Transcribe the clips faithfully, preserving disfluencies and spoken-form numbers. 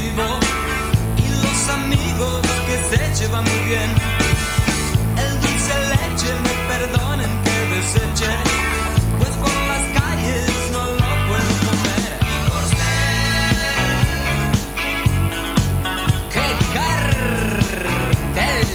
vivo y los amigos que se llevan muy bien. El dulce leche me perdonen que deseche, pues por las calles no lo puedo comer. Y usted, qué cartel.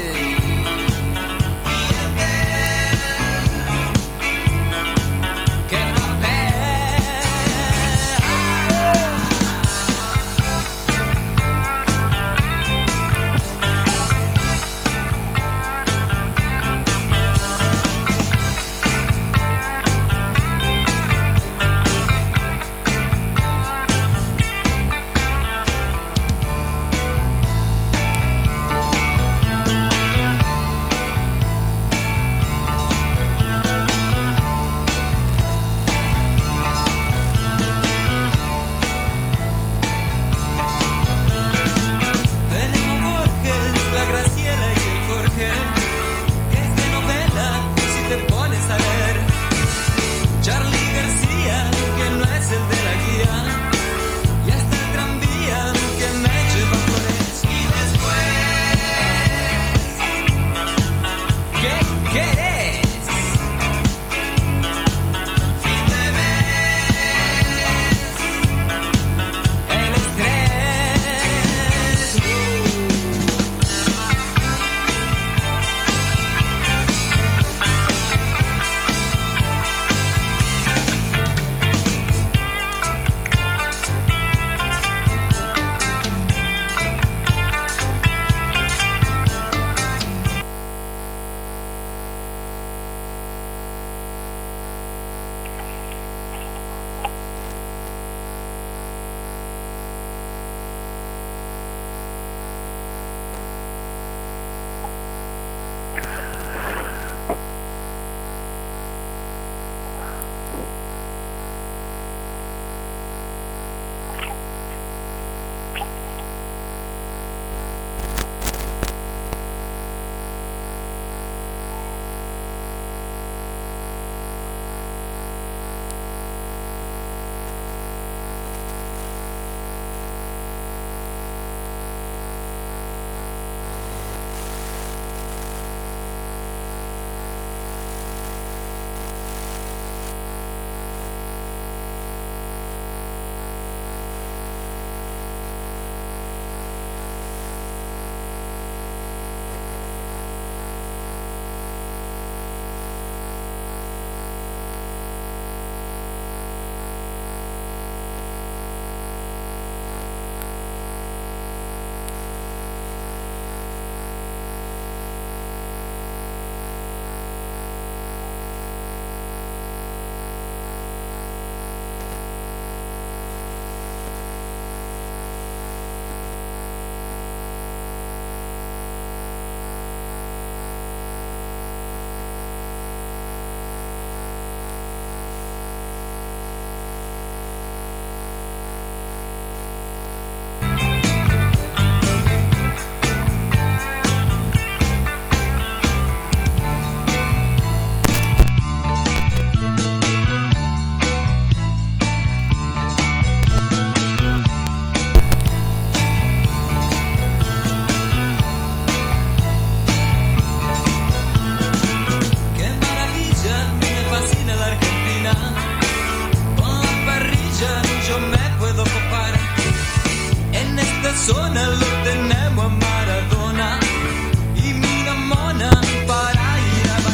Zona lo tenemos a Maradona y Mina Mona para ir a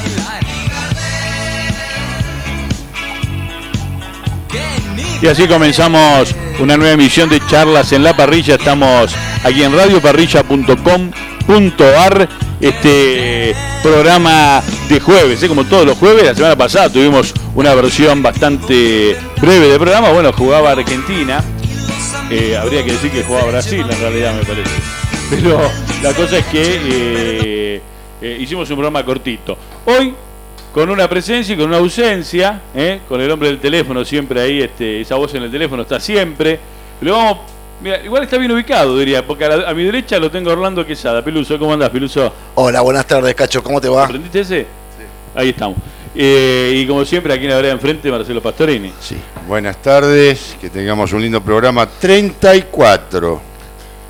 bailar. Y así comenzamos una nueva emisión de Charlas en la Parrilla. Estamos aquí en radio parrilla punto com punto ar. Este programa de jueves, ¿eh? Como todos los jueves. La semana pasada tuvimos una versión bastante breve del programa. Bueno, jugaba Argentina. Eh, habría que decir que jugaba Brasil en realidad, me parece. Pero la cosa es que eh, eh, hicimos un programa cortito. Hoy, con una presencia y con una ausencia, ¿eh? Con el hombre del teléfono siempre ahí, este, esa voz en el teléfono está siempre. Le vamos, mira, igual está bien ubicado, diría, porque a, la, a mi derecha lo tengo a Orlando Quesada. Peluso, ¿cómo andás, Peluso? Hola, buenas tardes, Cacho, ¿cómo te va? ¿Aprendiste ese? Sí. Ahí estamos. Eh, y como siempre, aquí en la vereda enfrente, Marcelo Pastorini. Sí. Buenas tardes, que tengamos un lindo programa treinta y cuatro.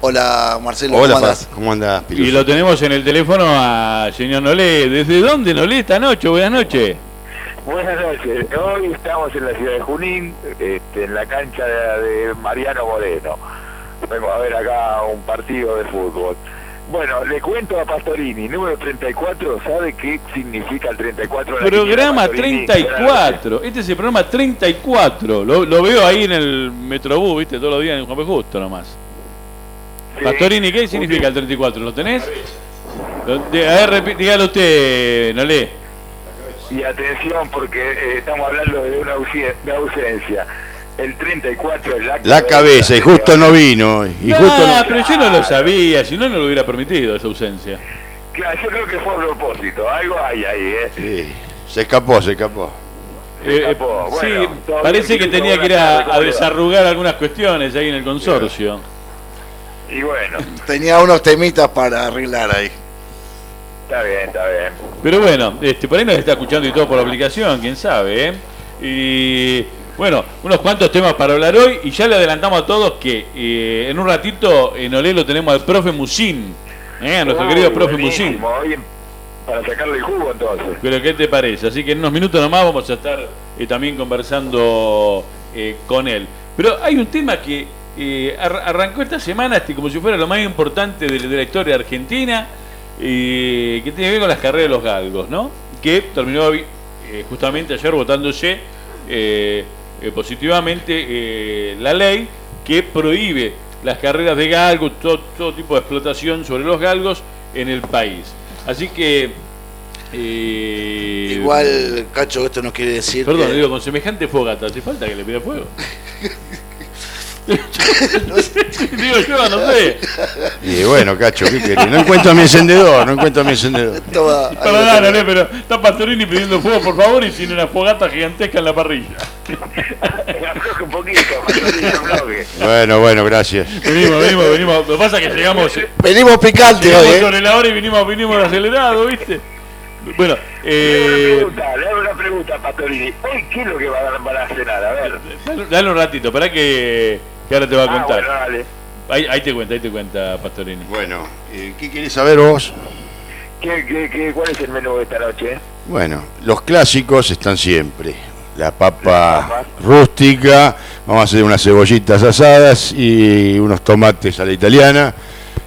Hola Marcelo, Hola, ¿cómo andás? ¿cómo andás, Piluso? Y lo tenemos en el teléfono a señor Nolé. ¿Desde dónde, Nolé, esta noche? Buenas noches. Buenas noches. Hoy estamos en la ciudad de Junín, este, en la cancha de, de Mariano Moreno. Vengo a ver acá un partido de fútbol. Bueno, le cuento a Pastorini, número treinta y cuatro, ¿sabe qué significa el treinta y cuatro? Programa treinta y cuatro. Este es el programa treinta y cuatro. Lo, lo veo ahí en el Metrobús, ¿viste? Todos los días en Juan P. Justo nomás. Sí. Pastorini, ¿qué significa el treinta y cuatro? ¿Lo tenés? Lo- de- A ver, repi- dígalo usted, Nolé. Y atención, porque eh, estamos hablando de una ausi- de ausencia. El treinta y cuatro es la cabeza. La cabeza, y justo no vino. Y No, justo no... pero yo no lo sabía, si no, no lo hubiera permitido esa ausencia. Claro, yo creo que fue a propósito. Algo hay ahí, ¿eh? Sí, se escapó, se escapó. Se Eh, escapó. sí, Bueno, todo parece bien, que Piluso, tenía que ir buenas a, tardes, a ¿cómo le va? desarrugar algunas cuestiones ahí en el consorcio. Y bueno, Tenía unos temitas para arreglar ahí. está bien, está bien. Pero bueno, este, por ahí nos está escuchando y todo por la aplicación, quién sabe, ¿eh? Y bueno, unos cuantos temas para hablar hoy y ya le adelantamos a todos que eh, en un ratito en Olé lo tenemos al profe Musín, ¿eh? A nuestro Uy, querido profe Musín. buenísimo. Hoy, para sacarle el jugo entonces. Pero ¿qué te parece? Así que en unos minutos nomás vamos a estar eh, también conversando eh, con él. Pero hay un tema que eh, ar- arrancó esta semana este, como si fuera lo más importante de, de la historia argentina, eh, que tiene que ver con las carreras de los galgos, ¿no? Que terminó eh, justamente ayer votándose eh, eh, positivamente eh, la ley que prohíbe las carreras de galgos, todo, todo tipo de explotación sobre los galgos en el país. Así que... eh, Igual, Cacho, esto no quiere decir Perdón, que... digo, con semejante fogata, ¿hace falta que le pida fuego? Digo yo, no sé. Y bueno, Cacho, ¿qué querés? No encuentro mi encendedor, no encuentro mi encendedor. Esto va- Perdónale, pero está Pastorini pidiendo fuego, por favor, y sin una fogata gigantesca en la parrilla. Afloje un poquito, Pastorini, afloje. Bueno, bueno, gracias. Venimos, venimos, venimos. Lo que pasa es que llegamos, Venimos picantes llegamos hoy, ¿eh? sobre la hora y vinimos, vinimos acelerado, ¿viste? Bueno, Le hago una eh, pregunta, le hago una pregunta, Pastorini. Hoy, ¿qué es lo que van a, van a cenar? A ver. dale, dale un ratito, para que, que ahora te va a Ah, contar. bueno, dale. Ahí, ahí te cuenta, ahí te cuenta, Pastorini. Bueno, eh, ¿qué querés saber vos? ¿Qué, qué, qué, ¿Cuál es el menú de esta noche? Bueno, los clásicos están siempre. La papa Las papas. rústica, vamos a hacer unas cebollitas asadas y unos tomates a la italiana.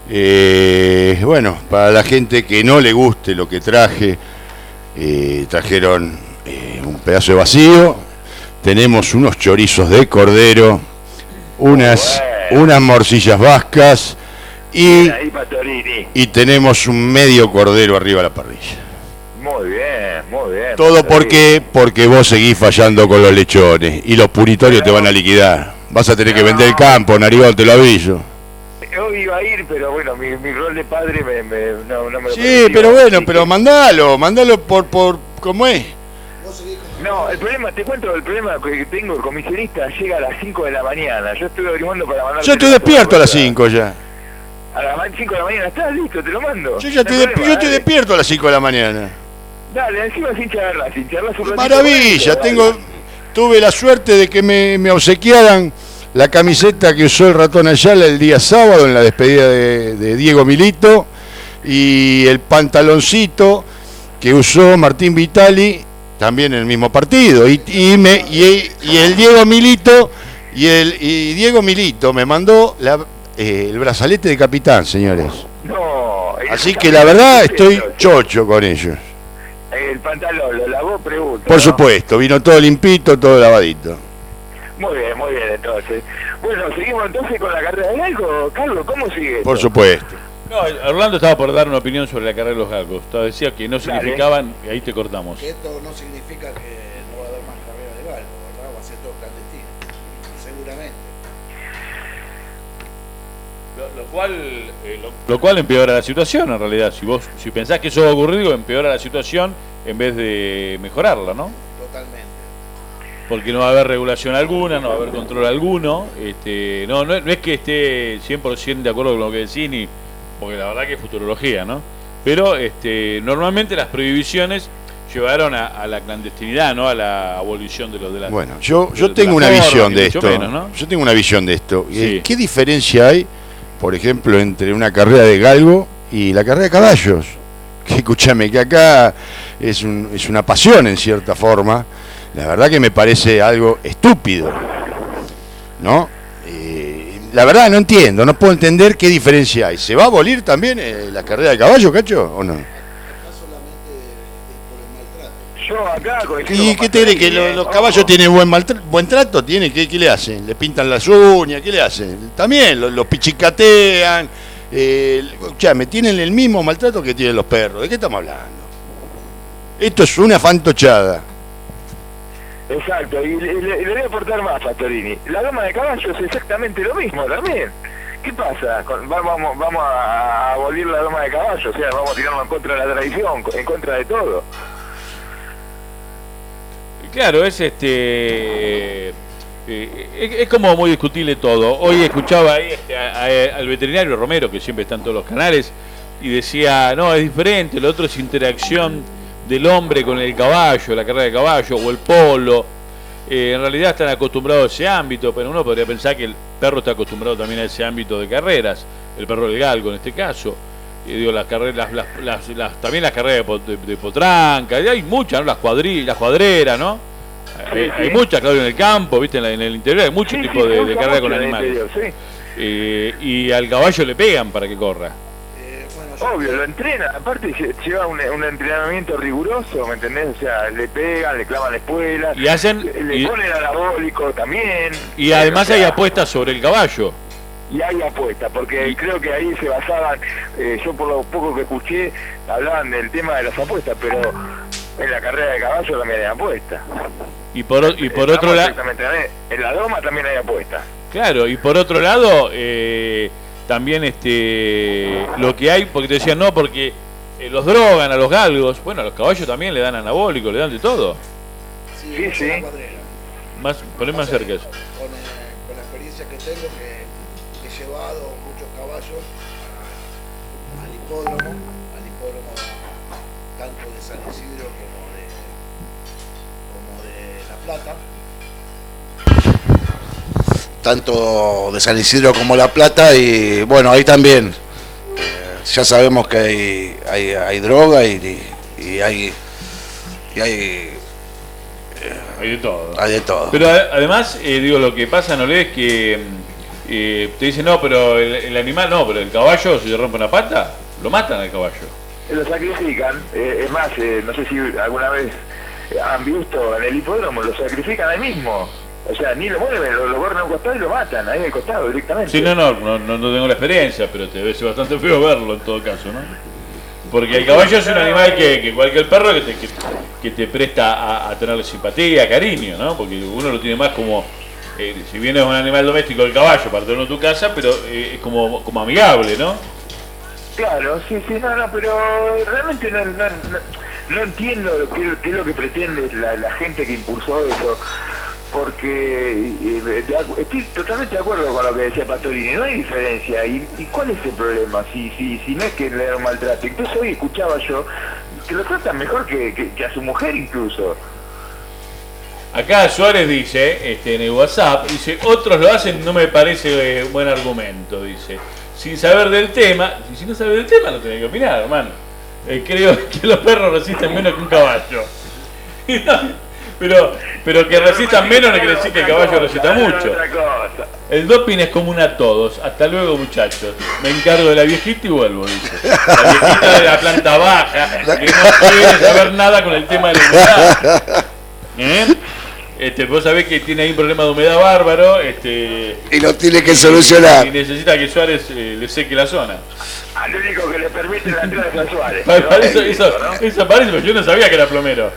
Eh, bueno, para la gente que no le guste lo que traje, eh, trajeron eh, un pedazo de vacío. Tenemos unos chorizos de cordero, unas, Bueno. unas morcillas vascas y, Ahí, Pastorini. y tenemos un medio cordero arriba de la parrilla. Muy bien, muy bien. Todo Pastorini. porque porque vos seguís fallando con los lechones y los punitorios te van a liquidar. Vas a tener que vender el campo, Narigón, te lo aviso. Hoy iba a ir, pero bueno, mi, mi rol de padre me, me, no, no me lo Sí, permitió, pero bueno, así pero que- mandalo, mandalo por por ¿cómo es? No, el problema, te cuento el problema que tengo, el comisionista llega a las cinco de la mañana. Yo estoy averiguando para mandar. Yo estoy despierto a las cinco ya. A las cinco de la mañana estás listo, te lo mando. Yo ya No estoy, hay de- problema, yo estoy dale. despierto a las cinco de la mañana. Dale, encima sin charlar, sin charlar un ratito. Maravilla, dale. tengo tuve la suerte de que me, me obsequiaran la camiseta que usó el ratón Ayala el día sábado en la despedida de, de Diego Milito y el pantaloncito que usó Martín Vitali también en el mismo partido y, y, me, y, y el Diego Milito y el y Diego Milito me mandó la, eh, el brazalete de capitán, señores. No. el Así que pantalón, la verdad ¿qué estoy es eso? chocho con ellos. El pantalón, lo lavó, pregunto. Por ¿no? supuesto, vino todo limpito, todo lavadito. Muy bien, muy bien, entonces. Bueno, seguimos entonces con la carrera de algo. Carlos, ¿cómo sigue? Por esto? supuesto. No, Orlando estaba por dar una opinión sobre la carrera de los galgos. Estaba- Decía que no Dale. significaban, y ahí te cortamos. Que esto no significa que no va a haber más carreras de galgo, ¿verdad? Va a ser todo clandestino, seguramente. Lo, lo cual eh, lo, lo cual empeora la situación en realidad. Si vos si pensás que eso va a ocurrir, digo, empeora la situación en vez de mejorarla, ¿no? Totalmente. Porque no va a haber regulación alguna, no va a haber control alguno. Este, no, no, es- no es que esté cien por ciento de acuerdo con lo que decís, ni, porque la verdad que es futurología, ¿no? Pero este, normalmente las prohibiciones llevaron a, a la clandestinidad, ¿no? A la abolición de los de la... Bueno, yo, yo de tengo la una forma, visión ni de mucho esto. menos, ¿no? Yo tengo una visión de esto. Eh, Sí. ¿Qué diferencia hay por ejemplo, entre una carrera de galgo y la carrera de caballos. Que escúchame, que acá es, un, es una pasión en cierta forma. La verdad que me parece algo estúpido, ¿no? Eh, la verdad no entiendo, no puedo entender qué diferencia hay. ¿Se va a abolir también eh, la carrera de caballo, Cacho, o no? Yo acá ¿Y qué te cree? ¿Que los, los caballos tienen buen maltra- buen trato? ¿Tiene? ¿Qué, ¿Qué le hacen? ¿Le pintan las uñas? ¿Qué le hacen? También los, los pichicatean. Eh, me tienen el mismo maltrato que tienen los perros. ¿De qué estamos hablando? Esto es una fantochada. Exacto, y le, le- le voy a aportar más, Pastorini. La doma de caballo es exactamente lo mismo también. ¿Qué pasa? Con- va- vamos, vamos a abolir la doma de caballo, o sea, vamos a tirarnos en contra de la tradición, en contra de todo. Claro, es este. eh, es, es como muy discutible todo. Hoy escuchaba ahí este, a- a- al veterinario Romero, que siempre está en todos los canales, y decía: no, es diferente, lo otro es interacción del hombre con el caballo, la carrera de caballo o el polo. Eh, en realidad están acostumbrados a ese ámbito, pero uno podría pensar que el perro está acostumbrado también a ese ámbito de carreras, el perro del galgo en este caso. Eh, digo, las carreras, las, las, las, las- también las carreras de, pot- de, de potranca, y hay muchas, ¿no? Las cuadrillas, las cuadreras, ¿no? Sí, hay, sí. hay muchas, claro, en el campo, ¿viste? En, la- en el interior hay muchos Sí, tipos sí, de, son de carrera con famosos en el animales. interior, sí. Eh, y al caballo le pegan para que corra. Eh, bueno, yo- Obvio, lo entrena, aparte lle- lleva un, un entrenamiento riguroso, ¿me entendés? O sea, le pegan, le clavan la espuela, Y hacen- le, le y- ponen anabólico también. Y además O sea, hay apuestas sobre el caballo. Y hay apuestas, porque Y- creo que ahí se basaban, eh, yo por lo poco que escuché, hablaban del tema de las apuestas, pero en la carrera de caballo también hay apuestas. Y por, o- y por Estamos otro lado, exactamente también- en la doma también hay apuestas. claro, y por otro lado, eh, también este lo que hay, porque te decían no, porque eh, los drogan a los galgos. Bueno, a los caballos también le dan anabólicos, le dan de todo. sí, Sí, yo soy sí. la cuadrera. Más, poné más cerca eso. Con, eh, con la experiencia que tengo, que he llevado muchos caballos a- al hipódromo, al hipódromo tanto de San Isidro como de, como de La Plata. Tanto de San Isidro como La Plata, y bueno, ahí también eh, ya sabemos que hay, hay, hay droga y, y hay, y hay, Hay de todo. hay de todo. Pero a- además, eh, digo, lo que pasa, no es que mm, eh, te dicen no, pero el, el animal no, pero el caballo, si le rompe una pata, lo matan al caballo. Lo sacrifican, eh, es más, eh, no sé si alguna vez han visto en el hipódromo, lo sacrifican ahí mismo. O sea, ni lo mueven, lo, lo corren a un costado y lo matan, ahí al costado directamente. Sí, no, no, no, no, no tengo la experiencia, pero te debe ser bastante feo verlo en todo caso, ¿no? Porque el caballo es un animal que, que cualquier perro que te, que, que te presta a, a tenerle simpatía, cariño, ¿no? Porque uno lo tiene más como, eh, si bien es un animal doméstico el caballo para tenerlo en tu casa, pero eh, es como, como amigable, ¿no? Claro, sí, sí, no, no, pero realmente no, no, no, no entiendo qué, qué es lo que pretende la, la gente que impulsó eso, porque eh, de acu- estoy totalmente de acuerdo con lo que decía Pastorini, no hay diferencia, ¿y, y cuál es el problema? Si, si, si no es que le dan un maltrato, incluso hoy escuchaba yo que lo tratan mejor que, que, que a su mujer incluso. Acá Suárez dice, este, en el WhatsApp, dice, otros lo hacen, no me parece eh, buen argumento, dice. Sin saber del tema, y si no sabes del tema no tenés que opinar, hermano. Eh, creo que los perros resisten menos que un caballo. pero, pero que resistan menos no quiere decir que el caballo resista mucho. Otra cosa. El doping es común a todos. Hasta luego, muchachos. Me encargo de la viejita y vuelvo, dice. La viejita de la planta baja, que no quiere saber nada con el tema de la humedad. ¿Eh? Este, vos sabés que tiene ahí un problema de humedad bárbaro, este, Y lo tiene que solucionar. y necesita que Suárez eh, le seque la zona. Al único que le permite la entrada de Suárez. Para, para eso, ¿no? eso, ¿no? eso parece, pero yo no sabía que era plomero.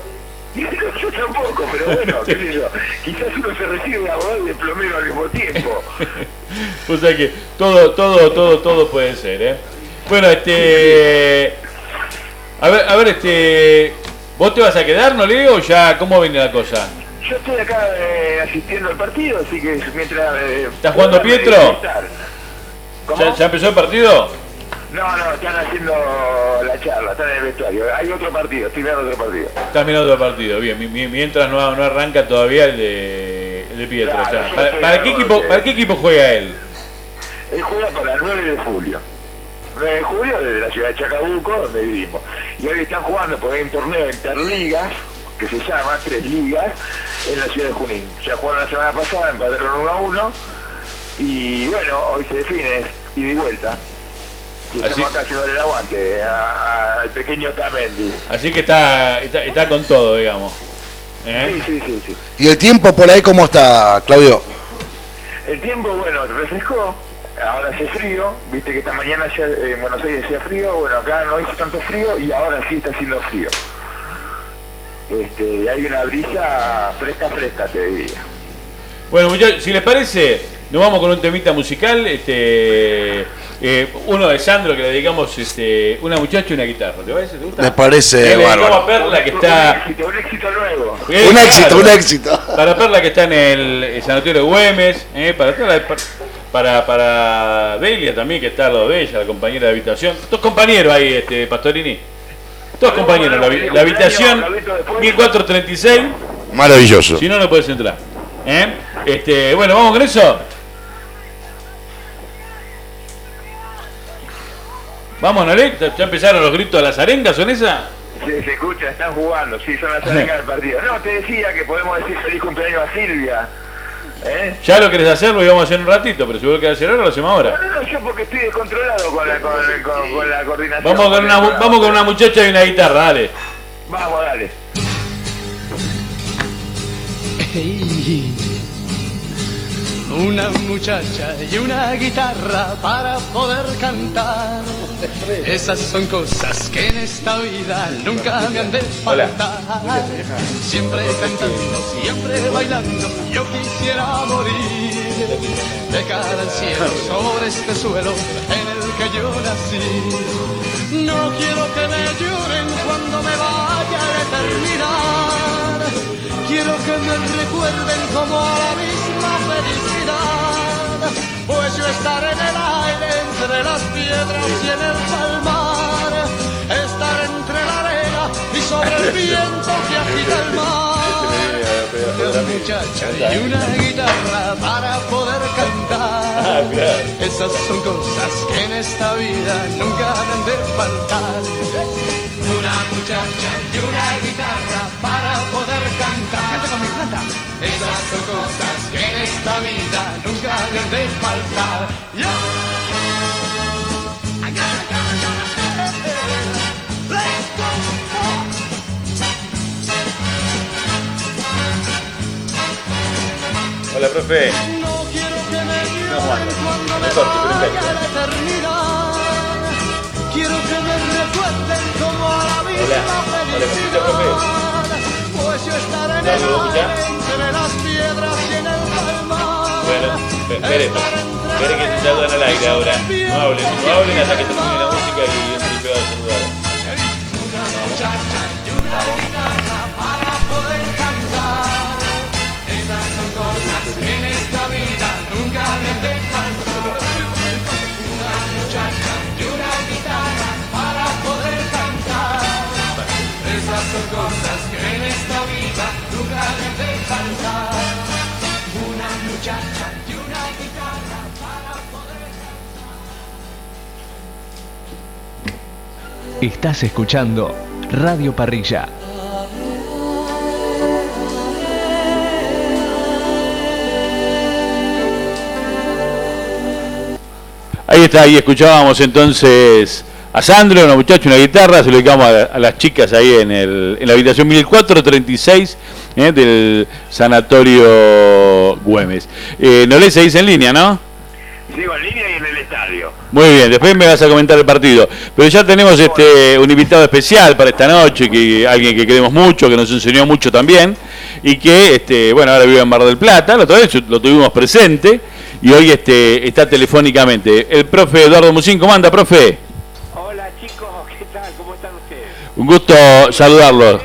Yo tampoco, pero bueno, qué sé yo. Quizás uno se recibe de abogado y de plomero al mismo tiempo. O sea que todo, todo, todo, todo puede ser, ¿eh? Bueno, este... A ver, a ver, este... ¿Vos te vas a quedar, no Leo, o ya cómo viene la cosa? Yo estoy acá eh, asistiendo al partido, así que mientras... Eh, ¿Estás jugando pueda, Pietro? eh, estar. ¿Cómo? ¿Ya, ya empezó el partido? No, no, están haciendo la charla, están en el vestuario. Hay otro partido, estoy viendo otro partido. Estás mirando el partido, bien. mi- mi- Mientras no, no arranca todavía el de, el de Pietro. Claro, o sea, yo ¿para, estoy para qué viendo equipo, que- ¿Para qué equipo juega él? Él juega para el nueve de julio. nueve de julio desde la ciudad de Chacabuco, donde vivimos. Y hoy están jugando porque hay un torneo de interligas, que se llama Tres Ligas, en la ciudad de Junín. Ya jugaron la semana pasada, empataron uno a uno. Y bueno, hoy se define ida y vuelta. Y estamos Así... acá haciendo el aguante al pequeño Tamendi. Así que está, está, está con todo, digamos. ¿Eh? Sí, sí, sí, sí. ¿Y el tiempo por ahí cómo está, Claudio? El tiempo, bueno, refrescó, ahora hace frío, viste que esta mañana ya en Buenos Aires hacía frío, bueno, acá no hizo tanto frío y ahora sí está haciendo frío. Este, hay una brisa fresca, fresca, te diría. Bueno, muchachos, si les parece, nos vamos con un temita musical. Este, eh, uno de Sandro, que le dedicamos este, una muchacha y una guitarra. ¿Te parece? ¿Te gusta? Me parece Le dedicamos bárbaro. a Perla, que Un está... éxito, un éxito nuevo. Eh, Un claro. éxito, un éxito. Para Perla, que está en el, el sanatorio de Güemes, eh, para, toda la- para para Delia también, que está al lado de ella, la compañera de habitación. Todos compañeros ahí, este, Pastorini. Todos compañeros. La, habi- la habitación mil cuatrocientos treinta y seis. Maravilloso. Si no, no puedes entrar. ¿Eh? Este, bueno, vamos con eso. Vamos, ¿no? ¿Ya empezaron los gritos de las arengas? ¿Son esas? Se, se escucha, están jugando, sí, son las arengas del partido. No, te decía que podemos decir feliz cumpleaños a Silvia. ¿Eh? Ya lo querés hacer, lo íbamos a hacer en un ratito, pero si vos lo querés hacer ahora, lo hacemos No, ahora. no, no, yo porque estoy descontrolado con la, con, con, con la coordinación. Vamos con una, mu- vamos con una muchacha y una guitarra, dale. Vamos, dale. Hey, una muchacha y una guitarra para poder cantar. Esas son cosas que en esta vida nunca me han de faltar. Siempre cantando, siempre bailando, yo quisiera morir de cara al cielo sobre este suelo en el que yo nací. No quiero que me lloren cuando me vaya a terminar. Quiero que me recuerden como a la misma felicidad, pues yo estaré en el aire entre las piedras y en el palmar, estar entre la arena y sobre el viento que agita el mar. Una muchacha y una guitarra para poder cantar. Esas son cosas que en esta vida nunca han de faltar. Una muchacha y una guitarra para poder cantar. Canta conmigo, canta. Esas son cosas que en esta vida nunca han de faltar. Yo. I gotta, gotta, gotta, let's go. Hola, profe. No quiero que me No, Juan, lloren cuando no me corte, pero vaya intenta. a terminar. Quiero que me recuerden como a la misma Hola. Hola, ¿me escucha, profe? felicidad, pues yo estaré en ¿No, el no lo escucha? aire entre las piedras y en el palmar. Bueno, espere, espere que se saludan al aire ahora. No hablen, no hablen hasta que termine la música y empiezo a saludar. Una muchacha y una guitarra para poder cantar. Esas son cosas que en esta vida nunca me han de faltar. Una muchacha y una guitarra para poder cantar. Esas son cosas que en esta vida nunca me han de faltar. Una muchacha y una guitarra para poder cantar. Estás escuchando Radio Parrilla. Ahí está, ahí escuchábamos entonces a Sandro, una muchacha, una guitarra, se lo dedicamos a, a las chicas ahí en, el, en la habitación mil cuatrocientos treinta y seis eh, del sanatorio Güemes. Eh, Nolé se dice en línea, ¿no? Sigo en línea y en el estadio. Muy bien, después me vas a comentar el partido. Pero ya tenemos este un invitado especial para esta noche, que alguien que queremos mucho, que nos enseñó mucho también, y que, este, bueno, ahora vive en Mar del Plata, la otra vez lo tuvimos presente, y hoy este, está telefónicamente. El profe Eduardo Musín, ¿cómo anda, profe? Hola chicos, ¿qué tal? ¿Cómo están ustedes? Un gusto saludarlo.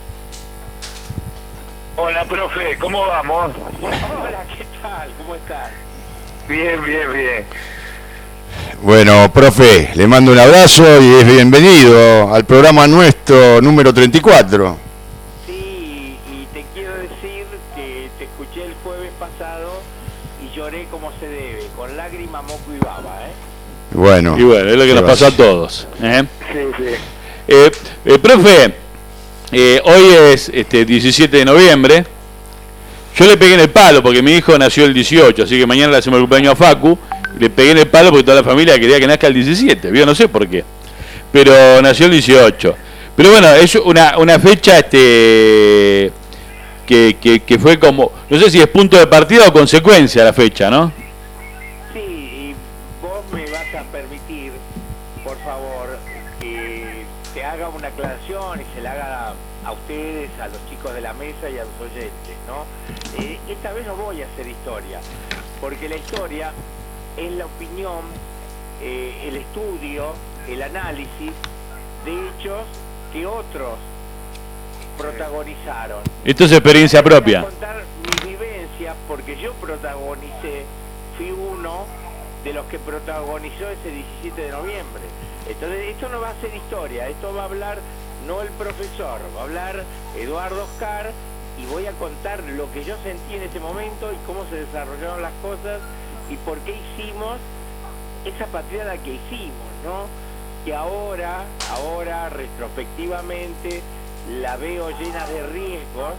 Hola, profe, ¿cómo vamos? Hola, ¿qué tal? ¿Cómo están? Bien, bien, bien. Bueno, profe, le mando un abrazo y es bienvenido al programa nuestro número treinta y cuatro. Sí, y te quiero decir que te escuché el jueves pasado y lloré como se debe, con lágrima, moco y baba, ¿eh? Bueno. Y bueno, es lo que nos pasó a todos. ¿eh? Sí, sí. Eh, eh, profe, eh, hoy es este, diecisiete de noviembre. Yo le pegué en el palo porque mi hijo nació el dieciocho, así que mañana le hacemos el cumpleaños a Facu. Y le pegué en el palo porque toda la familia quería que nazca el diecisiete, yo no sé por qué. Pero nació el dieciocho. Pero bueno, es una, una fecha este que, que, que fue como, no sé si es punto de partida o consecuencia la fecha, ¿no? Sí, y vos me vas a permitir, por favor, que te haga una aclaración y se la haga a ustedes, a los chicos de la mesa y a los oyentes, ¿no? Eh, esta vez no voy a hacer historia, porque la historia es la opinión, eh, el estudio, el análisis de hechos que otros protagonizaron. Esto es experiencia propia. Voy a contar mi vivencia porque yo protagonicé, fui uno de los que protagonizó ese diecisiete de noviembre. Entonces esto no va a ser historia, esto va a hablar no el profesor, va a hablar Eduardo Oscar y voy a contar lo que yo sentí en ese momento y cómo se desarrollaron las cosas y por qué hicimos esa patriada que hicimos, ¿no? Que ahora, ahora retrospectivamente la veo llena de riesgos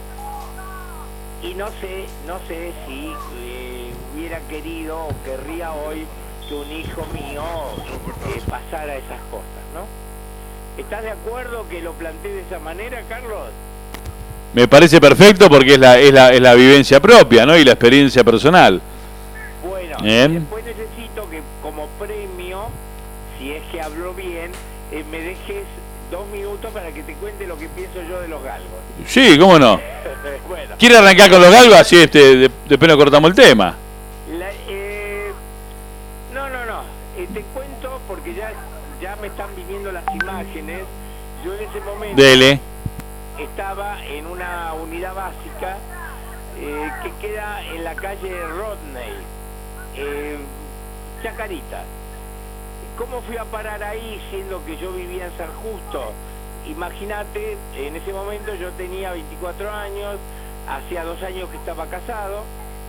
y no sé, no sé si eh, hubiera querido o querría hoy que un hijo mío eh, pasara esas cosas, ¿no? ¿Estás de acuerdo que lo planteé de esa manera, Carlos? Me parece perfecto porque es la, es la, es la vivencia propia, ¿no? Y la experiencia personal. Bueno, Bien. Después necesito que como premio, si es que hablo bien, eh, me dejes dos minutos para que te cuente lo que pienso yo de los galgos. Sí, cómo no. Bueno. ¿Quiere arrancar con los galgos? Así este, de- después nos cortamos el tema. La- eh, no, no, no. Eh, te cuento porque ya, ya me están viniendo las imágenes. Yo en ese momento Dele. estaba en una unidad básica eh, que queda en la calle Rodney, eh, Chacarita. ¿Cómo fui a parar ahí siendo que yo vivía en San Justo? Imagínate, en ese momento yo tenía veinticuatro años, hacía dos años que estaba casado,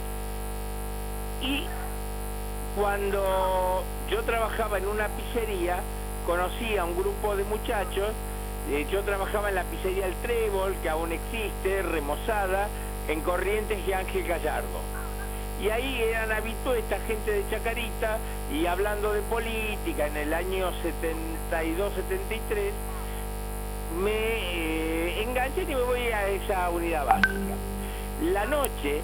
y cuando yo trabajaba en una pizzería, conocí a un grupo de muchachos. Eh, yo trabajaba en la pizzería El Trébol, que aún existe, remozada, en Corrientes y Ángel Gallardo. Y ahí eran habitués esta gente de Chacarita, y hablando de política, en el año setenta y dos setenta y tres, me eh, enganché y me voy a esa unidad básica. La noche,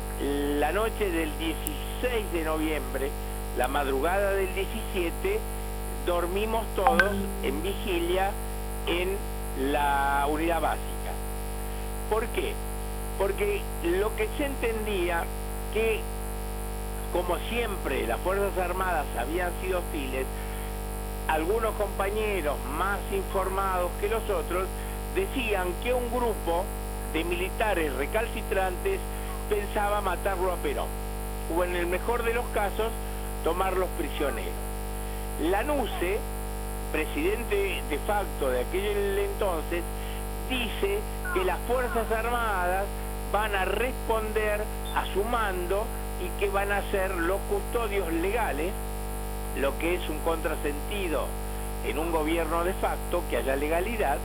la noche del dieciséis de noviembre, la madrugada del diecisiete, dormimos todos en vigilia en la unidad básica. ¿Por qué? Porque lo que se entendía que, como siempre, las Fuerzas Armadas habían sido hostiles, algunos compañeros más informados que los otros decían que un grupo de militares recalcitrantes pensaba matarlo a Perón, o en el mejor de los casos, tomarlos prisioneros. Lanusse, presidente de facto de aquel entonces, dice que las Fuerzas Armadas van a responder a su mando y que van a ser los custodios legales, lo que es un contrasentido en un gobierno de facto, que haya legalidad,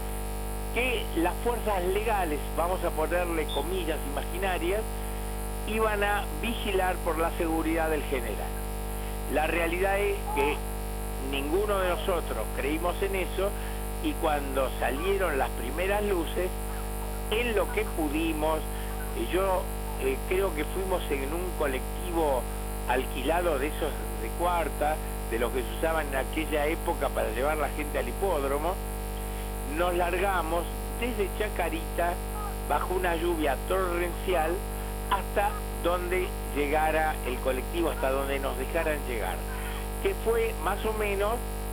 que las fuerzas legales, vamos a ponerle comillas imaginarias, iban a vigilar por la seguridad del general. La realidad es que ninguno de nosotros creímos en eso, y cuando salieron las primeras luces, en lo que pudimos, yo eh, creo que fuimos en un colectivo alquilado de esos de cuarta, de los que se usaban en aquella época para llevar la gente al hipódromo, nos largamos desde Chacarita bajo una lluvia torrencial hasta donde llegara el colectivo, hasta donde nos dejaran llegar, que fue más o menos,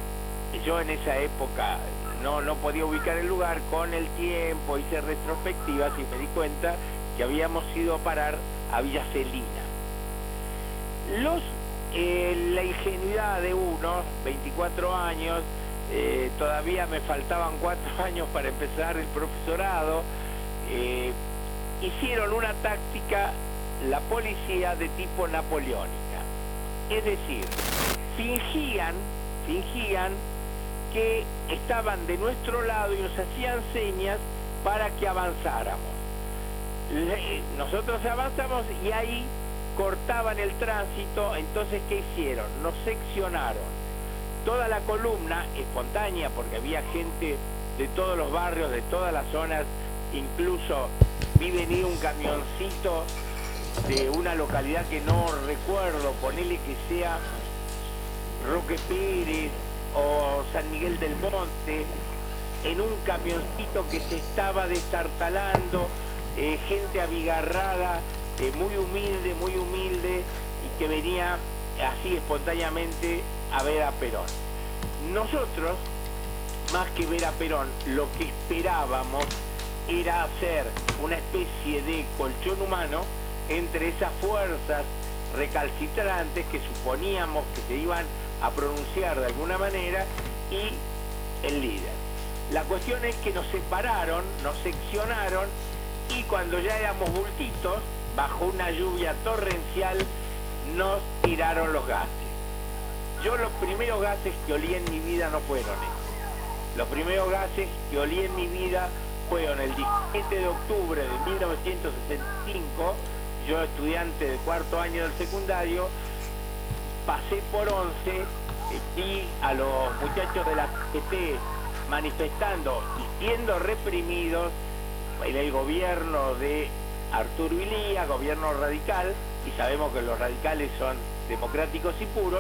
yo en esa época no, no podía ubicar el lugar, con el tiempo hice retrospectivas y me di cuenta que habíamos ido a parar a Villa Celina. Los, eh, la ingenuidad de uno, veinticuatro años, eh, todavía me faltaban cuatro años para empezar el profesorado, eh, hicieron una táctica la policía de tipo napoleónica. Es decir, fingían, fingían que estaban de nuestro lado y nos hacían señas para que avanzáramos. Le- Nosotros avanzamos y ahí cortaban el tránsito. Entonces, ¿qué hicieron? Nos seccionaron. Toda la columna, espontánea, porque había gente de todos los barrios, de todas las zonas, incluso vi venir un camioncito de una localidad que no recuerdo, ponele que sea Roque Pérez o San Miguel del Monte, en un camioncito que se estaba destartalando, eh, gente abigarrada, eh, muy humilde, muy humilde, y que venía así espontáneamente a ver a Perón. Nosotros, más que ver a Perón, lo que esperábamos era hacer una especie de colchón humano entre esas fuerzas recalcitrantes que suponíamos que se iban a pronunciar de alguna manera y el líder. La cuestión es que nos separaron, nos seccionaron, y cuando ya éramos bultitos, bajo una lluvia torrencial, nos tiraron los gases. Yo los primeros gases que olí en mi vida no fueron esos. Los primeros gases que olí en mi vida fueron el diecisiete de octubre de mil novecientos sesenta y cinco, yo estudiante de cuarto año del secundario, pasé por once, vi a los muchachos de la C T manifestando y siendo reprimidos en el gobierno de Arturo Illia, gobierno radical, y sabemos que los radicales son democráticos y puros,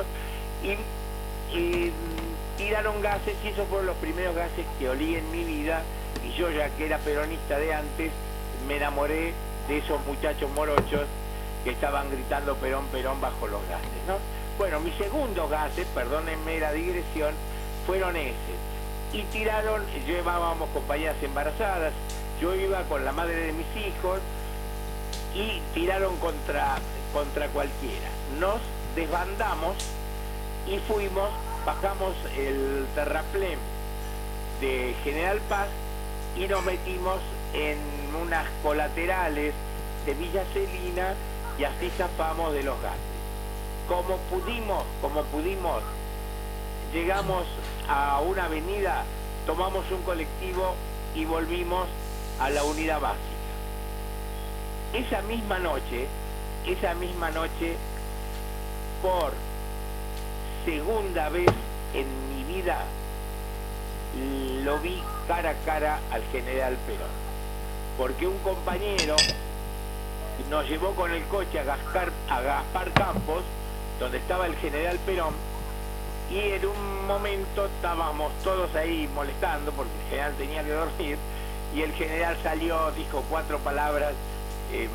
y, y tiraron gases, y esos fueron los primeros gases que olí en mi vida, y yo, ya que era peronista de antes, me enamoré de esos muchachos morochos que estaban gritando Perón, Perón bajo los gases, ¿no? Bueno, mis segundos gases, perdónenme la digresión, fueron esos. Y tiraron, llevábamos compañeras embarazadas, yo iba con la madre de mis hijos, y tiraron contra, contra cualquiera. Nos desbandamos y fuimos, bajamos el terraplén de General Paz y nos metimos en unas colaterales de Villa Celina, y así zafamos de los gases. Como pudimos, como pudimos, llegamos a una avenida, tomamos un colectivo y volvimos a la unidad básica. Esa misma noche, esa misma noche, por segunda vez en mi vida, lo vi cara a cara al general Perón, porque un compañero nos llevó con el coche a Gaspar, a Gaspar Campos, donde estaba el general Perón, y en un momento estábamos todos ahí molestando porque el general tenía que dormir, y el general salió, dijo cuatro palabras, eh,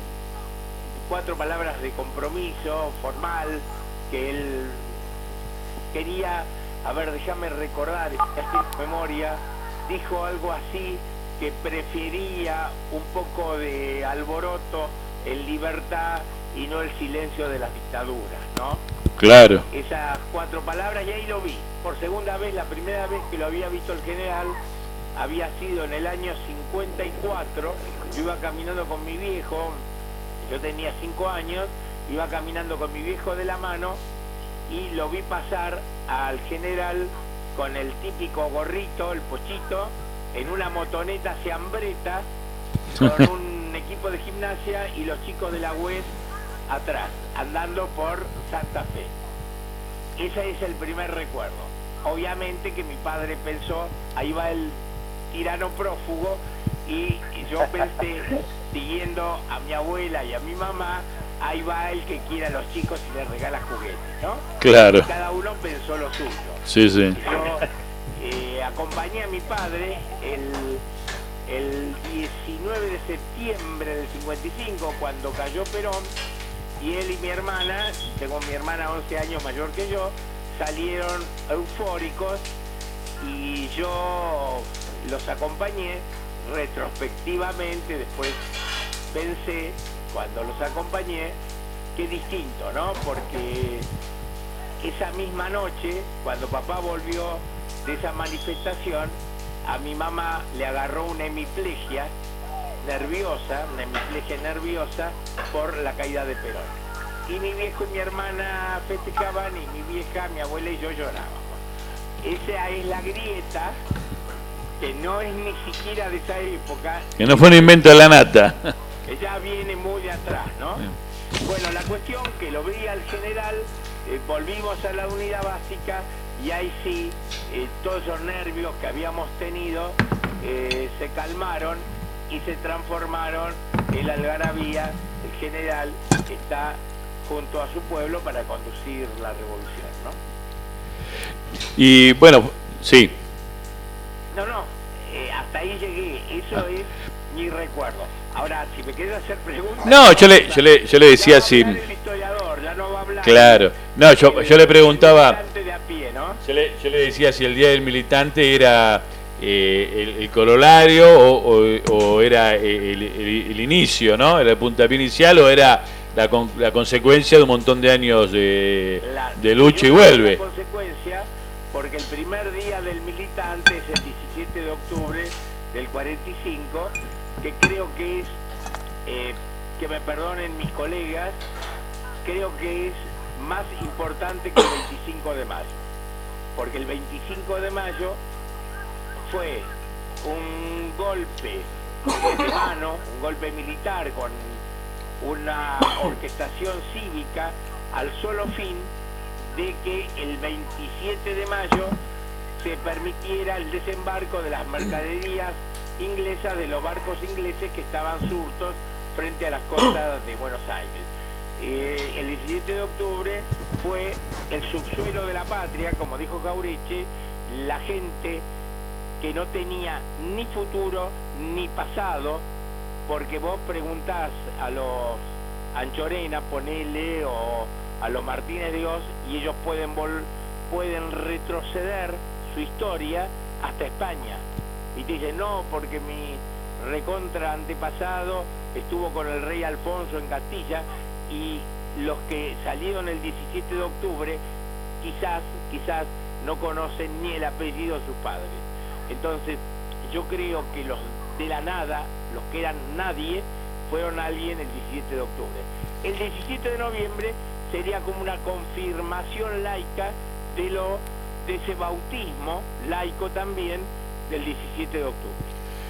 cuatro palabras de compromiso formal, que él quería, a ver, déjame recordar, hacer memoria, dijo algo así, que prefería un poco de alboroto en libertad y no el silencio de las dictaduras, ¿no? Claro. Esas cuatro palabras, y ahí lo vi. Por segunda vez, la primera vez que lo había visto el general había sido en el año cincuenta y cuatro, yo iba caminando con mi viejo, yo tenía cinco años, iba caminando con mi viejo de la mano, y lo vi pasar al general con el típico gorrito, el pochito, en una motoneta Ciambretta, con un equipo de gimnasia y los chicos de la U E S atrás, andando por Santa Fe. Ese es el primer recuerdo. Obviamente que mi padre pensó, ahí va el tirano prófugo, y yo pensé, siguiendo a mi abuela y a mi mamá, ahí va el que quiere a los chicos y les regala juguetes, ¿no? Claro. Y cada uno pensó lo suyo. Sí, sí. Yo eh, acompañé a mi padre el, el diecinueve de septiembre del cincuenta y cinco, cuando cayó Perón, y él y mi hermana, tengo mi hermana once años mayor que yo, salieron eufóricos, y yo los acompañé. Retrospectivamente después pensé, cuando los acompañé, qué distinto, ¿no? Porque esa misma noche, cuando papá volvió de esa manifestación, a mi mamá le agarró una hemiplegia nerviosa, una hemiplegia nerviosa por la caída de Perón. Y mi viejo y mi hermana festejaban y mi vieja, mi abuela y yo llorábamos. Esa es la grieta que no es ni siquiera de esa época. Que no fue un invento de la nata. Que ya viene muy de atrás, ¿no? Bien. Bueno, la cuestión que lo vi al general, eh, volvimos a la unidad básica y ahí sí, eh, todos esos nervios que habíamos tenido eh, se calmaron y se transformaron en la algarabía. El general está junto a su pueblo para conducir la revolución, ¿no? Y bueno, sí. No, no, eh, hasta ahí llegué, eso ah. es mi recuerdo. Ahora, si me quieres hacer preguntas... No, yo le, yo le, yo le decía si... El historiador, ya no va a hablar. Claro, no, yo, yo le preguntaba... De a pie, ¿no? yo, le, yo le decía si el Día del Militante era eh, el, el corolario o, o, o era el, el, el inicio, ¿no? Era el puntapié inicial o era la, con, la consecuencia de un montón de años de, la, de lucha y vuelve. La consecuencia, porque el primer día del militante es el diecisiete de octubre del cuarenta y cinco, que creo que es, eh, que me perdonen mis colegas, creo que es más importante que el veinticinco de mayo, porque el veinticinco de mayo fue un golpe de mano, un golpe militar con una orquestación cívica al solo fin de que el veintisiete de mayo se permitiera el desembarco de las mercaderías inglesas, de los barcos ingleses que estaban surtos frente a las costas de Buenos Aires. Eh, el diecisiete de octubre fue el subsuelo de la patria, como dijo Jauretche, la gente que no tenía ni futuro ni pasado, porque vos preguntás a los Anchorena, ponele, o a los Martínez de Oz, y ellos pueden, vol pueden retroceder su historia hasta España. Y te dicen, no, porque mi recontra antepasado estuvo con el rey Alfonso en Castilla, y los que salieron el diecisiete de octubre quizás, quizás no conocen ni el apellido de sus padres. Entonces, yo creo que los de la nada, los que eran nadie, fueron alguien el diecisiete de octubre. El diecisiete de noviembre sería como una confirmación laica de lo de ese bautismo laico también del diecisiete de octubre.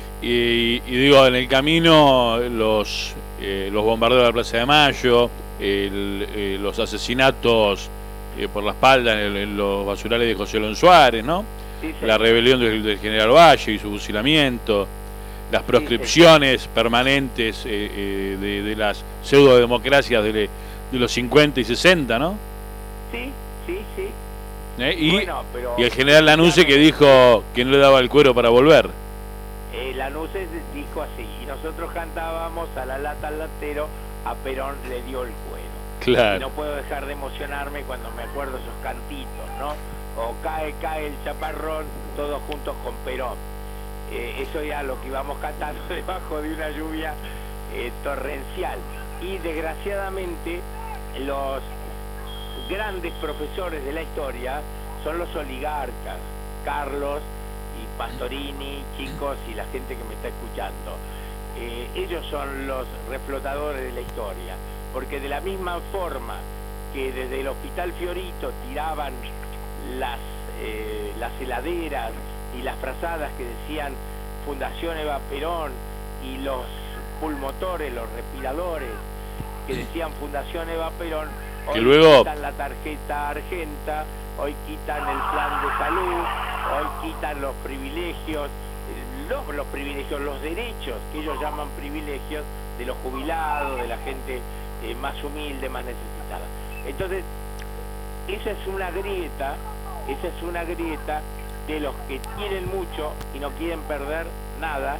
Y, y digo, en el camino los eh, los bombardeos de la Plaza de Mayo, el, eh, los asesinatos eh, por la espalda en, el, en los basurales de José Alonso Suárez, ¿no? Sí, sí. La rebelión del, del general Valle y su fusilamiento, las proscripciones sí, sí. permanentes eh, eh, de, de las pseudodemocracias de, de los cincuenta y sesenta, ¿no? Sí, sí, sí. ¿Eh? Y, bueno, pero, y el general Lanusse que dijo que no le daba el cuero para volver. Eh, Lanusse dijo así, y nosotros cantábamos a la lata al latero, a Perón le dio el cuero. Claro. Y no puedo dejar de emocionarme cuando me acuerdo esos cantitos, ¿no? O cae, cae el chaparrón, todos juntos con Perón. Eh, eso era lo que íbamos cantando debajo de una lluvia eh, torrencial. Y desgraciadamente los grandes profesores de la historia son los oligarcas, Carlos y Pastorini, chicos, y la gente que me está escuchando. Eh, ellos son los reflotadores de la historia, porque de la misma forma que desde el Hospital Fiorito tiraban las, eh, las heladeras y las frazadas que decían Fundación Eva Perón, y los pulmotores, los respiradores que decían Fundación Eva Perón, hoy luego quitan la tarjeta argenta, hoy quitan el plan de salud, hoy quitan los privilegios, los, los privilegios, los derechos que ellos llaman privilegios de los jubilados, de la gente eh, más humilde, más necesitada. Entonces, esa es una grieta, esa es una grieta de los que tienen mucho y no quieren perder nada,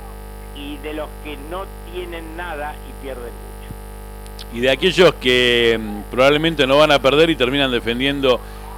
y de los que no tienen nada y pierden mucho. Y de aquellos que mmm, probablemente no van a perder y terminan defendiendo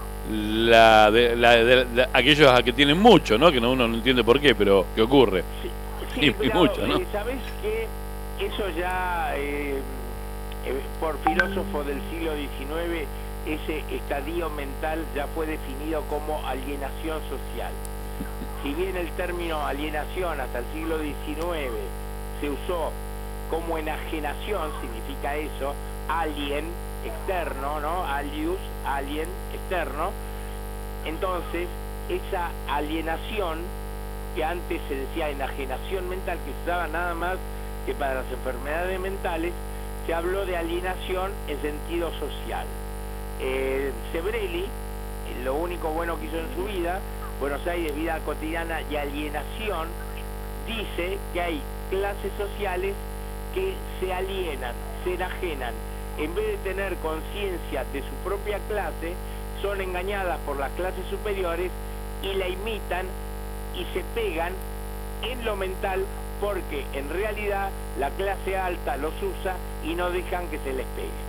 la de, la, de, de, aquellos a que tienen mucho, ¿no? Que no, uno no entiende por qué, pero que ocurre. Sí, sí, y, pero, y mucho, ¿no? Eh, ¿sabés qué? Eso ya, eh, eh, por filósofos del siglo diecinueve, ese estadio mental ya fue definido como alienación social. Si bien el término alienación hasta el siglo diecinueve se usó como enajenación, significa eso, alien, externo, ¿no? Alius, alien, externo. Entonces, esa alienación, que antes se decía enajenación mental, que se usaba nada más que para las enfermedades mentales, se habló de alienación en sentido social. Eh, Sebrelli, lo único bueno que hizo en su vida, Buenos Aires, vida cotidiana y alienación, dice que hay clases sociales que se alienan, se enajenan. En vez de tener conciencia de su propia clase, son engañadas por las clases superiores y la imitan y se pegan en lo mental, porque en realidad la clase alta los usa y no dejan que se les pegue.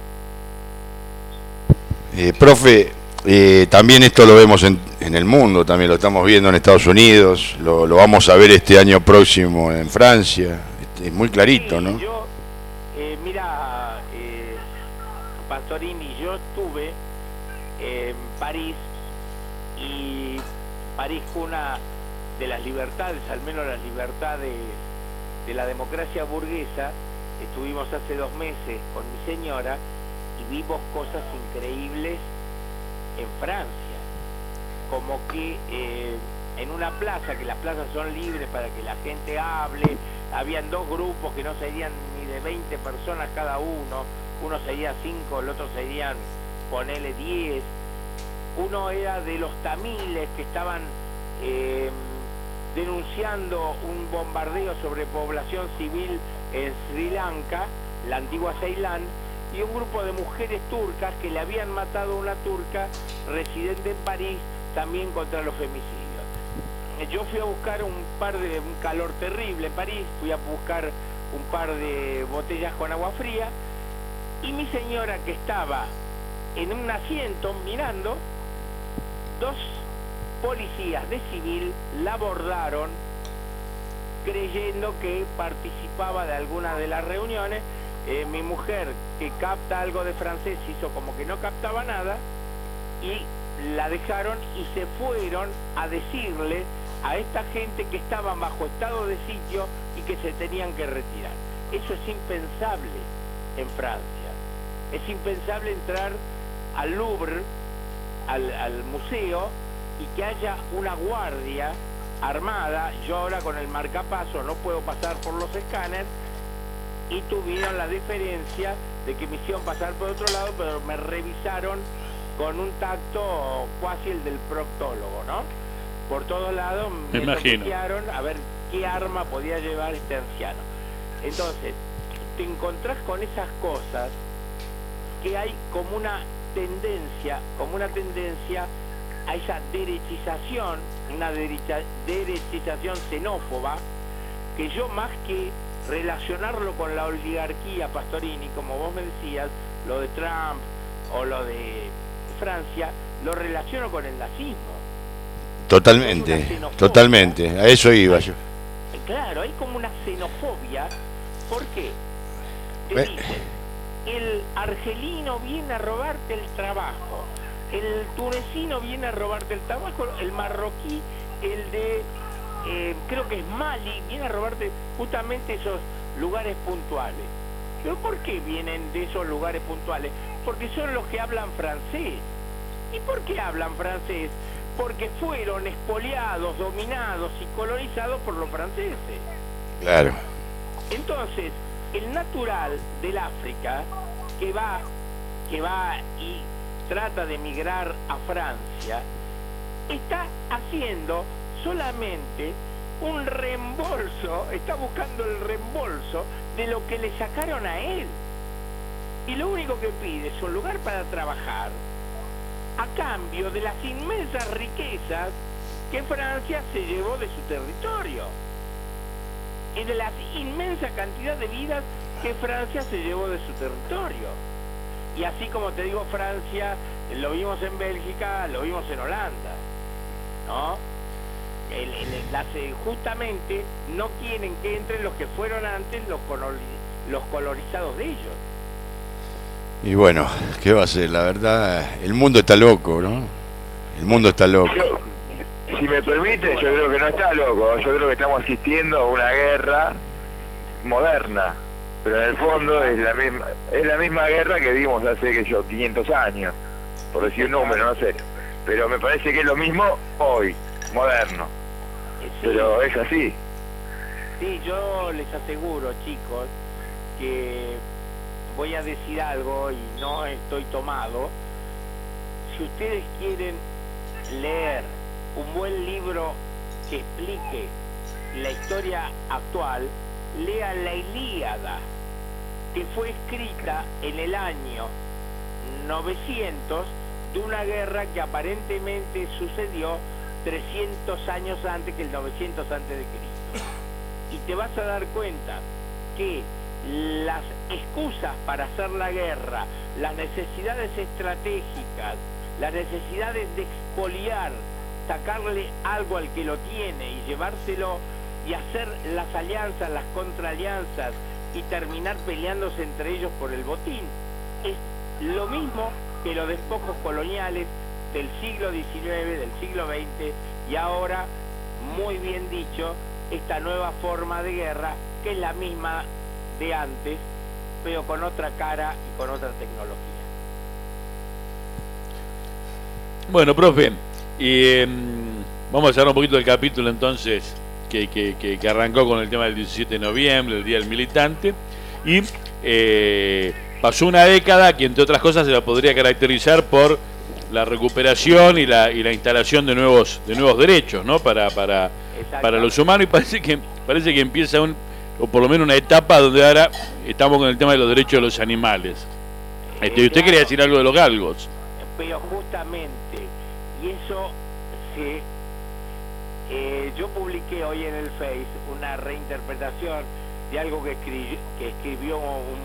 Eh, profe, eh, también esto lo vemos en, en el mundo, también lo estamos viendo en Estados Unidos, lo, lo vamos a ver este año próximo en Francia, es muy clarito, sí, ¿no? Yo, eh, mira, eh, Pastorini, yo estuve en París, y París fue una de las libertades, al menos las libertades de la democracia burguesa. Estuvimos hace dos meses con mi señora y vimos cosas increíbles en Francia, como que eh, en una plaza, que las plazas son libres para que la gente hable, habían dos grupos que no serían ni de veinte personas cada uno, uno sería cinco, el otro serían, ponele diez. Uno era de los tamiles que estaban eh, denunciando un bombardeo sobre población civil en Sri Lanka, la antigua Ceilán, y un grupo de mujeres turcas que le habían matado a una turca residente en París, también contra los femicidios. Yo fui a buscar un par de, un calor terrible en París, fui a buscar un par de botellas con agua fría, y mi señora, que estaba en un asiento mirando, dos policías de civil la abordaron creyendo que participaba de alguna de las reuniones. Eh, mi mujer, que capta algo de francés, hizo como que no captaba nada y la dejaron y se fueron a decirle a esta gente que estaban bajo estado de sitio y que se tenían que retirar. Eso es impensable en Francia. Es impensable entrar al Louvre, al, al museo, y que haya una guardia armada. Yo ahora con el marcapaso no puedo pasar por los escáneres, y tuvieron la deferencia de que me hicieron pasar por otro lado, pero me revisaron con un tacto cuasi el del proctólogo, ¿no? Por todos lados me toquetearon a ver qué arma podía llevar este anciano. Entonces, te encontrás con esas cosas, que hay como una tendencia, como una tendencia a esa derechización, una derecha, derechización xenófoba, que yo, más que relacionarlo con la oligarquía, Pastorini, como vos me decías, lo de Trump o lo de Francia, lo relaciono con el nazismo. Totalmente, totalmente, a eso iba yo. Claro, hay como una xenofobia. ¿Por qué? Te Eh. dicen, el argelino viene a robarte el trabajo, el tunecino viene a robarte el trabajo, el marroquí, el de, eh, creo que es Mali, viene a robarte justamente esos lugares puntuales. ¿Pero por qué vienen de esos lugares puntuales? Porque son los que hablan francés. ¿Y por qué hablan francés? Porque fueron expoliados, dominados y colonizados por los franceses. Claro. Entonces, el natural del África, que va, que va y trata de emigrar a Francia, está haciendo solamente un reembolso, está buscando el reembolso de lo que le sacaron a él. Y lo único que pide es un lugar para trabajar, a cambio de las inmensas riquezas que Francia se llevó de su territorio, y de la inmensa cantidad de vidas que Francia se llevó de su territorio. Y así como te digo, Francia, lo vimos en Bélgica, lo vimos en Holanda, ¿no? El, el, las, justamente no quieren que entren los que fueron antes los, coloni, los colonizados de ellos. Y bueno, ¿qué va a ser? La verdad, el mundo está loco, ¿no? El mundo está loco. Yo, si me permite, yo creo que no está loco. Yo creo que estamos asistiendo a una guerra moderna, pero en el fondo es la misma es la misma guerra que dimos hace que yo quinientos años, por decir un número, no sé, pero me parece que es lo mismo hoy, moderno, Sí. pero es así. Sí, yo les aseguro, chicos, que voy a decir algo y no estoy tomado. Si ustedes quieren leer un buen libro que explique la historia actual, lean la Ilíada, que fue escrita en el año novecientos de una guerra que aparentemente sucedió trescientos años antes que el novecientos antes de Cristo. Y te vas a dar cuenta que las excusas para hacer la guerra, las necesidades estratégicas, las necesidades de expoliar, sacarle algo al que lo tiene y llevárselo y hacer las alianzas, las contraalianzas y terminar peleándose entre ellos por el botín, es lo mismo que los despojos coloniales del siglo diecinueve, del siglo veinte y ahora, muy bien dicho, esta nueva forma de guerra que es la misma de antes, pero con otra cara y con otra tecnología. Bueno, profe, y eh, vamos a cerrar un poquito el capítulo entonces que, que, que, que arrancó con el tema del diecisiete de noviembre, el Día del Militante, y eh, pasó una década que entre otras cosas se la podría caracterizar por la recuperación y la, y la instalación de nuevos de nuevos derechos, ¿no? para para para los humanos, y parece que parece que empieza un o por lo menos una etapa donde ahora estamos con el tema de los derechos de los animales. Este, y usted claro, quería decir algo de los galgos. Pero justamente, y eso se eh, yo publiqué hoy en el Face una reinterpretación de algo que escribió, que escribió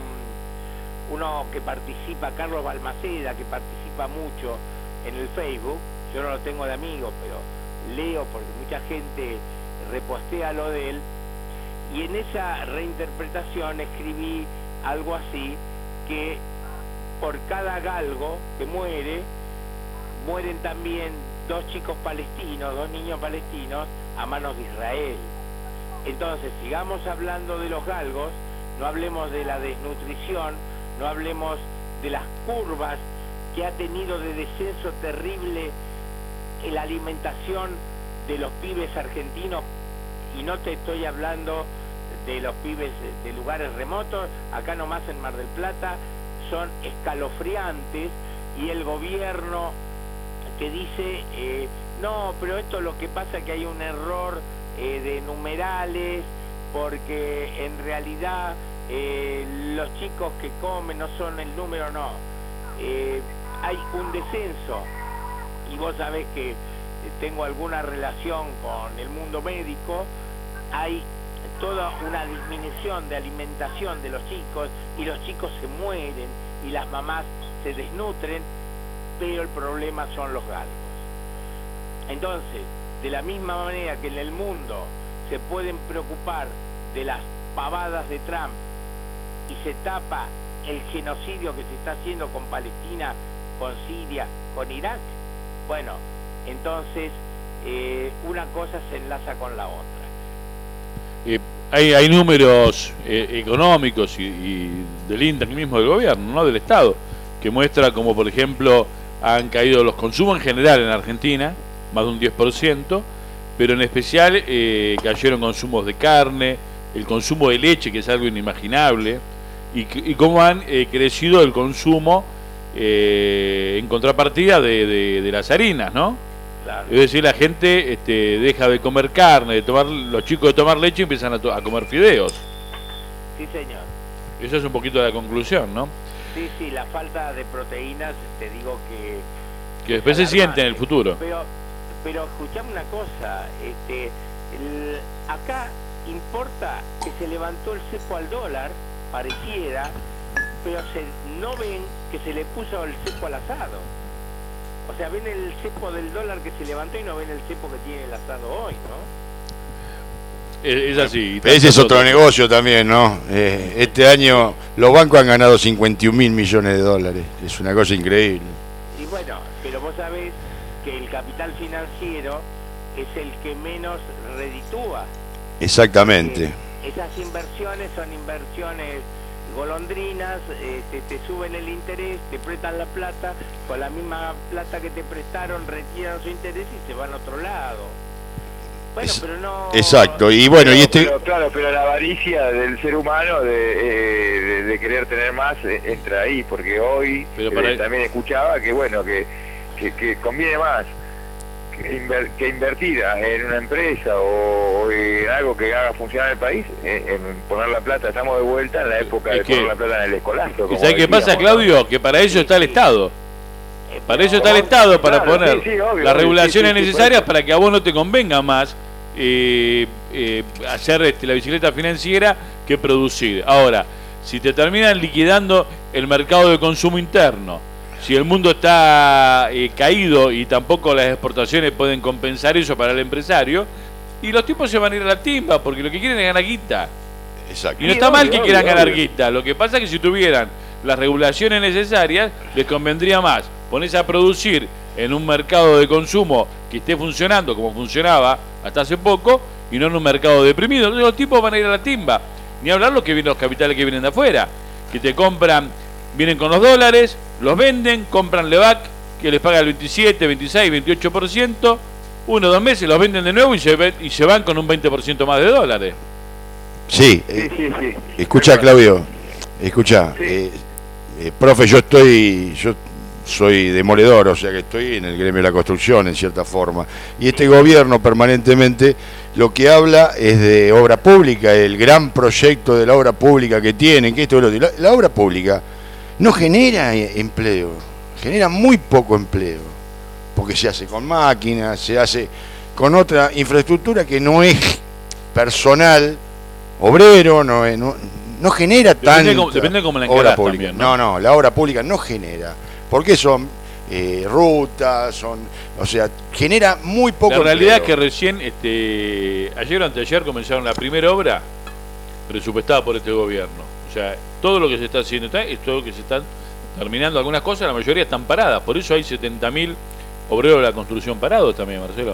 un, uno que participa, Carlos Balmaceda, que participa mucho en el Facebook. Yo no lo tengo de amigo, pero leo porque mucha gente repostea lo de él, y en esa reinterpretación escribí algo así, que por cada galgo que muere, mueren también dos chicos palestinos, dos niños palestinos a manos de Israel. Entonces, sigamos hablando de los galgos, no hablemos de la desnutrición, no hablemos de las curvas que ha tenido de descenso terrible en la alimentación de los pibes argentinos, y no te estoy hablando de los pibes de lugares remotos, acá nomás en Mar del Plata son escalofriantes, y el gobierno que dice, eh, no, pero esto lo que pasa es que hay un error eh, de numerales, porque en realidad eh, los chicos que comen no son el número, no. Eh, hay un descenso, y vos sabés que tengo alguna relación con el mundo médico, hay toda una disminución de alimentación de los chicos, y los chicos se mueren, y las mamás se desnutren, pero el problema son los galgos. Entonces, de la misma manera que en el mundo se pueden preocupar de las pavadas de Trump y se tapa el genocidio que se está haciendo con Palestina, con Siria, con Irak, bueno, entonces eh, una cosa se enlaza con la otra. Eh, hay, hay números eh, económicos y, y del índice mismo del gobierno, ¿no? Del Estado, que muestra como, por ejemplo, han caído los consumos en general en Argentina, más de un diez por ciento, pero en especial eh, cayeron consumos de carne, el consumo de leche, que es algo inimaginable, y, y cómo han eh, crecido el consumo eh, en contrapartida de, de, de las harinas, ¿no? Claro. Es decir, la gente este, deja de comer carne, de tomar, los chicos de tomar leche y empiezan a, to a comer fideos. Sí, señor. Esa es un poquito la conclusión, ¿no? Sí, sí, la falta de proteínas, te digo que... Que después se siente en el futuro. Pero, pero escuchame una cosa, este, el, acá importa que se levantó el cepo al dólar, pareciera, pero se, no ven que se le puso el cepo al asado. O sea, ven el cepo del dólar que se levantó y no ven el cepo que tiene el asado hoy, ¿no? Es, es así. Ese es otro negocio también, ¿no? Eh, este año los bancos han ganado cincuenta y un mil millones de dólares. Es una cosa increíble. Y bueno, pero vos sabés que el capital financiero es el que menos reditúa. Exactamente. esas inversiones son inversiones golondrinas, eh, te, te suben el interés, te prestan la plata, con la misma plata que te prestaron retiran su interés y se van a otro lado. Bueno, Es, pero no... exacto, y bueno, pero, y este... pero, claro, pero la avaricia del ser humano de, eh, de, de querer tener más eh, entra ahí, porque hoy Pero para eh, el- también escuchaba que bueno, que, que, que conviene más que, inver, que invertir en una empresa o, o en algo que haga funcionar el país, en, en poner la plata. Estamos de vuelta en la época Es de que- poner la plata en el escolazo. ¿Y como sabes qué decíamos, pasa, ¿no? Claudio? Que para eso está el Estado. eh, Para pero- eso está el Estado, para Claro, poner sí, sí, obvio, las obvio, regulaciones sí, sí, sí, necesarias por eso. para que a vos no te convenga más eh, eh, hacer este, la bicicleta financiera que producir. Ahora, si te terminan liquidando el mercado de consumo interno, si el mundo está eh, caído y tampoco las exportaciones pueden compensar eso para el empresario, y los tipos se van a ir a la timba porque lo que quieren es ganar guita. Exacto. Y no Sí, está mal obvio, que obvio, quieran ganar obvio. guita. Lo que pasa es que si tuvieran las regulaciones necesarias, les convendría más ponerse a producir en un mercado de consumo que esté funcionando como funcionaba hasta hace poco y no en un mercado deprimido. Entonces los tipos van a ir a la timba. Ni hablar los que vienen, los capitales que vienen de afuera, que te compran, vienen con los dólares, los venden, compran Levac, que les paga el veintisiete, veintiséis, veintiocho por ciento, uno o dos meses los venden de nuevo y se, ve- y se van con un veinte por ciento más de dólares. Sí, Sí, eh, sí, sí. escucha, Claudio, escucha, Sí. eh, eh, profe, yo estoy, yo soy demoledor, o sea que estoy en el gremio de la construcción en cierta forma, y este gobierno permanentemente lo que habla es de obra pública, el gran proyecto de la obra pública que tienen, que esto y lo otro. La, la obra pública no genera eh, empleo, genera muy poco empleo, porque se hace con máquinas, se hace con otra infraestructura que no es personal, obrero, no, es- no, no genera Depende tanta cómo- depende cómo la obra encarás pública. también, ¿no? no, no, la obra pública no genera, porque son eh, rutas, son, o sea, genera muy poco La realidad es empleo. que recién, este, ayer o anteayer comenzaron la primera obra presupuestada por este gobierno. O sea, todo lo que se está haciendo está, es todo lo que se están terminando. Algunas cosas, la mayoría están paradas. Por eso hay setenta mil obreros de la construcción parados también, Marcelo.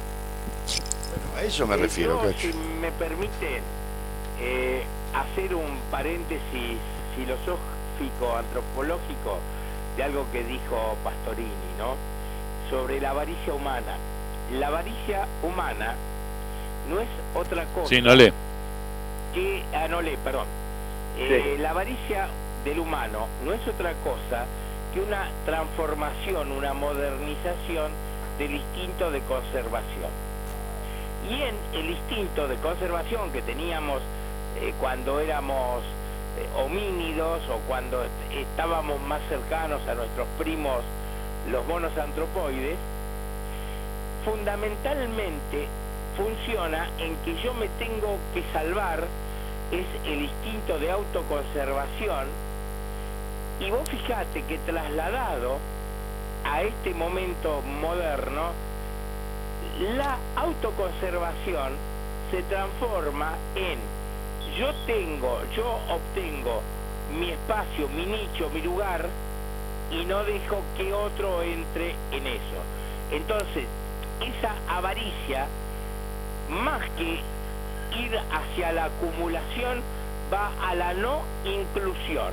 A eso me Eh, refiero, yo, Cacho. si me permite eh, hacer un paréntesis filosófico, antropológico, de algo que dijo Pastorini, ¿no? Sobre la avaricia humana. La avaricia humana no es otra cosa Sí, no lee. que... Ah, no lee, perdón. Eh, La avaricia del humano no es otra cosa que una transformación, una modernización del instinto de conservación. Y en el instinto de conservación que teníamos eh, cuando éramos eh, homínidos o cuando est- estábamos más cercanos a nuestros primos, los monos antropoides, fundamentalmente funciona en que yo me tengo que salvar, es el instinto de autoconservación, y vos fijate que trasladado a este momento moderno, la autoconservación se transforma en yo tengo, yo obtengo mi espacio, mi nicho, mi lugar, y no dejo que otro entre en eso. Entonces, esa avaricia, más que ir hacia la acumulación, va a la no inclusión.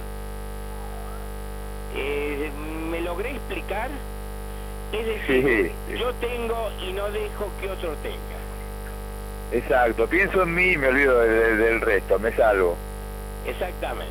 Eh, ¿Me logré explicar? Es decir, Sí. yo tengo y no dejo que otro tenga. Exacto, pienso en mí y me olvido del, del- del resto, me salvo. Exactamente.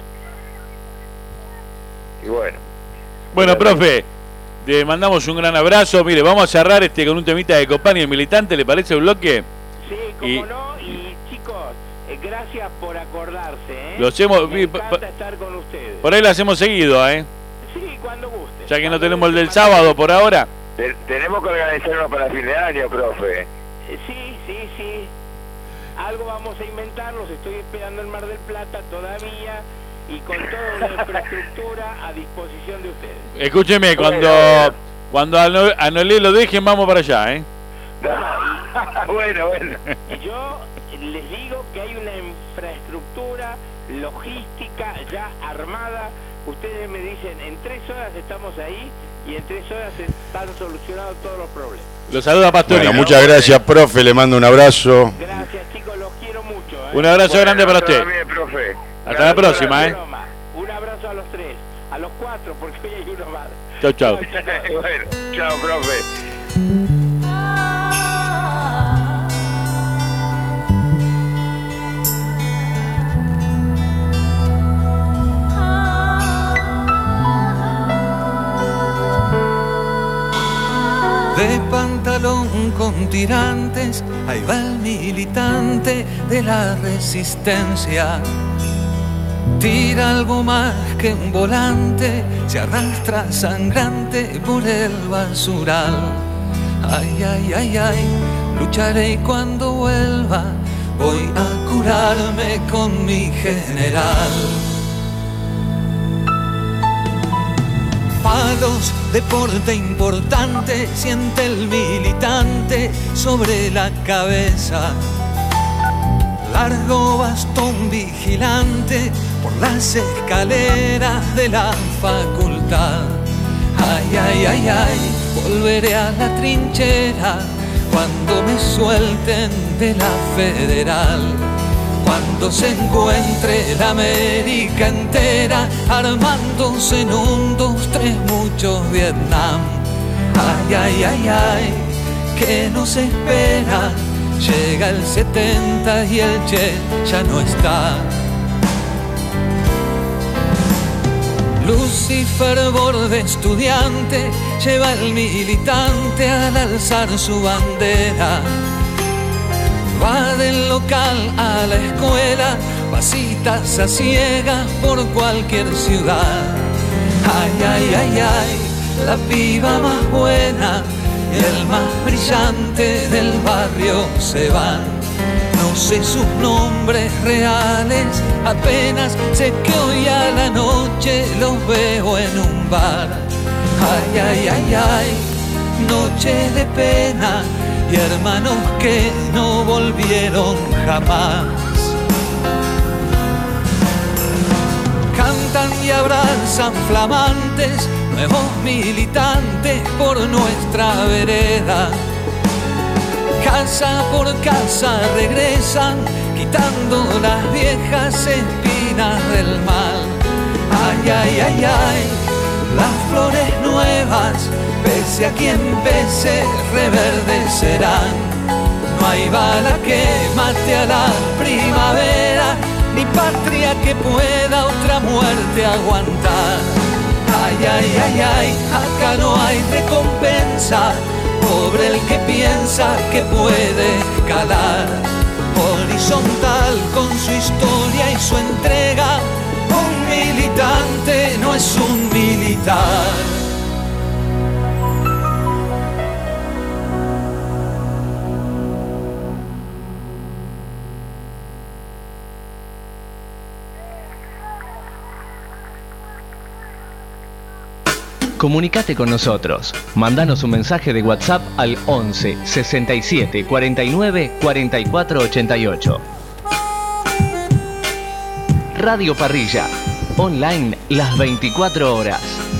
Y bueno. Bueno, profe, le mandamos un gran abrazo. Mire, vamos a cerrar este con un temita de Copani, el militante, ¿le parece el bloque? Sí, como Y- no, y chicos, eh, gracias por acordarse, ¿eh? Lo hacemos- Me y- encanta pa- estar con ustedes. Por ahí lo hacemos seguido, ¿eh? Sí, cuando guste. Ya que no Cuando tenemos el del guste, sábado por ahora. Te- tenemos que organizarnos para fin de año, profe. Eh, Sí, sí, sí. Algo vamos a inventar, los estoy esperando en Mar del Plata todavía y con toda la infraestructura a disposición de ustedes. Escúcheme, cuando, Bueno. cuando a No- a Noelé lo dejen, vamos para allá, ¿eh? Bueno, bueno. Yo les digo que hay una infraestructura logística ya armada. Ustedes me dicen, en tres horas estamos ahí y en tres horas están solucionados todos los problemas. Lo saluda Pastorino. Bueno, muchas gracias, profe, le mando un abrazo. Gracias, chicos, los quiero mucho. ¿eh? Un abrazo Bueno, grande para usted. también, profe. Hasta la próxima, ¿eh? Un abrazo a los tres, a los cuatro, porque hoy hay uno más. Chau, chau. Bueno, chao, profe. De pantalón con tirantes, ahí va el militante de la resistencia. Tira algo más que un volante, se arrastra sangrante por el basural. Ay, ay, ay, ay, lucharé y cuando vuelva voy a curarme con mi general. Palos, deporte importante, siente el militante sobre la cabeza. Largo bastón vigilante por las escaleras de la facultad. Ay, ay, ay, ay, volveré a la trinchera cuando me suelten de la federal. Cuando se encuentre la América entera armándose en un, dos, tres, muchos Vietnam. Ay, ay, ay, ay, que nos espera. Llega el setenta y el Che ya no está. Luz y fervor de estudiante lleva el militante al alzar su bandera. Va del local a la escuela, pasitas a ciegas por cualquier ciudad. Ay, ay, ay, ay, la piba más buena y el más brillante del barrio se van. No sé sus nombres reales, apenas sé que hoy a la noche los veo en un bar. Ay, ay, ay, ay, noche de pena y hermanos que no volvieron jamás. Cantan y abrazan flamantes, nuevos militantes por nuestra vereda. Casa por casa regresan, quitando las viejas espinas del mal. Ay, ay, ay, ay, las flores nuevas, pese a quien pese, reverdecerán. No hay bala que mate a la primavera, ni patria que pueda otra muerte aguantar. Ay, ay, ay, ay, acá no hay recompensa, pobre el que piensa que puede calar. Horizontal con su historia y su entrega, un militante no es un militar. Comunicate con nosotros. Mándanos un mensaje de WhatsApp al once sesenta y siete cuarenta y nueve cuarenta y cuatro ochenta y ocho. Radio Parrilla, online las veinticuatro horas.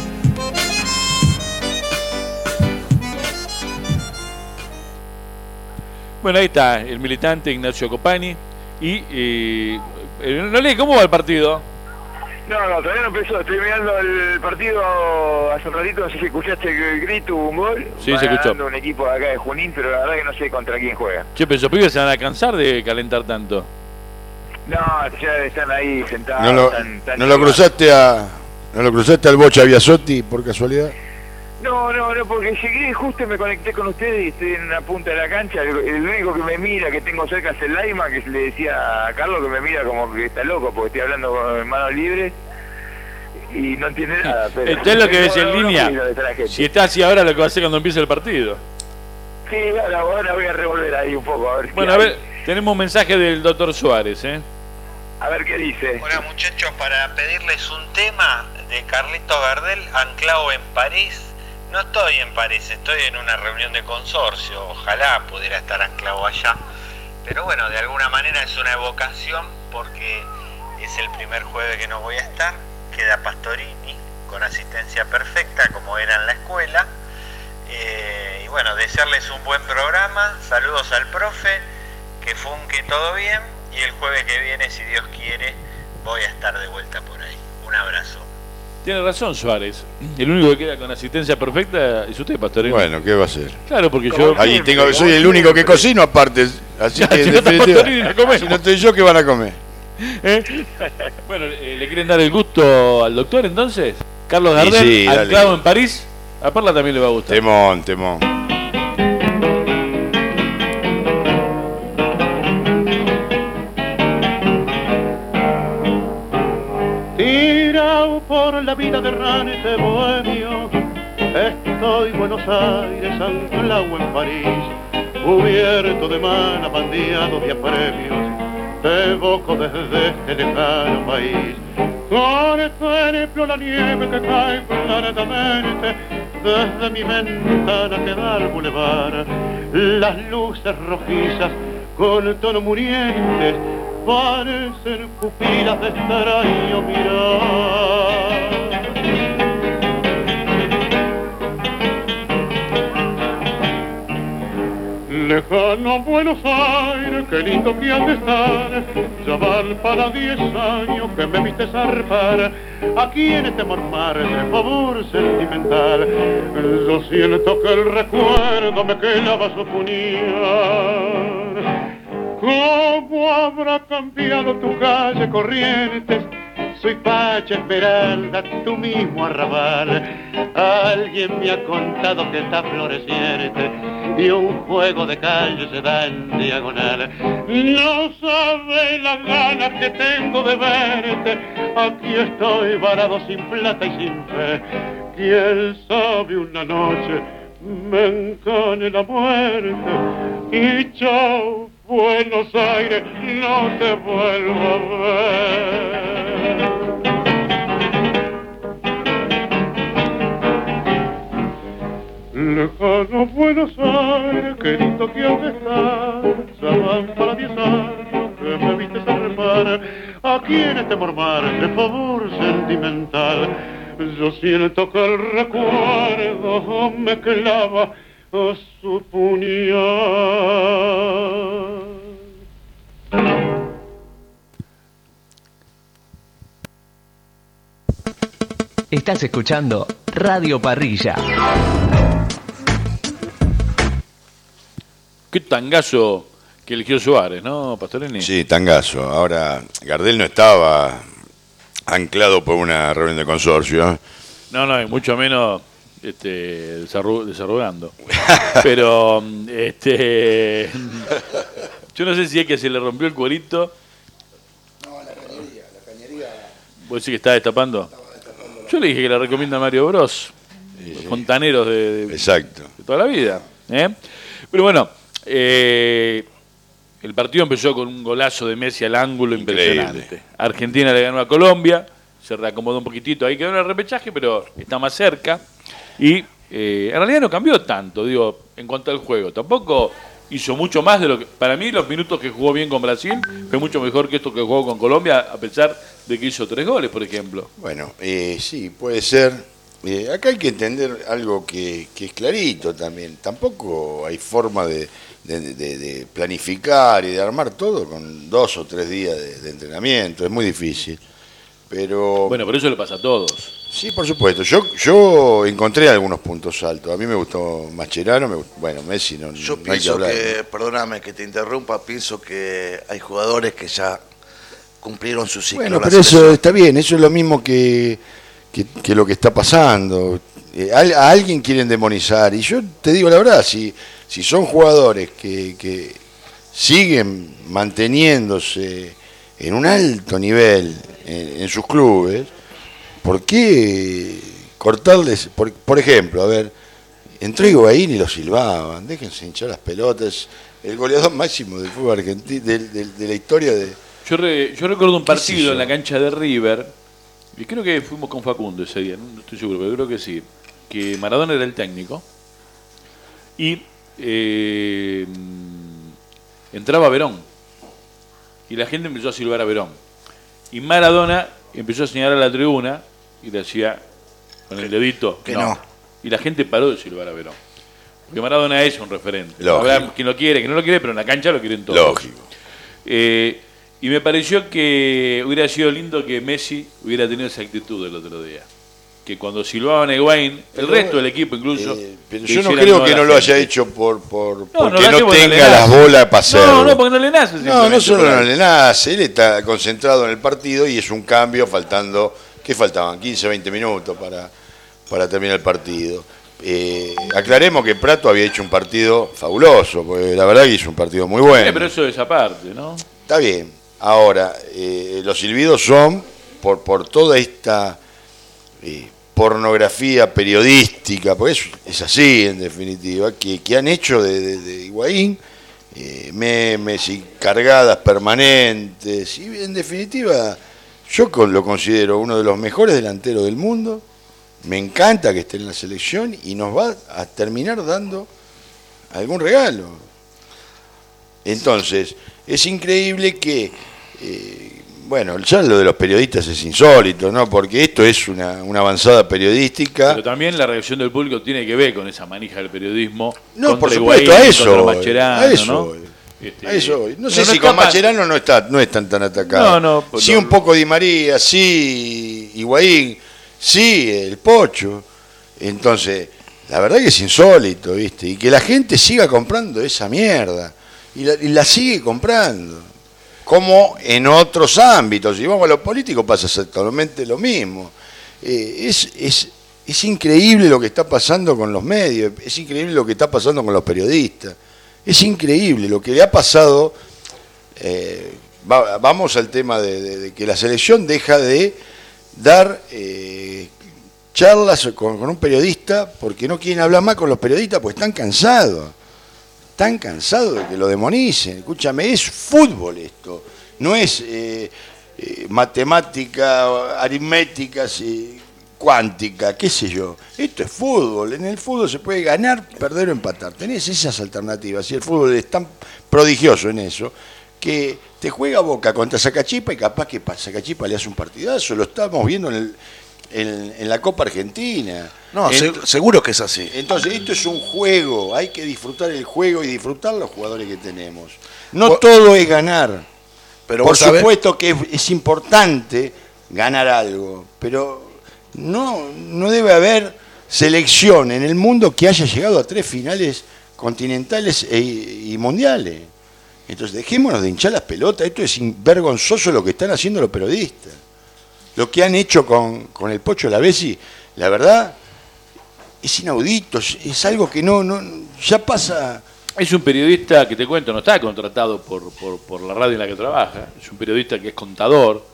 Bueno, ahí está el militante Ignacio Copani. Y, eh, no leí, ¿cómo va el partido? No, no, todavía no empezó. Estoy mirando el partido hace un ratito, no sé si escuchaste el grito, un gol. Sí, va se escuchó. ganando un equipo de acá de Junín, pero la verdad que no sé contra quién juega. Che, pero esos pibes se van a cansar de calentar tanto. No, ya están ahí sentados. ¿No lo, están, están ¿no lo cruzaste a no lo cruzaste al Bocha Biasotti por casualidad? No, no, no, porque llegué justo y me conecté con ustedes y estoy en una punta de la cancha. El, el único que me mira, que tengo cerca, es el Laima, que le decía a Carlos que me mira como que está loco porque estoy hablando con manos libres y no entiende nada. Pero Esto es lo que ves en no, no, línea. no, no, no, Si está así ahora, lo que va a hacer cuando empiece el partido. Sí, ahora, ahora voy a revolver ahí un poco. A ver Bueno, a ver, tenemos un mensaje del doctor Suárez, ¿eh? A ver qué dice. Hola muchachos, para pedirles un tema de Carlitos Gardel, anclado en París. No estoy en París, estoy en una reunión de consorcio, ojalá pudiera estar anclado allá. Pero bueno, de alguna manera es una evocación porque es el primer jueves que no voy a estar. Queda Pastorini con asistencia perfecta como era en la escuela. Eh, y bueno, desearles un buen programa, saludos al profe, que funque todo bien y el jueves que viene, si Dios quiere, voy a estar de vuelta por ahí. Un abrazo. Tiene razón Suárez. El único que queda con asistencia perfecta es usted, Pastorino. Bueno, ¿qué va a hacer? Claro, porque yo... Ahí tengo, soy el único que cocino aparte. Así Ya, que, si en no está definitiva, Pastorino, no comemos. si no estoy yo, ¿qué van a comer? ¿Eh? Bueno, eh, ¿le quieren dar el gusto al doctor entonces? Carlos Sí, Gardel, sí, dale. anclado en París. A Perla también le va a gustar. Temón, temón. Tirado por la vida de errante bohemio, estoy Buenos Aires, anclado en París, cubierto de mana, bandeado de apremios, te evoco desde este lejano país. Contemplo la nieve que cae claramente desde mi ventana que da al bulevar, las luces rojizas con tono murientes parecen pupilas de extraño mirar. Lejano Buenos Aires, qué lindo que han de estar, ya van para diez años que me viste zarpar, aquí en este mormar de favor sentimental, yo siento que el recuerdo me clava su puñal. ¿Cómo habrá cambiado tu calle Corrientes? Soy Pacha Esmeralda, tu mismo arrabal. Alguien me ha contado que está floreciente y un juego de calle se da en diagonal. No sabe las ganas que tengo de verte. Aquí estoy varado sin plata y sin fe. Quién sabe una noche me encane la muerte y chao Buenos Aires, no te vuelvo a ver. Lejano Buenos Aires, qué lindo que has de estar, ya van para diez años que me viste zarpar, aquí en este mormar de favor sentimental, yo siento que el recuerdo me clava a su puñal. Estás escuchando Radio Parrilla. Qué tangazo que eligió Suárez, ¿no, Pastorini? Sí, tangazo. Ahora, Gardel no estaba anclado por una reunión de consorcio. No, no, y mucho menos este, desarru- desarrugando. Pero, este, yo no sé si es que se le rompió el cuerito. No, la cañería, la cañería. ¿Vos decís que está destapando? Yo le dije que la recomienda Mario Bros. Sí, Los sí. fontaneros de, de, Exacto. de toda la vida. ¿eh? Pero bueno, eh, el partido empezó con un golazo de Messi al ángulo Increíble. impresionante. Argentina le ganó a Colombia, se reacomodó un poquitito, ahí quedó en el repechaje, pero está más cerca. Y eh, en realidad no cambió tanto, digo, en cuanto al juego. Tampoco hizo mucho más de lo que... Para mí los minutos que jugó bien con Brasil fue mucho mejor que esto que jugó con Colombia, a pesar de que hizo tres goles, por ejemplo. Bueno, eh, sí, puede ser. Eh, acá hay que entender algo que, que es clarito también. Tampoco hay forma de, de, de, de planificar y de armar todo con dos o tres días de, de entrenamiento. Es muy difícil. Pero Bueno, pero eso le pasa a todos. sí, por supuesto. Yo yo encontré algunos puntos altos. A mí me gustó Mascherano, me gustó, bueno, Messi no, Yo no hay que pienso hablar. que, perdóname que te interrumpa, pienso que hay jugadores que ya cumplieron su ciclo. Bueno, la pero eso selección. está bien, eso es lo mismo que, que, que lo que está pasando. Eh, a, a alguien quieren demonizar, y yo te digo la verdad, si, si son jugadores que, que siguen manteniéndose en un alto nivel en, en sus clubes, ¿por qué cortarles? Por, por ejemplo, a ver, entró Higuaín y lo silbaban, déjense hinchar las pelotas, el goleador máximo del fútbol argentino, de, de- de la historia de... Yo, re- yo recuerdo un ¿Qué sé partido yo? en la cancha de River, y creo que fuimos con Facundo ese día, no estoy seguro, pero creo que sí, que Maradona era el técnico, y eh, entraba Verón, y la gente empezó a silbar a Verón, y Maradona empezó a señalar a la tribuna, y le decía con el dedito, que no. y la gente paró de silbar a Verón, porque Maradona es un referente, Lógico. habrá quien lo quiere, quien no lo quiere, pero en la cancha lo quieren todos. Lógico. Eh, Y me pareció que hubiera sido lindo que Messi hubiera tenido esa actitud el otro día. Que cuando silbaban a Higuaín, el resto del equipo incluso... Eh, pero yo no creo que no lo haya hecho por, por no, porque no, no porque tenga no las bolas para hacerlo. No, no, porque no le nace. No, no solo no le nace, él está concentrado en el partido y es un cambio faltando, ¿qué faltaban? quince, veinte minutos para, para terminar el partido. Eh, aclaremos que Prato había hecho un partido fabuloso, porque la verdad que hizo un partido muy bueno. Sí, pero eso es aparte, ¿no? Está bien. Ahora, eh, los silbidos son por, por toda esta eh, pornografía periodística, porque es, es así en definitiva, que, que han hecho de, de, de Higuaín eh, memes y cargadas permanentes, y en definitiva yo con, lo considero uno de los mejores delanteros del mundo, me encanta que esté en la selección y nos va a terminar dando algún regalo. Entonces, es increíble que, eh, bueno, ya lo de los periodistas es insólito, ¿no? Porque esto es una, una avanzada periodística. Pero también la reacción del público tiene que ver con esa manija del periodismo. No, por Higuaín, supuesto, a eso. contra Mascherano, A eso. ¿no? Este, A eso. No sé no si está con pa- Mascherano no está, no están tan atacados. No, no, Sí, no, un poco Di María, sí, Higuaín, sí, el Pocho. Entonces, la verdad que es insólito, ¿viste? Y que la gente siga comprando esa mierda. Y la, y la sigue comprando. Como en otros ámbitos. Si vamos a lo político pasa exactamente lo mismo. Eh, es, es, es increíble lo que está pasando con los medios. Es increíble lo que está pasando con los periodistas. Es increíble lo que le ha pasado. Eh, va, vamos al tema de, de, de que la selección deja de dar eh, charlas con, con un periodista porque no quieren hablar más con los periodistas porque están cansados. Están cansados de que lo demonicen. Escúchame, es fútbol esto. No es eh, eh, matemática, aritmética, eh, cuántica, qué sé yo. Esto es fútbol. En el fútbol se puede ganar, perder o empatar. Tenés esas alternativas. Y el fútbol es tan prodigioso en eso que te juega Boca contra Sacachipa y capaz que Sacachipa le hace un partidazo. Lo estamos viendo en, el, en, en la Copa Argentina. No, en, se, seguro que es así. Entonces, esto es un juego. Hay que disfrutar el juego y disfrutar los jugadores que tenemos. No Vos, todo es ganar. Pero Por vos sabés, supuesto que es, es importante ganar algo, pero no, no debe haber selección en el mundo que haya llegado a tres finales continentales e, y mundiales. Entonces, dejémonos de hinchar las pelotas. Esto es vergonzoso lo que están haciendo los periodistas. Lo que han hecho con, con el Pocho Lavezzi, la verdad, es inaudito. Es, es algo que no, no ya pasa. Es un periodista que te cuento, no está contratado por, por, por la radio en la que trabaja. Es un periodista que es contador,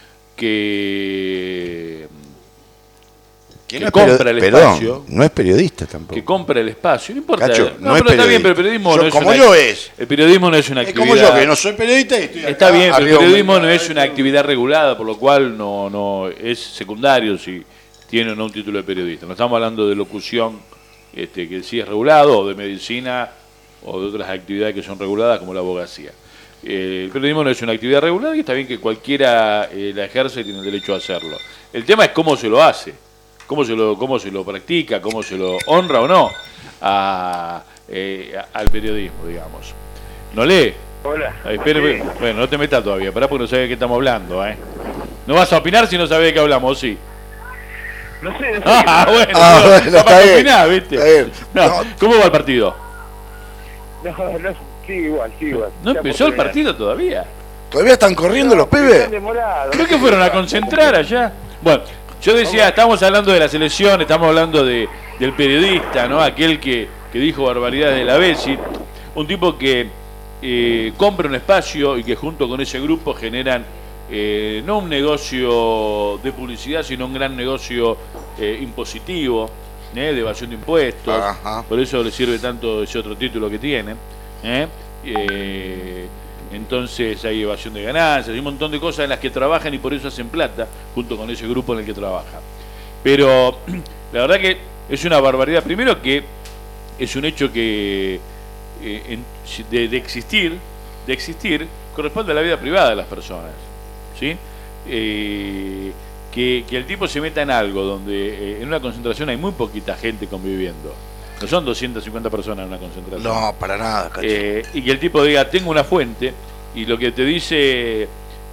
que, Que que no es compra perio- el perdón, espacio. no es periodista tampoco. Que compra el espacio. No importa. Cacho, no, no es pero está bien, periodista. pero el periodismo Yo- no es como una, yo es. El periodismo no es una Es actividad. como yo, que no soy periodista y estoy acá. Está bien, pero el arriba de un periodismo no mercado. es una actividad regulada, por lo cual no, no es secundario si tiene o no un título de periodista. No estamos hablando de locución, este, que sí es regulado, o de medicina, o de otras actividades que son reguladas, como la abogacía. Eh, el periodismo no es una actividad regulada y está bien que cualquiera eh, la ejerce y tiene el derecho a hacerlo. El tema es cómo se lo hace, cómo se lo, cómo se lo practica, cómo se lo honra o no a, eh, a- al periodismo, digamos. ¿No lee? Hola. Ay, espere, Sí. bueno, no te metas todavía, pará porque no sabes de qué estamos hablando, ¿eh? No vas a opinar si no sabes de qué hablamos, sí. No sé, no sé. Ah, bueno, Ah, no, bueno, capaz está que bien, opinás, ¿viste? está bien. No, No. ¿cómo va el partido? No, no, sigue igual, sigue igual. No Ya empezó por el terminar. partido todavía. ¿Todavía están corriendo los Están pibes? demorados. Creo que fueron a concentrar allá. Bueno, yo decía, estamos hablando de la selección, estamos hablando de, del periodista, ¿no? Aquel que, que dijo barbaridades de la Bessi. Un tipo que eh, compra un espacio y que junto con ese grupo generan eh, no un negocio de publicidad, sino un gran negocio eh, impositivo, ¿eh? De evasión de impuestos. Ajá. Por eso le sirve tanto ese otro título que tienen. ¿eh? Eh, entonces hay evasión de ganancias, hay un montón de cosas en las que trabajan y por eso hacen plata junto con ese grupo en el que trabajan. Pero la verdad que es una barbaridad. Primero que es un hecho que eh, en- de, de existir, de existir, corresponde a la vida privada de las personas, ¿sí? Eh, que, que el tipo se meta en algo donde eh, en una concentración hay muy poquita gente conviviendo. No son doscientas cincuenta personas en una concentración. No, para nada, Cacho. Eh, y que el tipo diga, tengo una fuente, y lo que te dice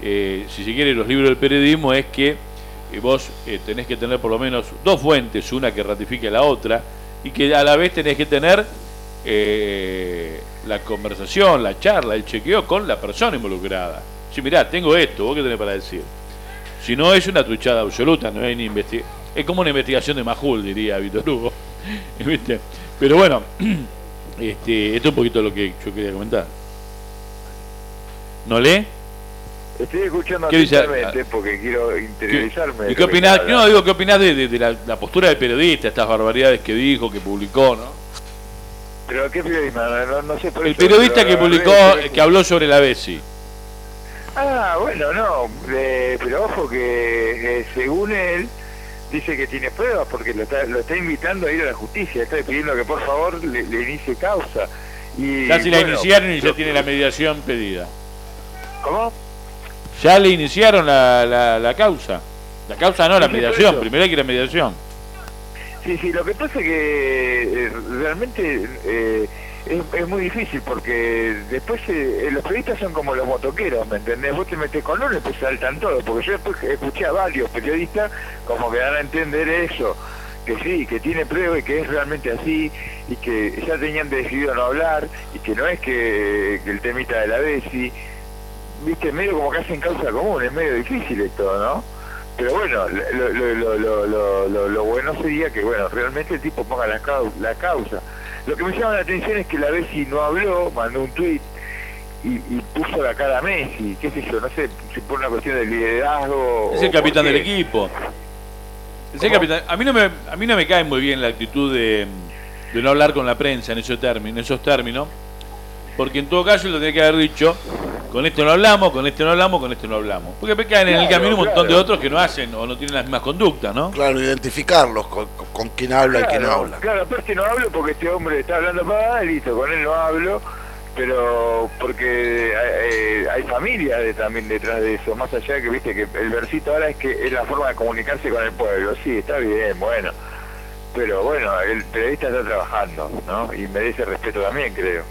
eh, si se quiere, los libros del periodismo, es que eh, vos eh, tenés que tener por lo menos dos fuentes, una que ratifique la otra, y que a la vez tenés que tener eh, la conversación, la charla, el chequeo con la persona involucrada. Si mirá, tengo esto, ¿vos qué tenés para decir? Si no, es una truchada absoluta, no hay ni investigación. Es como una investigación de Majul, diría Víctor Hugo. ¿Viste? Pero bueno, este, esto es un poquito lo que yo quería comentar. ¿No lee? Estoy escuchando ¿Qué dice? atentamente porque quiero interiorizarme. ¿Y qué opinás? No, digo, ¿qué opinás de, de, de la, la postura del periodista, estas barbaridades que dijo, que publicó, ¿no? ¿Pero qué periodismo? No, no, no sé por El eso, periodista que pero, publicó, que... que habló sobre la Bessi. Ah, bueno, no, eh, pero ojo que eh, según él dice que tiene pruebas porque lo está, lo está invitando a ir a la justicia, está pidiendo que por favor le, le inicie causa. Y, ya si bueno, la iniciaron y ya lo, tiene la mediación pedida. ¿Cómo? Ya le iniciaron la, la, la causa. La causa no, la Sí, mediación. Primero hay que ir a mediación. Sí, sí, lo que pasa es que eh, realmente eh, es, es muy difícil porque después eh, los periodistas son como los motoqueros, ¿me entendés? Vos te metés con uno y te saltan todo, porque yo después escuché a varios periodistas como que dan a entender eso, que sí, que tiene prueba y que es realmente así, y que ya tenían decidido no hablar, y que no es que, que el temita de la Bessi, viste, medio como que hacen causa común, es medio difícil esto, ¿no? Pero bueno, lo, lo, lo, lo, lo, lo, lo bueno sería que, bueno, realmente el tipo ponga la, cau la causa. Lo que me llama la atención es que la Bessi no habló, mandó un tuit y, y puso la cara a Messi, qué sé yo, no sé, si por una cuestión de liderazgo... Es el capitán del equipo. Es el capitán. A mí no me, a mí no me cae muy bien la actitud de, de no hablar con la prensa en esos términos, en esos términos, porque en todo caso él lo tendría que haber dicho: con este no hablamos, con este no hablamos, con este no hablamos. Porque me caen en el camino un montón de otros que no hacen o no tienen las mismas conductas, ¿no? Claro, identificarlos con, con, con quién habla claro, y quién no habla. Claro, aparte no hablo porque este hombre está hablando para listo, con él no hablo, pero porque eh, hay familia de, también detrás de eso, más allá de que viste que el versito ahora es que es la forma de comunicarse con el pueblo. Sí, está bien, bueno, pero bueno, el periodista está trabajando, ¿no? Y merece respeto también, creo.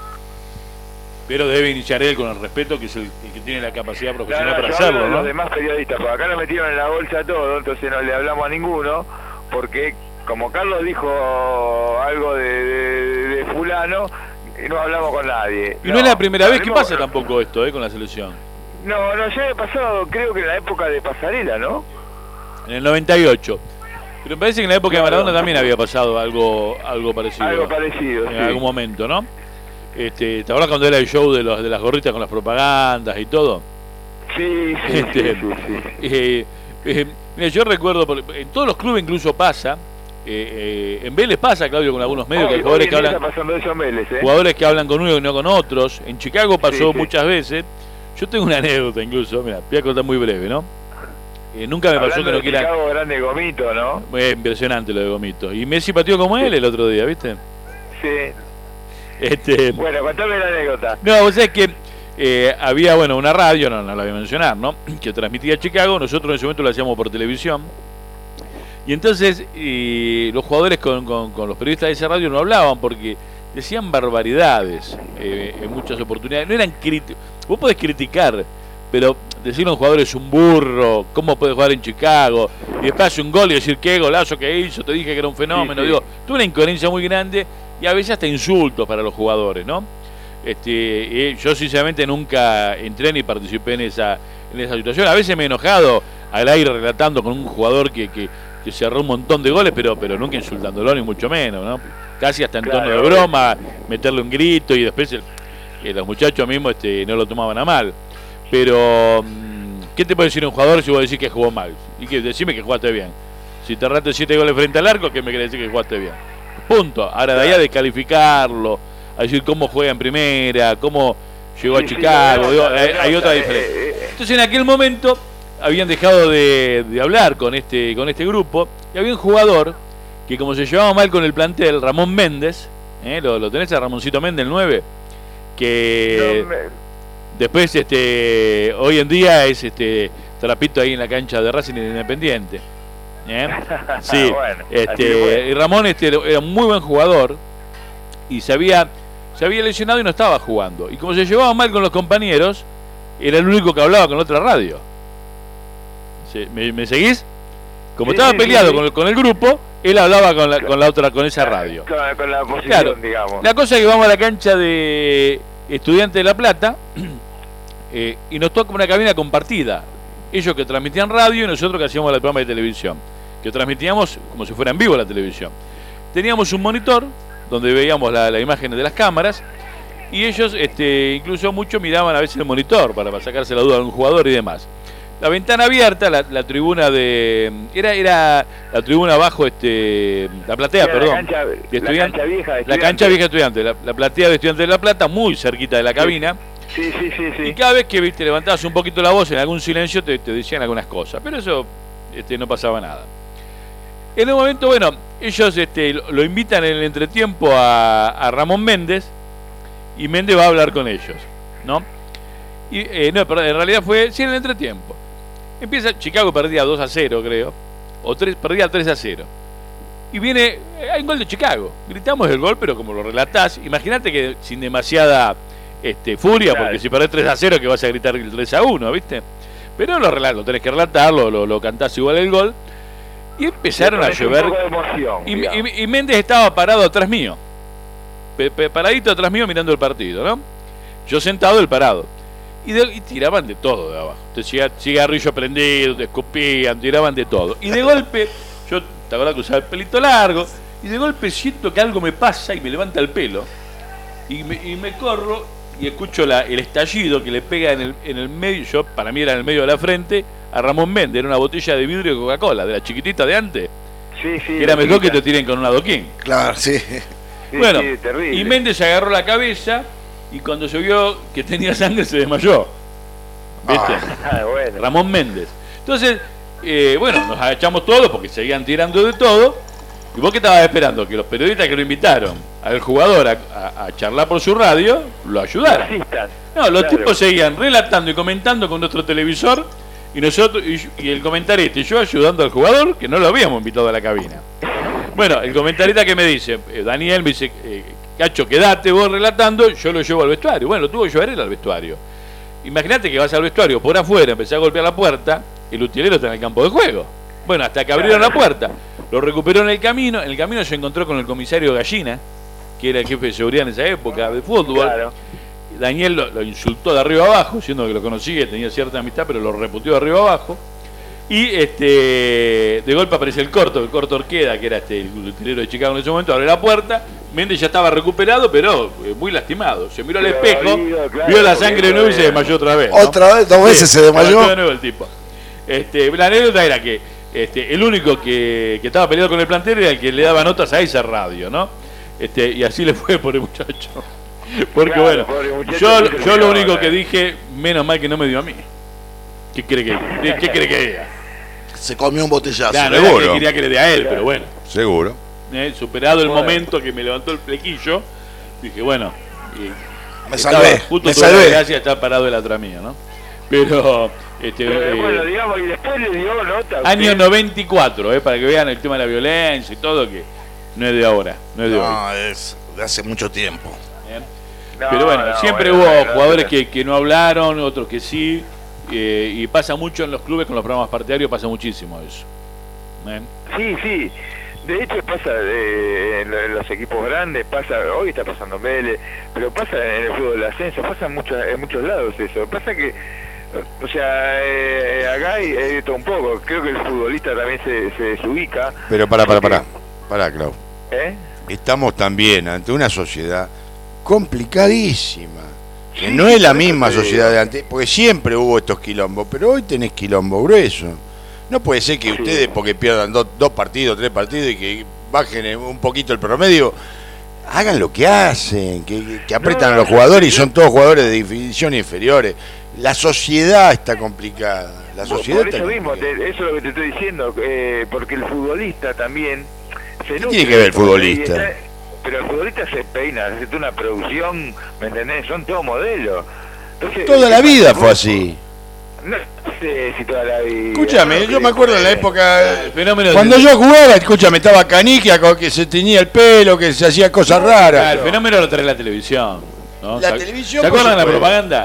Pero debe iniciar él con el respeto, que es el, el que tiene la capacidad profesional no, no, para yo hacerlo, hablo de ¿no? los demás periodistas, porque acá nos metieron en la bolsa todo, entonces no le hablamos a ninguno, porque como Carlos dijo algo de, de, de fulano, no hablamos con nadie. Y no, no es la primera vez que pasa tampoco esto, ¿eh? Con la selección. No, no, ya había pasado, creo que en la época de Pasarela, ¿no? En el noventa y ocho. Pero me parece que en la época de Maradona también había pasado algo algo parecido. Algo parecido, en sí. algún momento, ¿no? Este, ¿te acuerdas cuando era el show de, los, de las gorritas con las propagandas y todo? Sí, sí, este, sí, sí, sí. Eh, eh, mira, yo recuerdo, en todos los clubes incluso pasa, eh, eh, en Vélez pasa, Claudio, con algunos medios, Hoy, que hay jugadores que hablan, está pasando eso en Vélez, ¿eh? jugadores que hablan con uno y no con otros. En Chicago pasó Sí, sí. muchas veces. Yo tengo una anécdota incluso, mira, voy a contar muy breve, ¿no? Eh, nunca me pasó Hablando que no de quieran... Chicago Grande Gomito, ¿no? Eh, impresionante lo de Gomito. Y Messi pateó como él el otro día, ¿viste? Sí. Este... Bueno, contame la anécdota. No, vos sabés que eh, había, bueno, una radio, no, no la voy a mencionar, ¿no? Que transmitía Chicago, nosotros en ese momento lo hacíamos por televisión. Y entonces eh, los jugadores con, con, con los periodistas de esa radio no hablaban porque decían barbaridades eh, en muchas oportunidades. No eran críticos. Vos podés criticar, pero decir a un jugador es un burro, ¿cómo puede jugar en Chicago? Y después hace un gol y decir qué golazo que hizo, te dije que era un fenómeno. Sí, sí. Digo, tuve una incoherencia muy grande y a veces hasta insultos para los jugadores, ¿no? Este, eh, yo sinceramente nunca entré ni participé en esa, en esa situación. A veces me he enojado al aire relatando con un jugador que, que, que cerró un montón de goles, pero, pero nunca insultándolo ni mucho menos, ¿no? Casi hasta en Claro, tono de broma, meterle un grito y después el, eh, los muchachos mismos este, no lo tomaban a mal. Pero, ¿qué te puede decir un jugador si vos decís que jugó mal? Y que decime que jugaste bien. Si te erraste siete goles frente al arco, ¿qué me querés decir que jugaste bien? Punto. Ahora de ahí a descalificarlo, a decir cómo juega en primera, cómo llegó Sí, a sí, Chicago, no, digo, no, hay, no, hay no, otra eh, diferencia. eh, Entonces en aquel momento habían dejado de, de hablar con este, con este grupo y había un jugador que, como se llevaba mal con el plantel, Ramón Méndez, ¿eh? ¿Lo, lo tenés a Ramoncito Méndez, el nueve? Que... no, me- Después, este, hoy en día es este trapito ahí en la cancha de Racing Independiente. ¿Eh? Sí, Bueno, así este, y Ramón este, era un muy buen jugador y se había, se había lesionado y no estaba jugando. Y como se llevaba mal con los compañeros, era el único que hablaba con la otra radio. ¿Me, me seguís? Como Sí, estaba sí, peleado sí, sí. Con, el, con el grupo, él hablaba con la, con la otra, con esa radio. Con, con la posición, Claro, digamos. la cosa es que vamos a la cancha de Estudiantes de La Plata eh, y nos toca una cabina compartida. Ellos que transmitían radio y nosotros que hacíamos el programa de televisión, que transmitíamos como si fuera en vivo la televisión. Teníamos un monitor donde veíamos la, la imagen de las cámaras y ellos este, incluso muchos miraban a veces el monitor para, para sacarse la duda de un jugador y demás. La ventana abierta, la, la tribuna de... Era era la tribuna abajo, este, la platea, Era la perdón. cancha- de la Estudiantes- cancha vieja de La Estudiantes. cancha vieja de Estudiantes, la, la platea de Estudiantes de La Plata, muy cerquita de la cabina. Sí, sí, sí, sí. Y cada vez que viste, levantabas un poquito la voz en algún silencio, te, te decían algunas cosas. Pero eso este, no pasaba nada. En un momento, bueno, ellos este, lo, lo invitan en el entretiempo a, a Ramón Méndez y Méndez va a hablar con ellos, ¿no? Y, eh, no, perdón, en realidad fue, sí, en el entretiempo. Empieza, Chicago perdía dos a cero, creo, o tres, perdía tres a cero. Y viene, eh, hay un gol de Chicago. Gritamos el gol, pero como lo relatás, imagínate que sin demasiada este, furia, Claro. porque si perdés tres a cero, que vas a gritar el tres a uno, ¿viste? Pero lo relato, lo tenés que relatar, lo, lo, lo cantás igual el gol. Y empezaron Le a pones un llover. poco de emoción, Y, digamos. y- y Méndez estaba parado atrás mío. Pe- pe- paradito atrás mío mirando el partido, ¿no? Yo sentado, él parado. Y, de- y tiraban de todo de abajo. Entonces, ciga- cigarrillo prendido, te escupían, tiraban de todo. Y de golpe, yo te acuerdas que usaba el pelito largo, y de golpe siento que algo me pasa y me levanta el pelo. Y me, y me corro y escucho la- el estallido que le pega en el, en el medio, yo para mí era en el medio de la frente, a Ramón Méndez. Era una botella de vidrio de Coca-Cola, de la chiquitita de antes. Sí, sí. Que era la mejor que chiquita. te tiren con un adoquín. Claro, sí. Sí, Bueno, sí, terrible. y Méndez se agarró la cabeza y cuando se vio que tenía sangre se desmayó. ¿Viste? Ah, bueno. Ramón Méndez. Entonces, eh, bueno, nos agachamos todos porque seguían tirando de todo. ¿Y vos qué estabas esperando? Que los periodistas que lo invitaron al jugador a, a- a charlar por su radio lo ayudaran. Asistan. No, los Claro. tipos seguían relatando y comentando con nuestro televisor y nosotros y, y el comentarista y yo ayudando al jugador que no lo habíamos invitado a la cabina. Bueno, el comentarista que me dice, eh, Daniel me dice, eh, Cacho, quedate vos relatando, yo lo llevo al vestuario. Bueno, lo tuvo que llevar él al vestuario. Imagínate que vas al vestuario por afuera, empecé a golpear la puerta, el utilero está en el campo de juego. Bueno, hasta que abrieron la puerta, lo recuperó en el camino, en el camino se encontró con el comisario Gallina, que era el jefe de seguridad en esa época de fútbol. Claro. Daniel lo, lo insultó de arriba abajo, siendo que lo conocía, tenía cierta amistad, pero lo reputió de arriba abajo. Y este de golpe aparece el Corto, el Corto Orqueda, que era este, el utilero de Chicago en ese momento, abre la puerta, Méndez ya estaba recuperado, pero eh, muy lastimado. Se miró al Pero espejo, herido, claro, vio la porque sangre de eso nuevo y se era- desmayó otra vez. ¿no? Otra vez, dos veces se desmayó. desmayó de nuevo el tipo. Este, la anécdota era que este, el único que, que estaba peleado con el plantel era el que le daba notas a esa radio, ¿no? Este, y así le fue por el muchacho. Porque Claro, bueno, pobre muchacho, yo, sí se yo lo cuidaba, único eh. que dije, menos mal que no me dio a mí. ¿Qué cree que ¿Qué, qué cree que diga? Se comió un botellazo. Nah, no era seguro. que quería que le dé a él, pero bueno. Seguro. eh, superado el Bueno. momento que me levantó el flequillo, dije, bueno, y Me estaba salvé, justo me tuve la salvé. gracia de estar parado de la otra mía, ¿no? Pero, este, Pero, eh, bueno, digamos, y después le dio nota. a año usted. noventa y cuatro, eh, para que vean el tema de la violencia y todo, que no es de ahora, no es de hoy. No, es de hace mucho tiempo. ¿eh? No, Pero bueno, no, siempre bueno, hubo bueno, jugadores bueno. que, que no hablaron, otros que sí, eh, y pasa mucho en los clubes con los programas partidarios, pasa muchísimo eso. ¿eh? Sí, sí. De hecho pasa de, en lo- en los equipos grandes, pasa, hoy está pasando en Vélez, pero pasa en el fútbol del ascenso, pasa en muchos, en muchos lados eso. Pasa que, o sea, eh, acá hay, hay de todo un poco. Creo que el futbolista también se, se desubica. Pero para, para, Porque- para. Para, Clau. ¿Eh? Estamos también ante una sociedad complicadísima. Que Sí, no es la por eso misma te digo. sociedad de antes, porque siempre hubo estos quilombos, pero hoy tenés quilombo grueso. No puede ser que Sí. ustedes, porque pierdan do- dos partidos, tres partidos y que bajen un poquito el promedio, hagan lo que hacen, que, que apretan No, a los jugadores y son todos jugadores de divisiones inferiores. La sociedad está complicada. La Por- sociedad por está eso mismo, complicada. te- eso es lo que te estoy diciendo, eh, porque el futbolista también se nutre tiene que ver el de todo, futbolista? y está- pero el futbolista se peina, hace una producción, ¿me entendés? Son todos modelos. Entonces, Toda la ¿qué vida pasa? fue así. No sé si toda la vida. Escúchame, No yo me sé, acuerdo en la eh, época. El fenómeno Cuando de- yo jugaba, escúchame, estaba Canigia, con que se teñía el pelo, que se hacía cosas Ah, raras. el fenómeno lo trae la televisión. ¿no? La ¿Se- televisión, ¿Se por acuerdan de la supuesto. propaganda?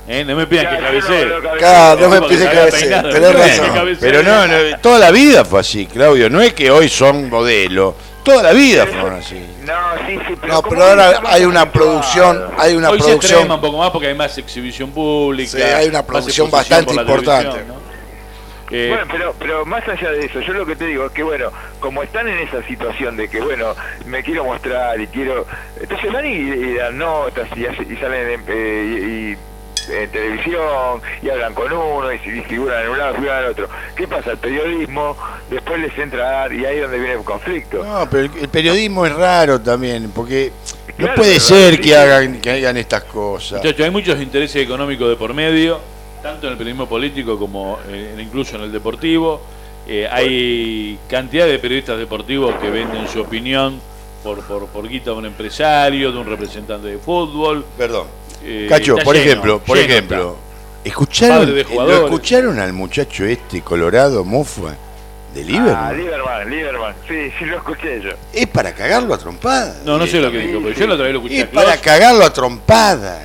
¿Eh? No me pidan que cabecee. Claro, no me pides que cabecee. Tenés razón. Pero no, no, toda la vida fue así, Claudio. No es que hoy son modelos. Toda la vida fueron así. No, sí, sí, pero, no, pero ahora hay una producción, hay una hoy producción. se extrema un poco más porque hay más exhibición pública. Sí, hay una producción bastante importante. ¿No? Eh, bueno, pero pero más allá de eso, yo lo que te digo es que, bueno, como están en esa situación de que, bueno, me quiero mostrar y quiero... Entonces van y, y dan notas y, y salen en, eh, y, y, en televisión y hablan con uno y, y figuran en un lado, figuran en el otro. ¿Qué pasa? El periodismo después les entra a dar y ahí es donde viene el conflicto. No, pero el, el periodismo es raro también, porque no claro, puede pero ser sí, que hagan, que hagan estas cosas. Muchachos, hay muchos intereses económicos de por medio, tanto en el periodismo político como eh, incluso en el deportivo. Eh, hay cantidad de periodistas deportivos que venden su opinión por, por, por guita de un empresario, de un representante de fútbol. Perdón. Eh, Cacho, por lleno, ejemplo, por lleno ejemplo, ¿escucharon, de ¿lo escucharon al muchacho este colorado mofa de Lieberman? Ah, Lieberman, Lieberman, sí, sí lo escuché yo. Es para cagarlo a trompada. No, no sé lo que dijo, pero yo la otra vez lo escuché. Es para cagarlo a trompada.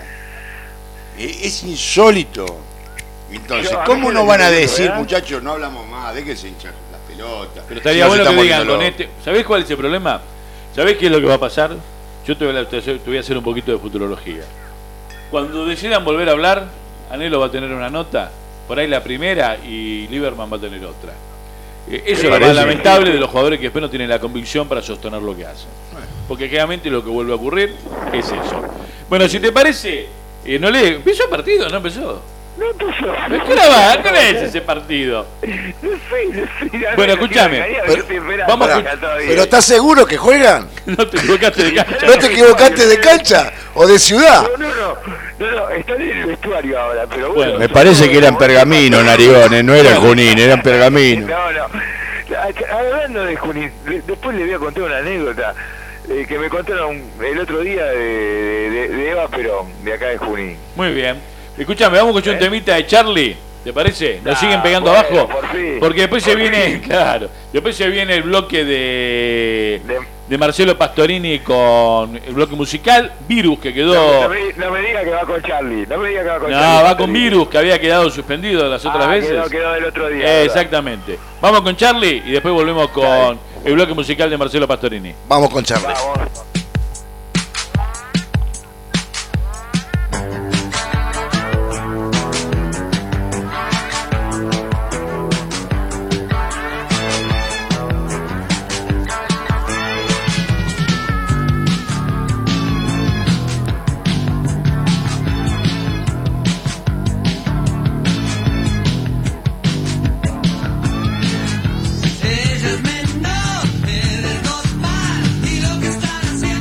Es insólito. Entonces, Yo, ¿cómo a mí no me van a lo digo, decir, ¿verdad? muchachos, no hablamos más, déjense hinchar las pelotas? Pero estaría Si bueno nos que digan estamos con yendo este... ¿Sabés cuál es el problema? ¿Sabés qué es lo que va a pasar? Yo te voy a, te voy a hacer un poquito de futurología. Cuando decidan volver a hablar, Anhelo va a tener una nota, por ahí la primera, y Lieberman va a tener otra. Eh, eso es lo más lamentable de los jugadores que después no tienen la convicción para sostener lo que hacen. Porque generalmente lo que vuelve a ocurrir es eso. Bueno, si te parece, eh, no le... ¿Empezó el partido? ¿No empezó? No empezó. ¿Pero qué hora va? ¿Qué hora es ese partido? No sé, no sé. Bueno, escúchame. Vamos a Pero ¿estás seguro que juegan? No te equivocaste de cancha. ¿No te equivocaste de cancha o de ciudad? No, no, no, no, no, están en el vestuario ahora, pero bueno. Bueno, Me parece que eran pergaminos, narigones, no eran Junín, eran pergaminos. No, no. Hablando de Junín, después le voy a contar una anécdota eh, que me contaron el otro día de, de, de Eva Perón, de acá de Junín. Muy bien. Escuchame, vamos a escuchar un temita de Charlie, ¿te parece? ¿Nos Ah, siguen pegando bueno, abajo? por fin, Porque después se por viene, fin. claro, después se viene el bloque de, De- de Marcelo Pastorini con el bloque musical, Virus, que No, quedó... no me, no me diga que va con Charlie, no me diga que va con No, Charlie. va con Virus, que había quedado suspendido las otras Ah, veces. Quedó, quedó el otro día. Eh, ¿verdad? exactamente. Vamos con Charlie y después volvemos con el bloque musical de Marcelo Pastorini. Vamos con Charlie. Vamos. Ellas me no, eres dos más, y lo que están haciendo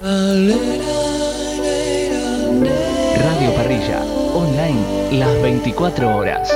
Radio Parrilla, online las veinticuatro horas.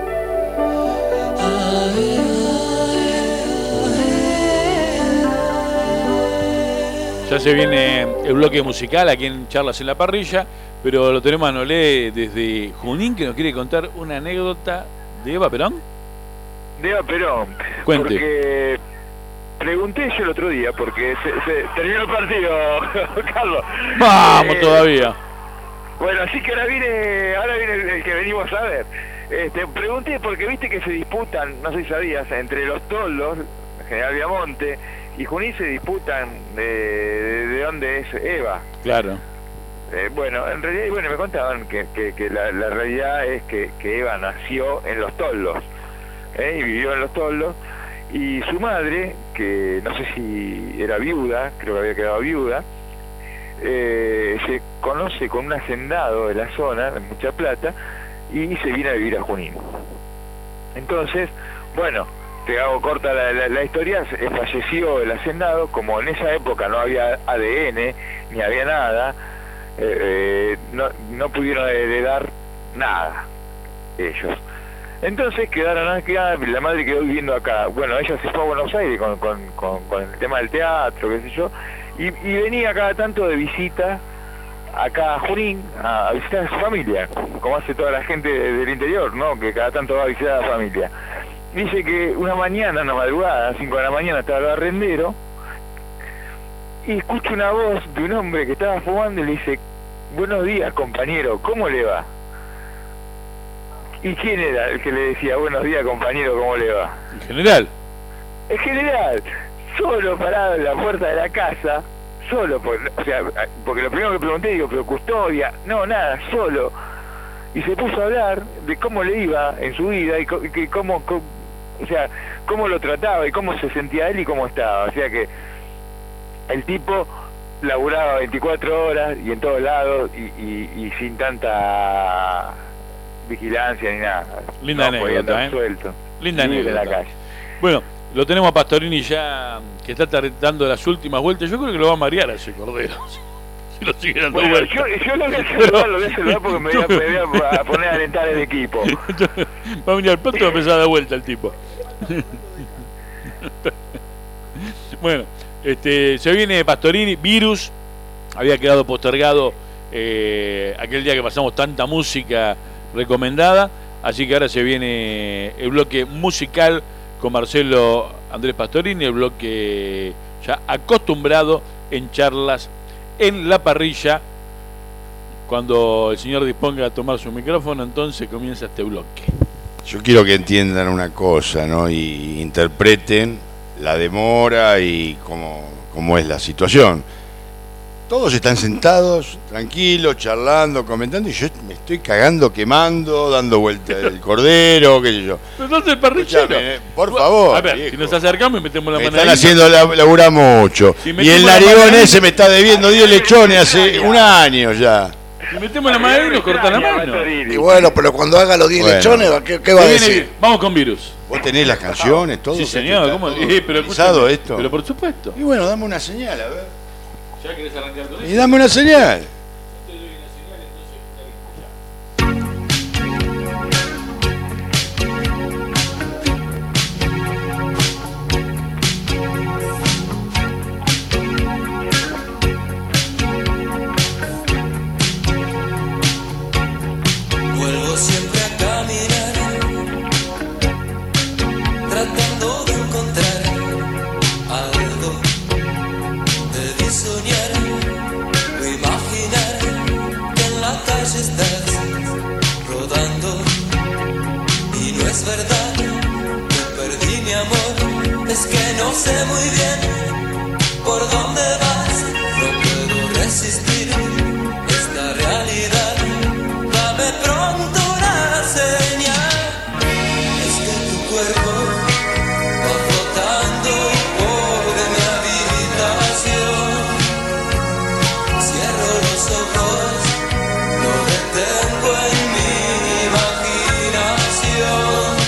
Ya se viene el bloque musical aquí en Charlas en la Parrilla, pero lo tenemos a Nolé desde Junín, que nos quiere contar una anécdota de Eva Perón. De Eva Perón. Cuente. Porque pregunté yo el otro día, porque se, se terminó el partido, Carlos. ¡Vamos Eh, todavía! Bueno, así que ahora viene, ahora viene el, el que venimos a ver. Este, pregunté porque viste que se disputan, no sé si sabías, entre los toldos, General Viamonte, y Junín se disputan de, de, de dónde es Eva. Claro. Eh, bueno, en realidad, y bueno, me contaban que, que, que la, la realidad es que, que Eva nació en Los Toldos, ¿eh? Y vivió en Los Toldos, y su madre, que no sé si era viuda, creo que había quedado viuda, eh, se conoce con un hacendado de la zona, de Mucha Plata, y se viene a vivir a Junín. Entonces, bueno, te hago corta la, la, la historia, eh, falleció el hacendado, como en esa época no había A D N, ni había nada, eh, eh, no, no pudieron heredar nada, ellos. Entonces quedaron acá, la madre quedó viviendo acá. Bueno, ella se fue a Buenos Aires con, con, con, con el tema del teatro, qué sé yo, y, y venía cada tanto de visita acá a Junín a, a visitar a su familia, como hace toda la gente del interior, ¿no? Que cada tanto va a visitar a la familia. Dice que una mañana, una madrugada, a las cinco de la mañana, estaba el barrendero y escucha una voz de un hombre que estaba fumando y le dice: buenos días, compañero, ¿cómo le va? ¿Y quién era el que le decía buenos días, compañero, cómo le va? ¿En general? El general, solo parado en la puerta de la casa, solo, porque, o sea, porque lo primero que pregunté, digo, pero custodia, no, nada, solo. Y se puso a hablar de cómo le iba en su vida y, co y cómo, cómo, o sea, cómo lo trataba y cómo se sentía él y cómo estaba. O sea que el tipo laburaba veinticuatro horas y en todos lados y, y, y sin tanta vigilancia ni nada. Linda no, podía anécdota, andar ¿eh? suelto. Linda libre en la anécdota. calle. Bueno, lo tenemos a Pastorini ya, que está dando las últimas vueltas. Yo creo que lo va a marear a ese cordero. Si lo sigue dando Bueno, vueltas. yo, yo lo voy a saludar, lo voy a saludar porque me voy a, me voy a poner a alentar el equipo. Va a venir al plato y va a empezar a dar vuelta el tipo. Bueno, este, se viene Pastorini, Virus. Había quedado postergado eh, aquel día que pasamos tanta música recomendada. Así que ahora se viene el bloque musical con Marcelo Andrés Pastorini, el bloque ya acostumbrado en Charlas en la Parrilla. Cuando el señor disponga a tomar su micrófono, entonces comienza este bloque. Yo quiero que entiendan una cosa, ¿no? Y interpreten la demora y cómo, cómo es la situación. Todos están sentados, tranquilos, charlando, comentando, y yo me estoy cagando, quemando, dando vuelta el cordero, qué sé yo. Pero entonces el parrillero. Escuchame, por favor. A ver, viejo. si nos acercamos y metemos la Me mano están ahí, haciendo la- laburar mucho. Si Y metemos el la narigón mano ahí- ese me está debiendo diez lechones hace un año ya. Si metemos la mano ahí, nos cortan la mano. Y bueno, pero cuando haga los diez Bueno. lechones, ¿qué, qué va a Se viene decir? bien. Vamos con Virus. ¿Vos tenés las canciones, todo? Sí, ¿Esto señor. está ¿Cómo? todo Eh, pero organizado escúchame, esto? Pero por supuesto. Y bueno, dame una señal, a ver. ¿Ya querés arrancar con Y dame una señal. Vuelvo siempre a caminar, tratando de encontrar algo, de soñar o imaginar que en la calle estás rodando. Y no es verdad que perdí mi amor, es que no sé muy bien por dónde vas, no puedo resistir esta realidad. Dame pronto una señal, es que tu cuerpo va flotando por mi habitación. Cierro los ojos, lo detengo en mi imaginación.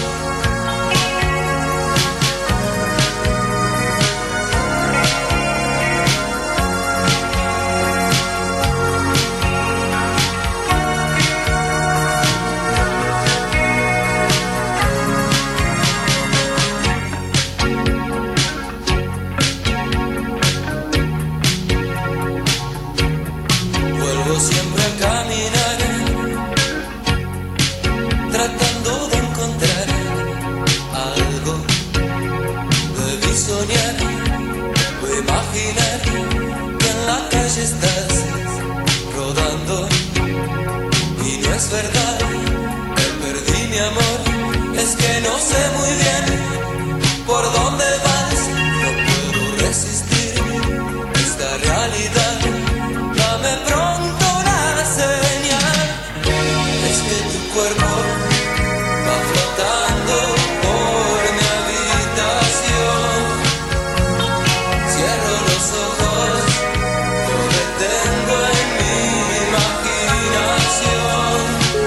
ayer pude imaginar que en la calle estás rodando y no es verdad que perdí mi amor, es que no sé muy bien por dónde vas, no puedo resistir esta realidad, dame pronto una señal, es que tu cuerpo va flotando por mi habitación, cierro los ojos, lo detengo en mi imaginación.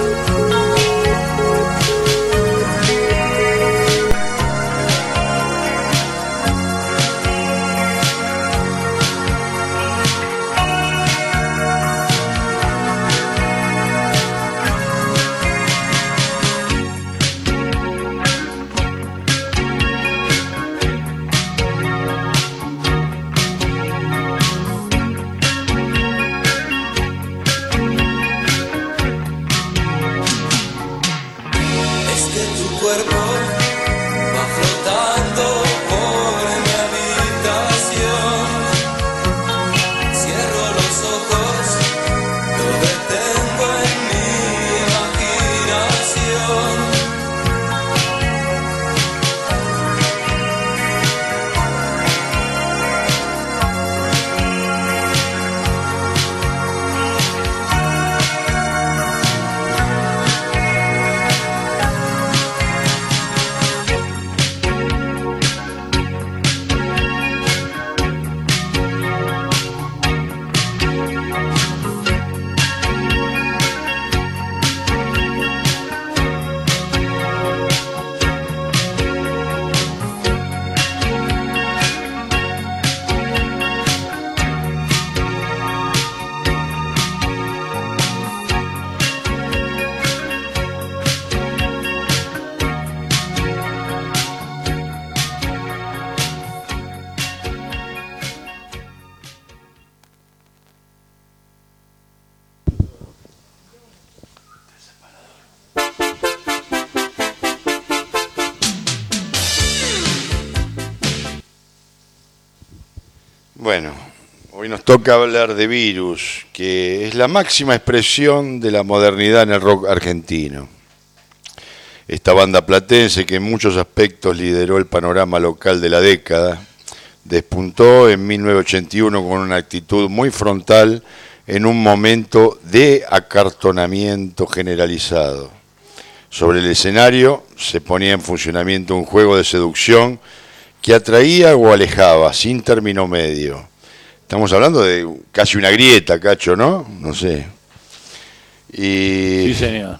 Es que tu cuerpo va flotando por mi habitación, cierro los ojos, lo detengo en mi imaginación. Bueno, hoy nos toca hablar de Virus, que es la máxima expresión de la modernidad en el rock argentino. Esta banda platense, que en muchos aspectos lideró el panorama local de la década, despuntó en mil novecientos ochenta y uno con una actitud muy frontal en un momento de acartonamiento generalizado. Sobre el escenario se ponía en funcionamiento un juego de seducción que atraía o alejaba, sin término medio. Estamos hablando de casi una grieta, Cacho, ¿no? No sé. Y... Sí, señor.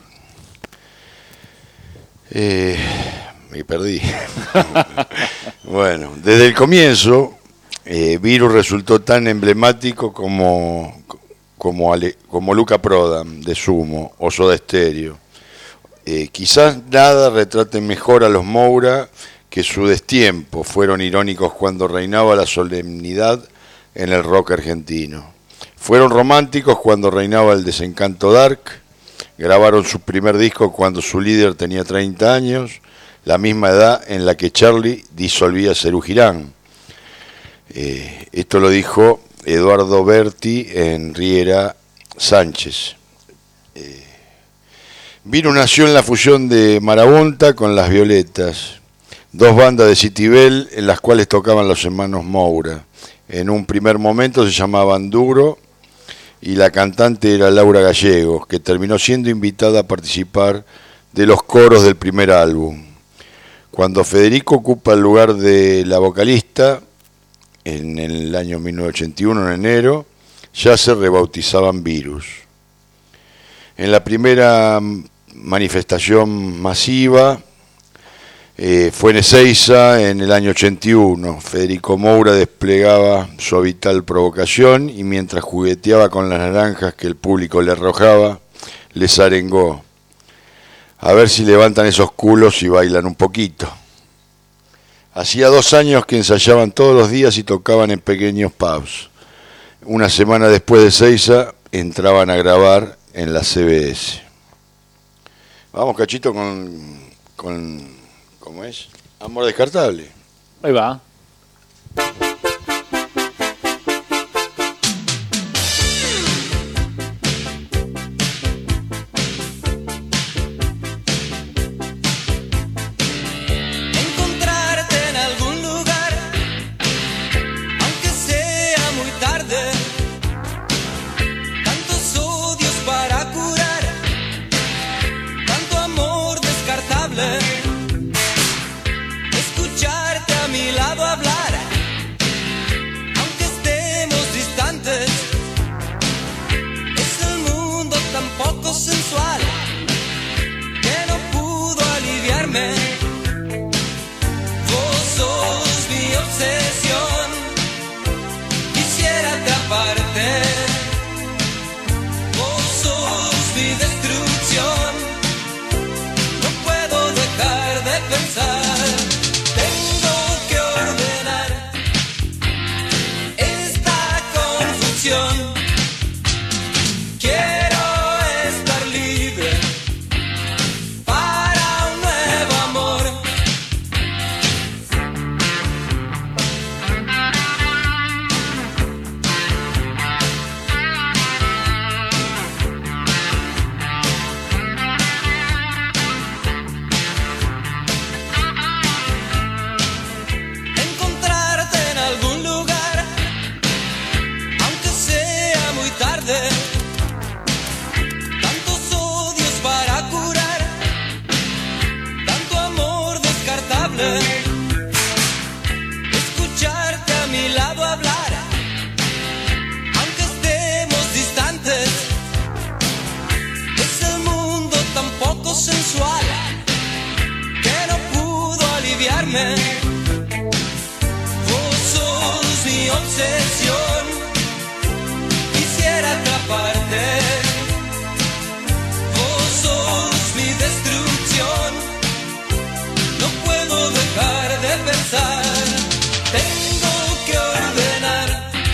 Eh, me perdí. Bueno, desde el comienzo, eh, Virus resultó tan emblemático como, como, Ale, como Luca Prodan, de Sumo, o Soda Stereo. Eh, quizás nada retrate mejor a los Moura que su destiempo. Fueron irónicos cuando reinaba la solemnidad en el rock argentino. Fueron románticos cuando reinaba el desencanto dark. Grabaron su primer disco cuando su líder tenía treinta años, la misma edad en la que Charlie disolvía Serú Girán. Eh, esto lo dijo Eduardo Berti en Riera Sánchez. Eh, Virus nació en la fusión de Marabunta con Las Violetas, dos bandas de Citibel en las cuales tocaban los hermanos Moura. En un primer momento se llamaban Duro y la cantante era Laura Gallegos, que terminó siendo invitada a participar de los coros del primer álbum. Cuando Federico ocupa el lugar de la vocalista, en el año mil novecientos ochenta y uno, en enero, ya se rebautizaban Virus. En la primera manifestación masiva eh, fue en Ezeiza en el año ochenta y uno. Federico Moura desplegaba su habitual provocación y mientras jugueteaba con las naranjas que el público le arrojaba, les arengó: a ver si levantan esos culos y bailan un poquito. Hacía dos años que ensayaban todos los días y tocaban en pequeños pubs. Una semana después de Ezeiza entraban a grabar en la C B S. Vamos, Cachito, con, con ¿cómo es? Amor Descartable. Ahí va. poco sensual que no pudo aliviarme. Vos sos mi obsesión, quisiera atraparte. Vos sos mi destrucción, no puedo dejar de pensar. Tengo que ordenar esta confusión. Quiero estar libre para un nuevo amor. Encontrarte en algún lugar, aunque sea muy tarde. Tantos odios para curar, tanto amor descartable. Escucharte a mi lado hablar, aunque estemos distantes. Es el mundo tan poco sensual que no pudo aliviarme. Vos sos mi obsesión, quisiera atraparte. Vos sos mi destrucción, no puedo dejar de pensar. Tengo que ordenar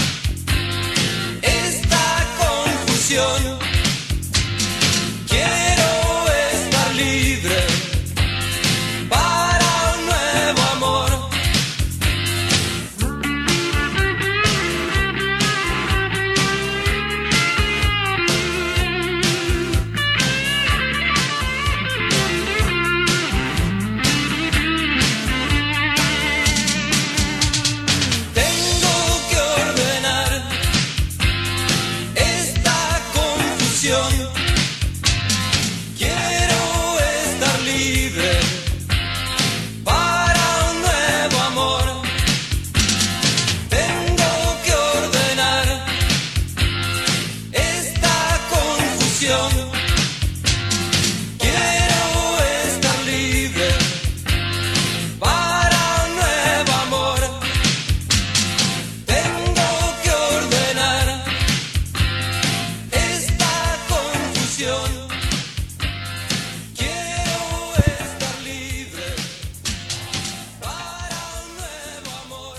esta confusión. Quiero estar libre para un nuevo amor. Tengo que ordenar esta confusión. Quiero estar libre para un nuevo amor. Tengo que ordenar esta confusión. Quiero estar libre para un nuevo amor. Tengo que ordenar esta confusión. Quiero estar libre para un nuevo amor.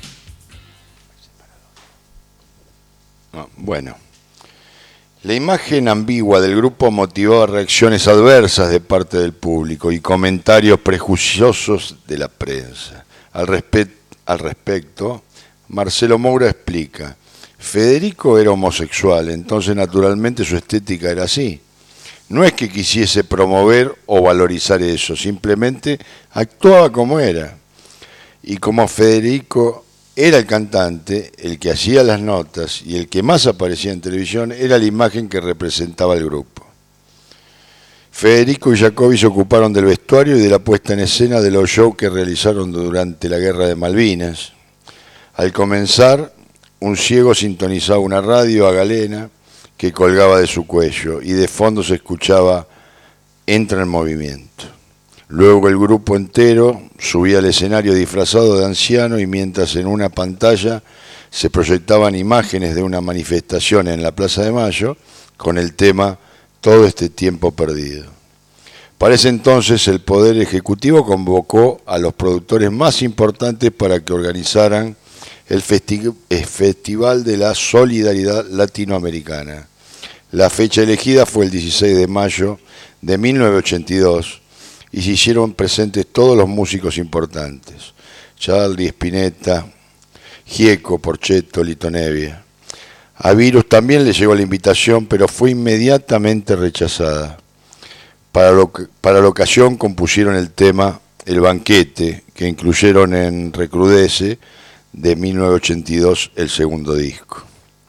Ah, bueno, la imagen ambigua del grupo motivaba reacciones adversas de parte del público y comentarios prejuiciosos de la prensa. Al, respe- al respecto, Marcelo Moura explica: Federico era homosexual, entonces naturalmente su estética era así. No es que quisiese promover o valorizar eso, simplemente actuaba como era. Y como Federico era el cantante, el que hacía las notas y el que más aparecía en televisión, era la imagen que representaba el grupo. Federico y Jacobi se ocuparon del vestuario y de la puesta en escena de los shows que realizaron durante la Guerra de Malvinas. Al comenzar, un ciego sintonizaba una radio a galena que colgaba de su cuello y de fondo se escuchaba "Entra en movimiento". Luego el grupo entero subía al escenario disfrazado de anciano y mientras en una pantalla se proyectaban imágenes de una manifestación en la Plaza de Mayo con el tema "Todo este tiempo perdido". Para ese entonces el Poder Ejecutivo convocó a los productores más importantes para que organizaran el festi- el Festival de la Solidaridad Latinoamericana. La fecha elegida fue el dieciséis de mayo de mil novecientos ochenta y dos y se hicieron presentes todos los músicos importantes: Charlie, Spinetta, Gieco, Porchetto, Lito Nebbia. A Virus también le llegó la invitación, pero fue inmediatamente rechazada. Para, lo que, para la ocasión compusieron el tema El Banquete, que incluyeron en Recrudece de mil novecientos ochenta y dos, el segundo disco.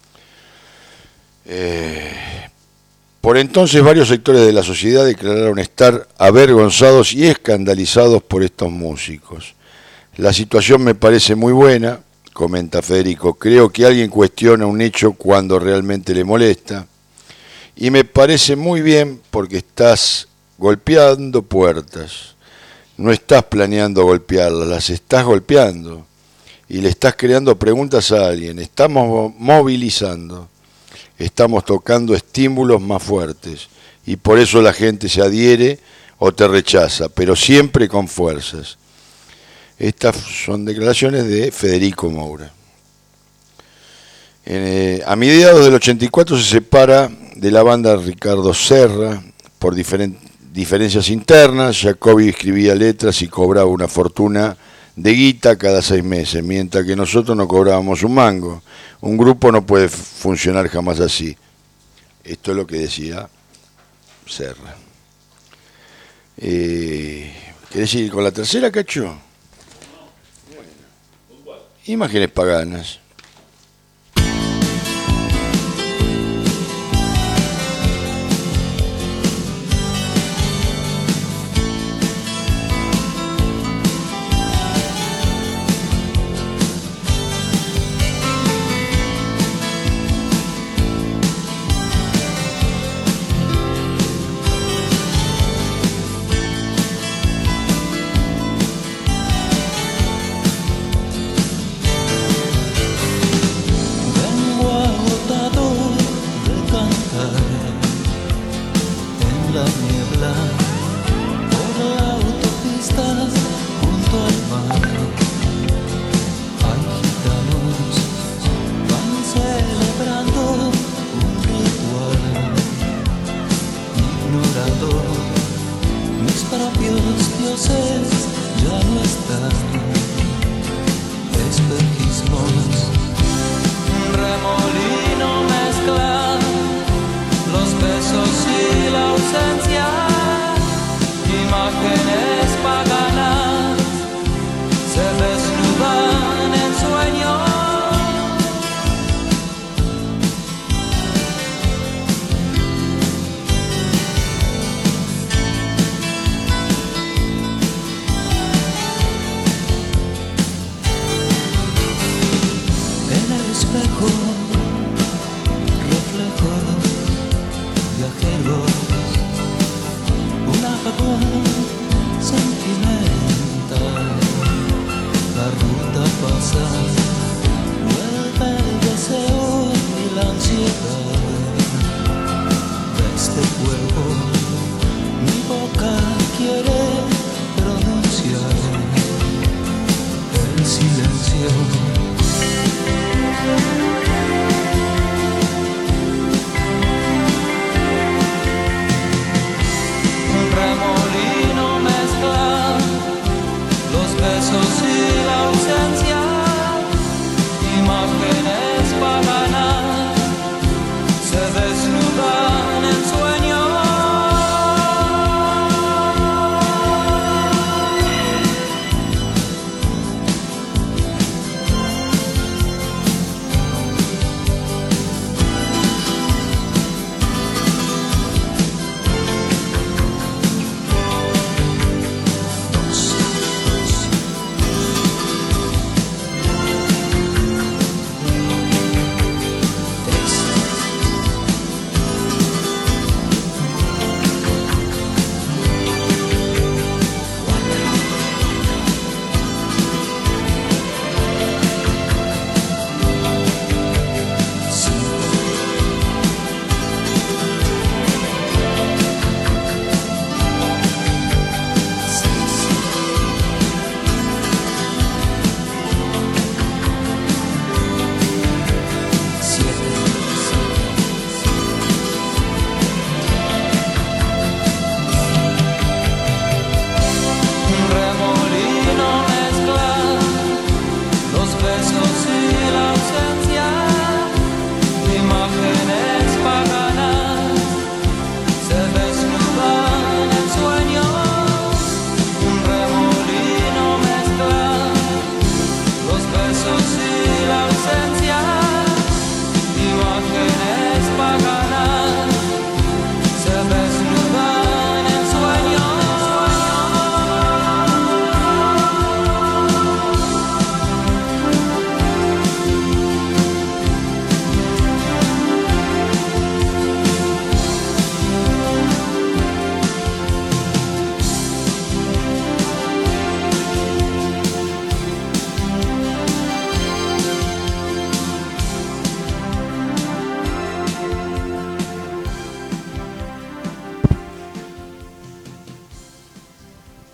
Eh, por entonces varios sectores de la sociedad declararon estar avergonzados y escandalizados por estos músicos. La situación me parece muy buena, comenta Federico. Creo que alguien cuestiona un hecho cuando realmente le molesta. Y me parece muy bien porque estás golpeando puertas. No estás planeando golpearlas, las estás golpeando. Y le estás creando preguntas a alguien. Estamos movilizando. Estamos tocando estímulos más fuertes. Y por eso la gente se adhiere o te rechaza, pero siempre con fuerzas. Estas son declaraciones de Federico Moura. Eh, a mediados del ochenta y cuatro se separa de la banda Ricardo Serra por diferen, diferencias internas. Jacobi escribía letras y cobraba una fortuna de guita cada seis meses, mientras que nosotros no cobrábamos un mango. Un grupo no puede funcionar jamás así. Esto es lo que decía Serra. Eh, ¿Querés ir con la tercera, Cacho? Bueno. Imágenes paganas.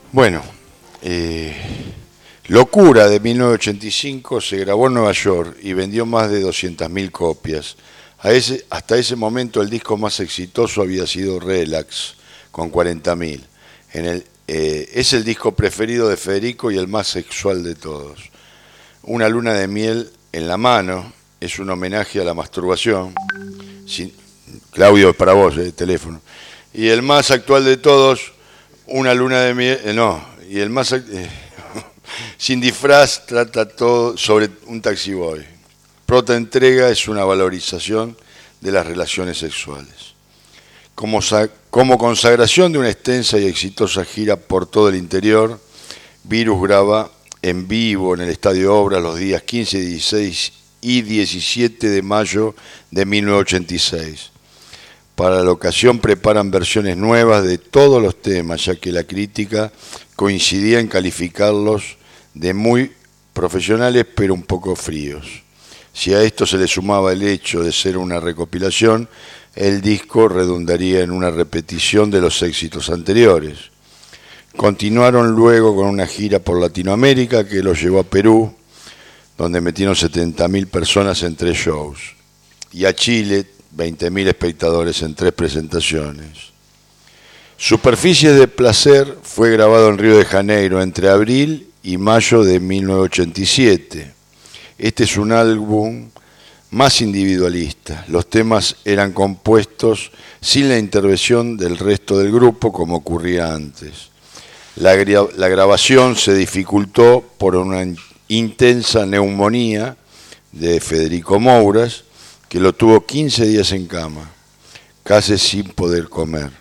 Bueno, eh, Locura de mil novecientos ochenta y cinco se grabó en Nueva York y vendió más de doscientas mil copias. A ese, hasta ese momento el disco más exitoso había sido Relax, con cuarenta mil. En el, eh, es el disco preferido de Federico y el más sexual de todos. Una luna de miel en la mano es un homenaje a la masturbación. Sin, Claudio, para vos, el eh, teléfono. Y el más actual de todos, una luna de miel, eh, no, y el más... Eh, Sin disfraz trata todo sobre un taxi boy. Prota entrega es una valorización de las relaciones sexuales. Como, como consagración de una extensa y exitosa gira por todo el interior, Virus graba en vivo en el Estadio Obras los días quince, dieciséis y diecisiete de mayo de mil novecientos ochenta y seis. Para la ocasión preparan versiones nuevas de todos los temas, ya que la crítica coincidía en calificarlos de muy profesionales pero un poco fríos. Si a esto se le sumaba el hecho de ser una recopilación, el disco redundaría en una repetición de los éxitos anteriores. Continuaron luego con una gira por Latinoamérica que los llevó a Perú, donde metieron setenta mil personas en tres shows, y a Chile, veinte mil espectadores en tres presentaciones. Superficies de Placer fue grabado en Río de Janeiro entre abril y mayo de mil novecientos ochenta y siete. Este es un álbum más individualista. Los temas eran compuestos sin la intervención del resto del grupo como ocurría antes. La, gra- la grabación se dificultó por una intensa neumonía de Federico Mouras, que lo tuvo quince días en cama, casi sin poder comer.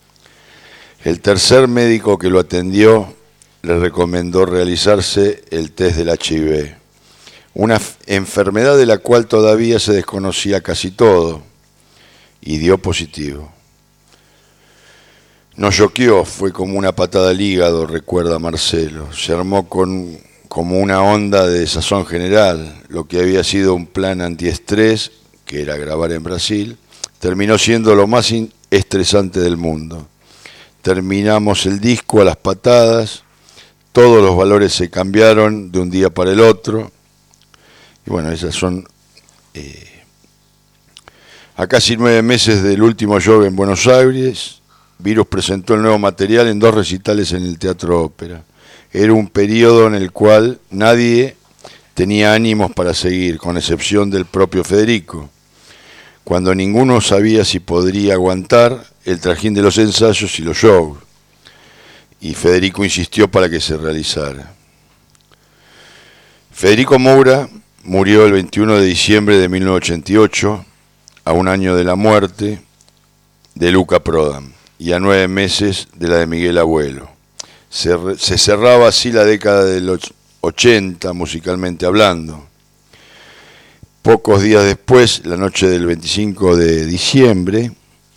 El tercer médico que lo atendió le recomendó realizarse el test del H I V, una enfermedad de la cual todavía se desconocía casi todo, y dio positivo. Nos choqueó, fue como una patada al hígado, recuerda Marcelo. Se armó con, como una onda de desazón general. Lo que había sido un plan antiestrés, que era grabar en Brasil, terminó siendo lo más estresante del mundo. Terminamos el disco a las patadas, todos los valores se cambiaron de un día para el otro. Y bueno, esas son... Eh, a casi nueve meses del último show en Buenos Aires, Virus presentó el nuevo material en dos recitales en el Teatro Ópera. Era un periodo en el cual nadie tenía ánimos para seguir, con excepción del propio Federico. Cuando ninguno sabía si podría aguantar el trajín de los ensayos y los shows. Y Federico insistió para que se realizara. Federico Moura murió el veintiuno de diciembre de mil novecientos ochenta y ocho, a un año de la muerte de Luca Prodan y a nueve meses de la de Miguel Abuelo. Se, se cerraba así la década de los ochenta, musicalmente hablando. Pocos días después, la noche del veinticinco de diciembre,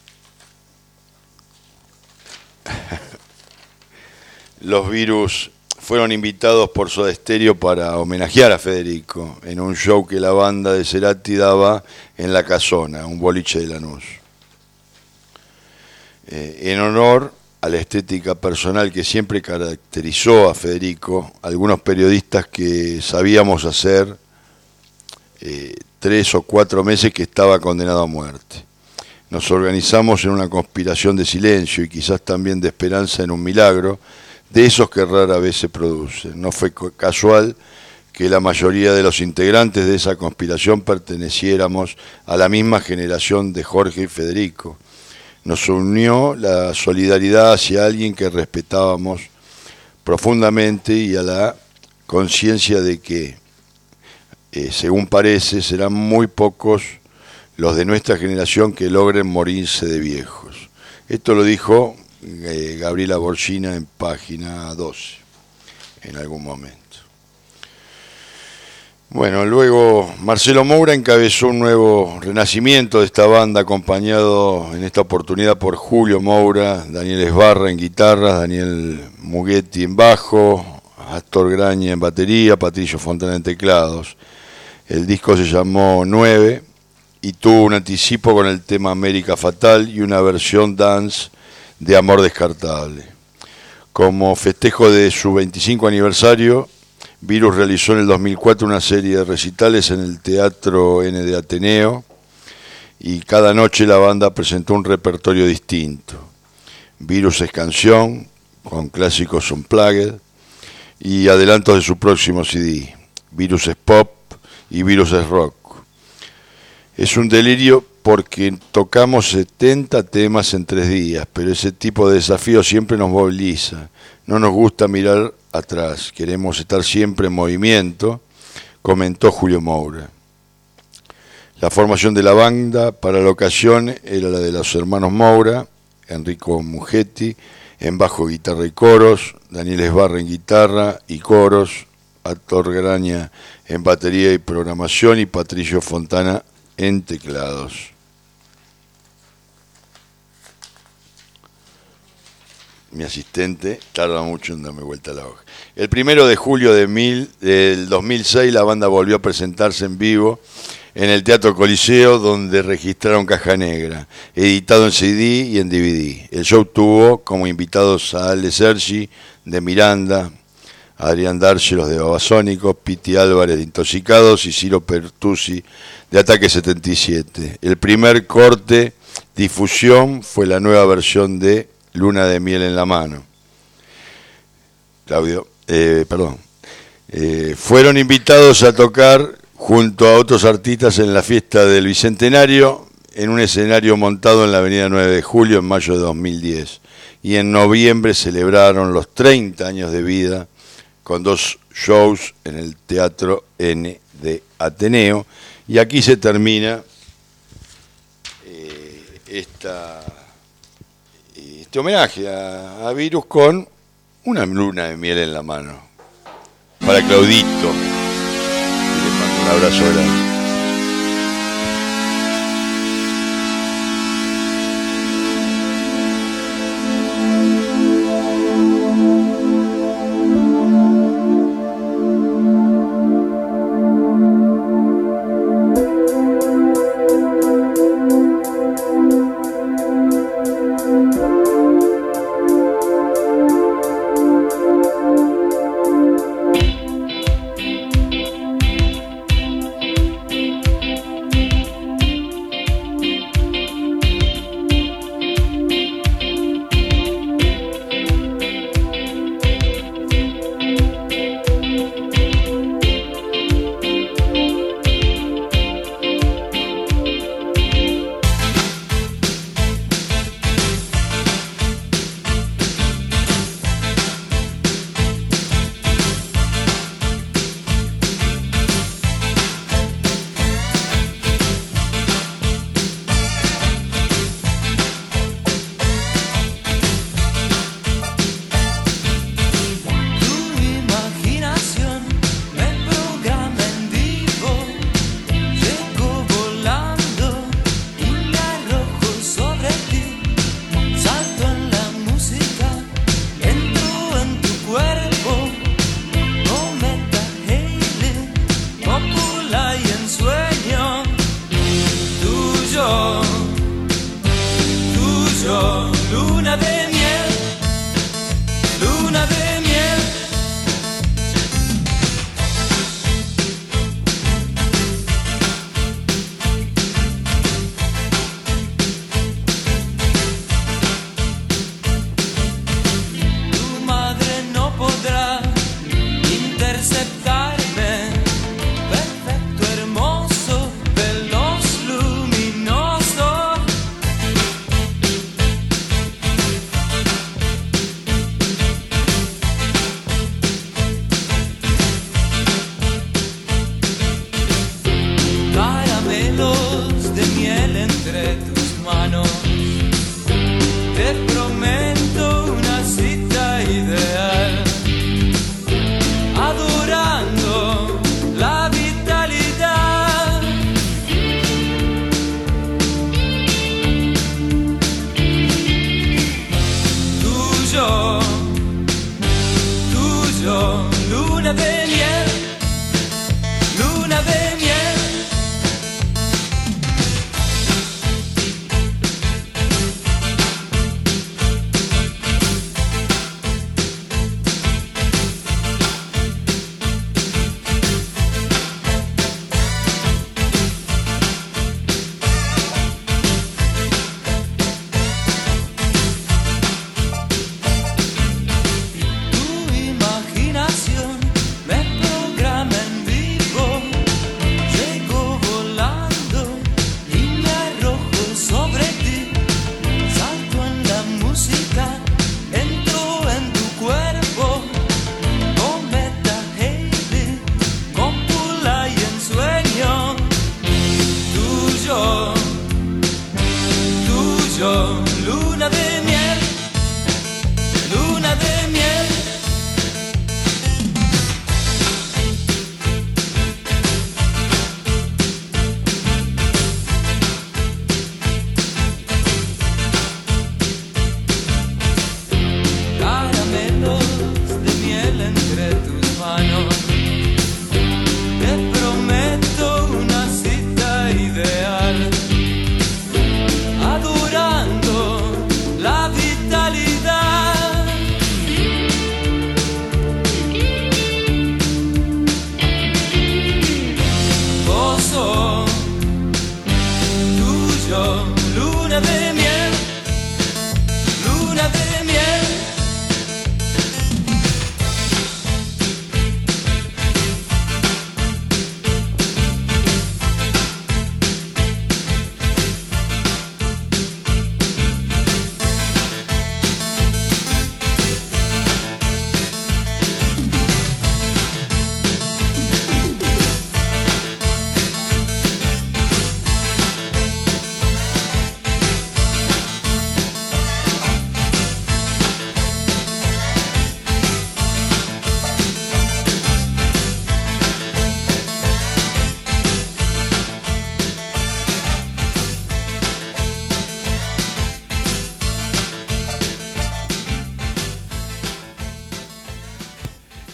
los Virus fueron invitados por Soda Stereo para homenajear a Federico en un show que la banda de Cerati daba en La Casona, un boliche de Lanús. Eh, en honor a la estética personal que siempre caracterizó a Federico, algunos periodistas que sabíamos hacer eh, tres o cuatro meses que estaba condenado a muerte. Nos organizamos en una conspiración de silencio y quizás también de esperanza en un milagro, de esos que rara vez se producen. No fue casual que la mayoría de los integrantes de esa conspiración perteneciéramos a la misma generación de Jorge y Federico. Nos unió la solidaridad hacia alguien que respetábamos profundamente y a la conciencia de que, eh, según parece, serán muy pocos los de nuestra generación que logren morirse de viejos. Esto lo dijo eh, Gabriela Borgina en página doce, en algún momento. Bueno, luego Marcelo Moura encabezó un nuevo renacimiento de esta banda, acompañado en esta oportunidad por Julio Moura, Daniel Esbarra en guitarras, Daniel Mughetti en bajo, Astor Graña en batería, Patricio Fontana en teclados. El disco se llamó nueve y tuvo un anticipo con el tema América Fatal y una versión dance de Amor Descartable. Como festejo de su veinticinco aniversario, Virus realizó en el dos mil cuatro una serie de recitales en el Teatro N de Ateneo y cada noche la banda presentó un repertorio distinto. Virus es canción, con clásicos unplugged y adelantos de su próximo C D. Virus es pop y Virus es rock. Es un delirio porque tocamos setenta temas en tres días, pero ese tipo de desafío siempre nos moviliza. No nos gusta mirar atrás, queremos estar siempre en movimiento, comentó Julio Moura. La formación de la banda para la ocasión era la de los hermanos Moura, Enrico Mugetti en bajo, guitarra y coros, Daniel Esbarra en guitarra y coros, Héctor Graña en batería y programación y Patricio Fontana en teclados. Mi asistente tarda mucho en darme vuelta la hoja. El primero de julio de mil, del dos mil seis la banda volvió a presentarse en vivo en el Teatro Coliseo, donde registraron Caja Negra, editado en C D y en D V D. El show tuvo como invitados a Ale Sergi de Miranda, Adrián Dárgelos de Babasónicos, Piti Álvarez de Intoxicados y Ciro Pertusi de Ataque setenta y siete. El primer corte difusión fue la nueva versión de Luna de Miel en la Mano. Claudio, eh, perdón. Eh, fueron invitados a tocar junto a otros artistas en la fiesta del Bicentenario, en un escenario montado en la avenida nueve de julio en mayo de dos mil diez. Y en noviembre celebraron los treinta años de vida con dos shows en el Teatro N de Ateneo. Y aquí se termina eh, esta, este homenaje a, a Virus con una luna de miel en la mano. Para Claudito. Le mando un abrazo grande.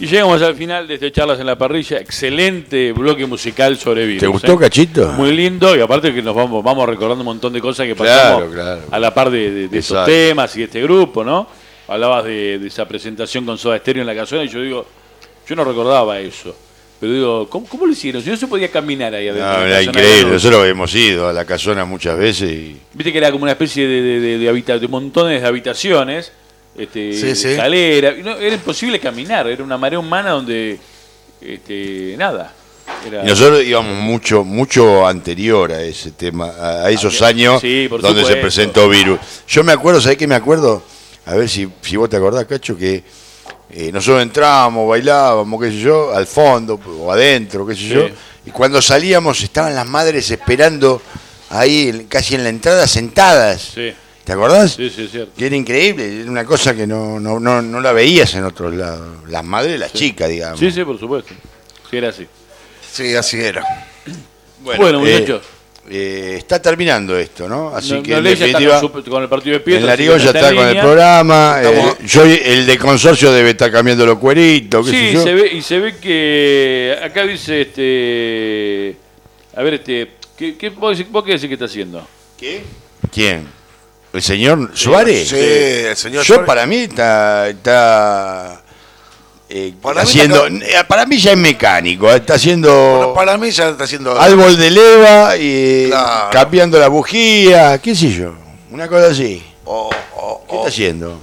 Y llegamos al final de este Charlas en la Parrilla. Excelente bloque musical sobre virus. ¿Te gustó, ¿eh? Cachito? Muy lindo, y aparte que nos vamos, vamos recordando un montón de cosas que pasamos Claro, claro. a la par de, de, de estos Exacto. temas y este grupo, ¿no? Hablabas de, de esa presentación con Soda Stereo en la casona y yo digo, yo no recordaba eso. Pero digo, ¿cómo, cómo lo hicieron? Si no se podía caminar ahí adentro. No, de la era casona increíble. de- Nosotros hemos ido a la casona muchas veces y... Viste que era como una especie de, de, de, de, habita- de montones de habitaciones, este, Sí, sí. escalera, y no, era imposible caminar, era una marea humana donde, este, nada. Era... Y nosotros íbamos mucho mucho anterior a ese tema, a, a esos Ah, años sí, por donde se supuesto. presentó Virus. Yo me acuerdo, ¿sabés qué me acuerdo? A ver si, si vos te acordás, Cacho, que eh, nosotros entrábamos, bailábamos, qué sé yo, al fondo o adentro, qué sé Sí. yo, y cuando salíamos estaban las madres esperando ahí, en- casi en la entrada, sentadas. Sí. ¿Te acordás? Sí, sí, es cierto. Que era increíble, era una cosa que no, no, no, no la veías en otros lados. Las madres, las chicas, digamos. Sí, sí, por supuesto. Sí, era así. Sí, así era. Bueno, muchachos. Eh, está terminando esto, ¿no? Así No- que no, en Ley ya está definitiva, con, su- con el partido de Pietro. el así que Larigón ya en está con el línea. programa. Estamos- eh, yo, el de consorcio debe estar cambiando los cueritos, qué sé Sí, yo. se ve, y se ve que acá dice, este, a ver, este, ¿qué, qué, vos, decís- vos qué decís que está haciendo? ¿Qué? ¿Quién? ¿El señor Suárez? Sí, el señor Yo Suárez. para mí está... está eh, Para mí haciendo, está eh, para mí ya es mecánico, eh, está haciendo Bueno, para mí ya está haciendo... árbol de leva y Claro. cambiando la bujía, qué sé yo, una cosa así. Oh, oh, ¿Qué oh. está haciendo?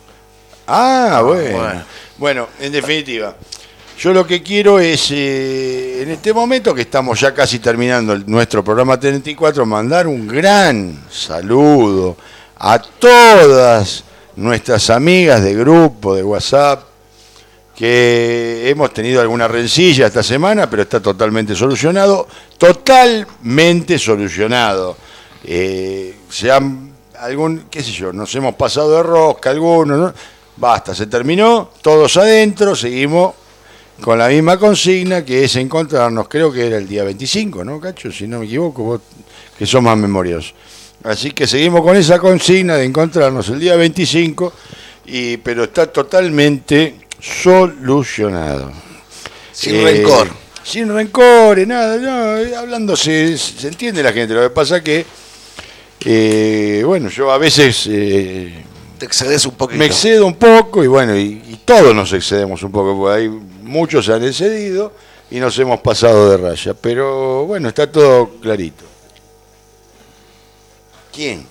Ah, bueno. bueno. Bueno, en definitiva, yo lo que quiero es, eh, en este momento que estamos ya casi terminando el- nuestro programa treinta y cuatro, mandar un gran saludo a todas nuestras amigas de grupo, de WhatsApp, que hemos tenido alguna rencilla esta semana, pero está totalmente solucionado, totalmente solucionado. Eh, se han, algún, qué sé yo, nos hemos pasado de rosca algunos, ¿no? Basta, se terminó, todos adentro, seguimos con la misma consigna que es encontrarnos, creo que era el día veinticinco, ¿no, Cacho? Si no me equivoco, vos que sos más memorioso. Así que seguimos con esa consigna de encontrarnos el día veinticinco, y, pero está totalmente solucionado. Sin Eh, rencor. Sin rencores, nada, no, eh, hablando se, se entiende la gente. Lo que pasa que, eh, bueno, yo a veces eh, Te excedes un poquito. me excedo un poco y bueno, y, y todos nos excedemos un poco, porque hay muchos se han excedido y nos hemos pasado de raya. Pero bueno, está todo clarito. ¿Quién?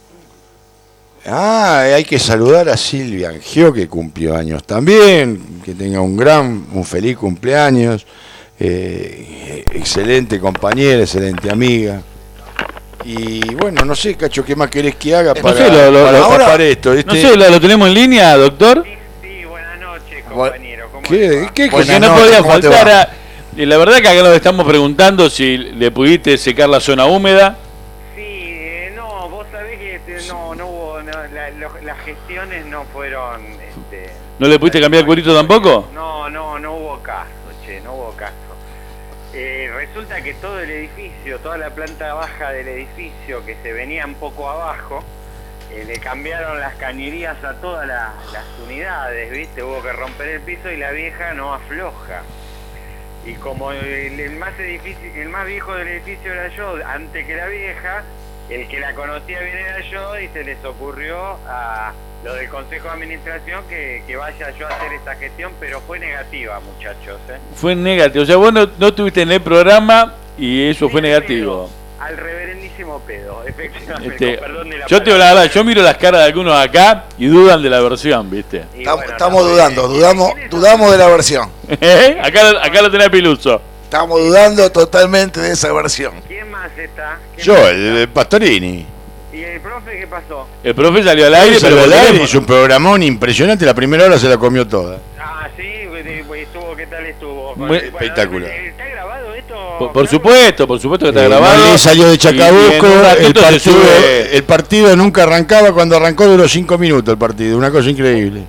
Ah, hay que saludar a Silvia Angio, que cumplió años también, que tenga un gran, un feliz cumpleaños, eh, excelente compañera, excelente amiga. Y bueno, no sé, Cacho, ¿qué más querés que haga No para, sé, lo- lo- para lo- tapar esto? No Este- sé, ¿lo, lo tenemos en línea, doctor? Sí, buenas noches, compañero. ¿Qué, qué Porque cosa? no noches, podía ¿cómo te faltar va? a... y la verdad que acá nos estamos preguntando si le pudiste secar la zona húmeda. Sí, eh, no, vos sabés que este, no, no hubo, no, la- lo- las gestiones no fueron... Este, ¿No le pudiste cambiar el cuerito tampoco? No, no, no hubo caso, che, no hubo caso. Eh, resulta que todo el edificio, toda la planta baja del edificio que se venía un poco abajo, eh, le cambiaron las cañerías a todas la- las unidades, ¿viste? Hubo que romper el piso y la vieja no afloja. Y como el, el más edificio, el más viejo del edificio era yo, antes que la vieja, el que la conocía bien era yo y se les ocurrió a lo del Consejo de Administración que, que vaya yo a hacer esta gestión, pero fue negativa, muchachos, ¿eh? Fue negativo. O sea, vos no, no estuviste en el programa y eso fue negativo. Al reverendísimo pedo, efectivamente, Este, con perdón de la yo te digo la verdad, yo miro las caras de algunos acá y dudan de la versión, ¿viste? Y Estamos, bueno, estamos no, dudando, eh, dudamos, ¿quiénes dudamos de la versión. ¿Eh? Acá, lo- acá lo tenés Piluso. Estamos dudando totalmente de esa versión. ¿Quién más está? ¿Quién Yo, más el, está? el Pastorini. ¿Y el profe qué pasó? El profe salió al aire, Salió pero al por aire, teléfono. hizo un programón impresionante, la primera hora se la comió toda. Ah, sí, estuvo, ¿qué tal estuvo? Muy Bueno, espectacular. ¿está grabado esto? Por, por Carlos? supuesto, por supuesto que está Eh, grabado. Malí salió de Y- y en Chacabuco, un el ratito se partido, sube. el partido nunca arrancaba, cuando arrancó duró cinco minutos el partido, una cosa increíble.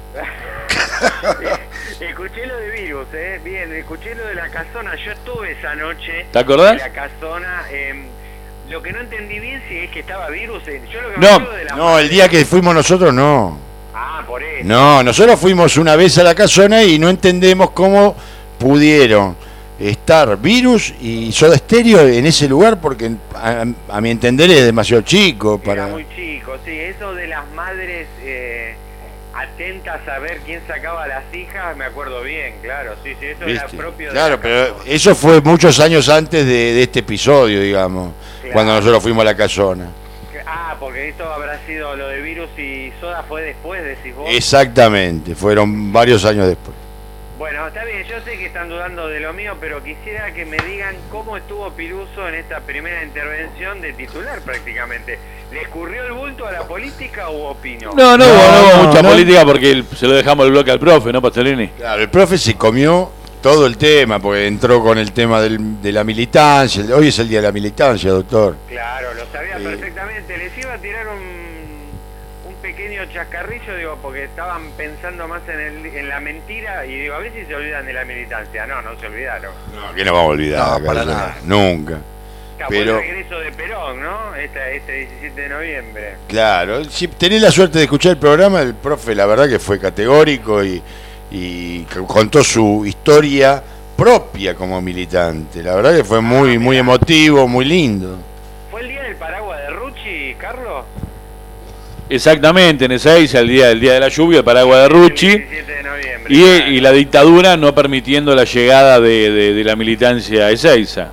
Escuché lo de Virus, eh, bien, escuché lo de la casona, yo estuve esa noche. ¿Te acordás? En la casona, eh, lo que no entendí bien si es que estaba Virus, eh, yo lo que me No, acuerdo de la no, el día que fuimos nosotros no. Ah, por por eso. No, nosotros fuimos una vez a la casona y no entendemos cómo pudieron estar Virus y Soda Stereo en ese lugar, porque a, a mi entender es demasiado chico para... Era muy chico, sí, eso de las madres eh, atentas a ver quién sacaba a las hijas, me acuerdo bien, claro, sí, sí, eso ¿Viste? era propio Claro, de pero eso fue muchos años antes de, de este episodio, digamos, Claro. cuando nosotros fuimos a la casona. Ah, porque esto habrá sido lo de Virus y Soda fue después, decís vos. Exactamente, fueron varios años después. Bueno, está bien, yo sé que están dudando de lo mío, pero quisiera que me digan cómo estuvo Piruzo en esta primera intervención de titular prácticamente. ¿Le escurrió el bulto a la política o opinó? No, no, No, hubo, no hubo no, mucha no. política porque el- se lo dejamos el bloque al profe, ¿no, Pastorini? Claro, el profe se comió todo el tema, porque entró con el tema del- de la militancia. Hoy es el día de la militancia, doctor. Claro, lo sabía Sí. perfectamente. Les iba a tirar un, un pequeño chascarrillo, digo, porque estaban pensando más en, el, en la mentira y digo, a ver si se olvidan de la militancia. No, no se olvidaron. No, que no vamos a olvidar. No, acá, para eso, nada. Nunca. Claro, Pero- fue el regreso de Perón, ¿no? Este, este diecisiete de noviembre. Claro, si tenés la suerte de escuchar el programa, el profe la verdad que fue categórico y, y c- contó su historia propia como militante. La verdad que fue muy, muy emotivo, muy lindo. ¿Fue el día del paraguas de Rucci, Carlos? Exactamente, en Ezeiza, el día, el día de la lluvia, el paraguas de Rucci, El diecisiete de noviembre. y, claro. y la dictadura no permitiendo la llegada de, de- de la militancia a Ezeiza.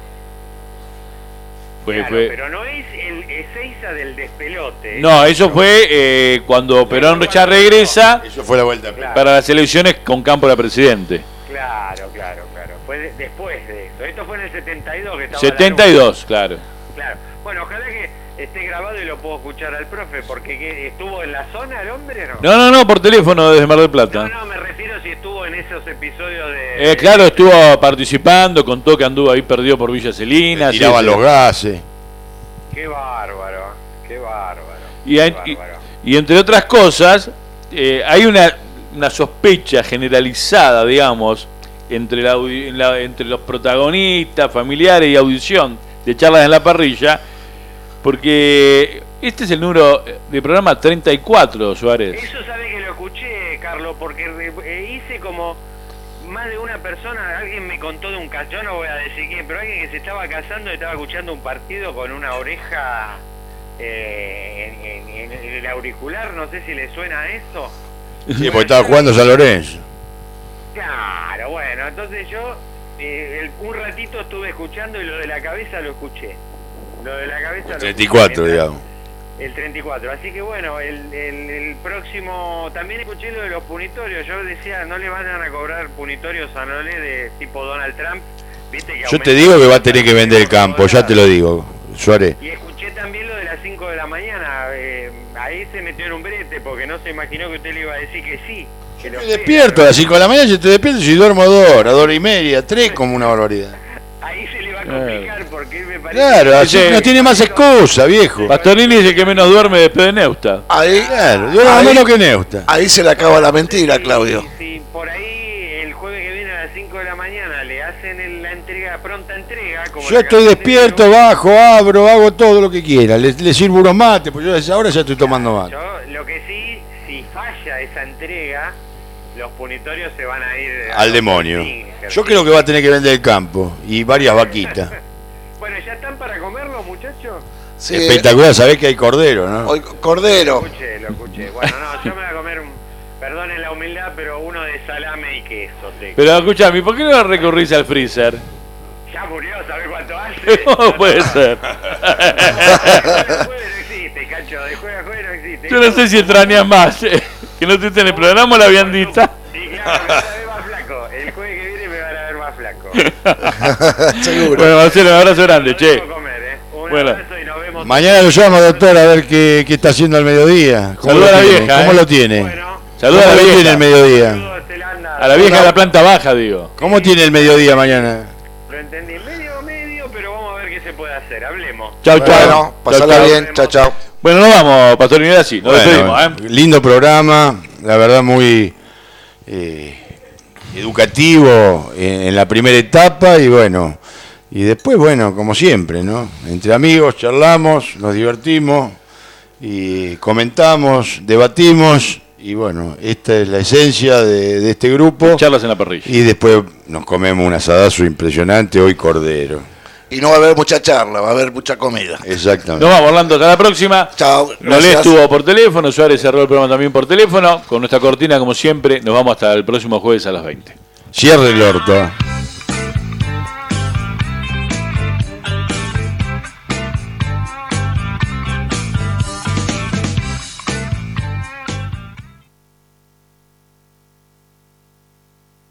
Fue- Claro, fue- pero no es el Ezeiza del despelote. No, eso fue eh, cuando Perón ya regresa Eso fue la vuelta. Claro. para las elecciones con Cámpora presidente. Claro, claro, claro. Fue de- después de esto. Esto fue en el setenta y dos que estaba setenta y la dos, claro. luz. Claro. Bueno, ojalá que esté grabado y lo puedo escuchar al profe, porque ¿qué, ¿estuvo en la zona el hombre no? No, no, no, por teléfono desde Mar del Plata. No, no, me refiero si estuvo en esos episodios de... Eh, claro, estuvo participando, contó que anduvo ahí perdido por Villa Celina. sí, Tiraban sí. los gases. Qué bárbaro, qué bárbaro. Y, qué hay- y- bárbaro. y entre otras cosas, eh, hay una, una sospecha generalizada, digamos, entre, la, audi- la- entre los protagonistas, familiares y audición de Charlas en la Parrilla, porque este es el número de programa treinta y cuatro, Suárez. Eso sabe que lo escuché, Carlos, porque re- eh, hice como más de una persona, alguien me contó de un caso, yo no voy a decir quién, pero alguien que se estaba casando y estaba escuchando un partido con una oreja eh, en, en- en el auricular, no sé si le suena a eso. Sí, porque estaba jugando San Lorenzo. Claro, bueno, entonces yo eh, el- un ratito estuve escuchando y lo de la cabeza lo escuché. Lo de la cabeza lo treinta y cuatro, escuché. digamos. El treinta y cuatro, así que bueno, el, el, el próximo, también escuché lo de los punitorios, yo decía, no le van a cobrar punitorios a Nolé de tipo Donald Trump, viste que Yo aumenta- te digo que va a tener que vender el campo, ya te lo digo, Suárez. Y escuché también lo de las cinco de la mañana, eh, ahí se metió en un brete porque no se imaginó que usted le iba a decir que sí. Que lo Me sea, despierto a las cinco de la mañana, yo te despierto y duermo dos horas, dos horas y media, tres como una barbaridad. ahí se le va a complicar porque me parece... Claro, así Dice- no tiene más excusa, viejo. Pastorini dice que menos duerme después de Neusta. Ahí, Claro, yo no ahí, menos que Neusta. ahí se le acaba la mentira, Claudio. Si por ahí el jueves que viene a las cinco de la mañana le hacen el- la entrega, pronta entrega... Como Yo la estoy canción de despierto, Leo, bajo, abro, hago todo lo que quiera. Le, le sirvo unos mates, porque yo a esa hora ya estoy tomando mate. Yo, lo que sí, si falla esa entrega, los punitorios se van a ir... a Al los demonio. Singer, Yo sí. creo que va a tener que vender el campo y varias vaquitas. Bueno, ¿ya están para comerlo, muchachos? Sí, Espectacular, sabés que hay cordero, ¿no? hoy Cordero. Lo escuché, lo escuché. Bueno, no, yo me voy a comer, un, perdonen la humildad, pero uno de salame y queso. Te... Pero escúchame, ¿por qué no recurrís al freezer? Ya murió, ¿sabés cuánto hace? ¿Cómo puede ser? De jueves a jueves no existe, cacho, de jueves a jueves no existe. Yo no sé si extrañas más eh, que no estuviste en el programa o la habían dicho. Sí, claro, me van a ver más flaco. El jueves que viene me van a ver más flaco. Seguro. Bueno, Marcelo, un abrazo grande, Lo che. dejo comer, ¿eh? Un Bueno. abrazo y nos vemos. Mañana lo llamo, doctor, a ver qué, qué está haciendo al mediodía. ¿Cómo Saluda lo a la tiene? vieja, ¿Cómo eh. lo tiene? Bueno, Saluda a ¿Cómo la lo tiene vieja. el mediodía? saludos, Zelanda. A la vieja de la planta baja, digo. ¿Cómo tiene el mediodía mañana? Lo entendí medio, medio, pero vamos a ver qué se puede hacer. Hablemos. Chau, chau. Bueno, Chau, pasala chau. bien, chao, chao. Bueno, nos vamos, Pastorini, ahora sí, nos Bueno, despedimos, ¿eh? lindo programa, la verdad muy eh, educativo en, en la primera etapa y bueno, y después, bueno, como siempre, ¿no? Entre amigos charlamos, nos divertimos y comentamos, debatimos y bueno, esta es la esencia de, de este grupo. Charlas en la parrilla. Y después nos comemos un asadazo impresionante, hoy cordero. Y no va a haber mucha charla, va a haber mucha comida. Exactamente. Nos vamos, Orlando, hasta la próxima. Chao. Nolé estuvo por teléfono, Suárez cerró el programa también por teléfono. Con nuestra cortina, como siempre, nos vamos hasta el próximo jueves a las veinte. Cierre el orto.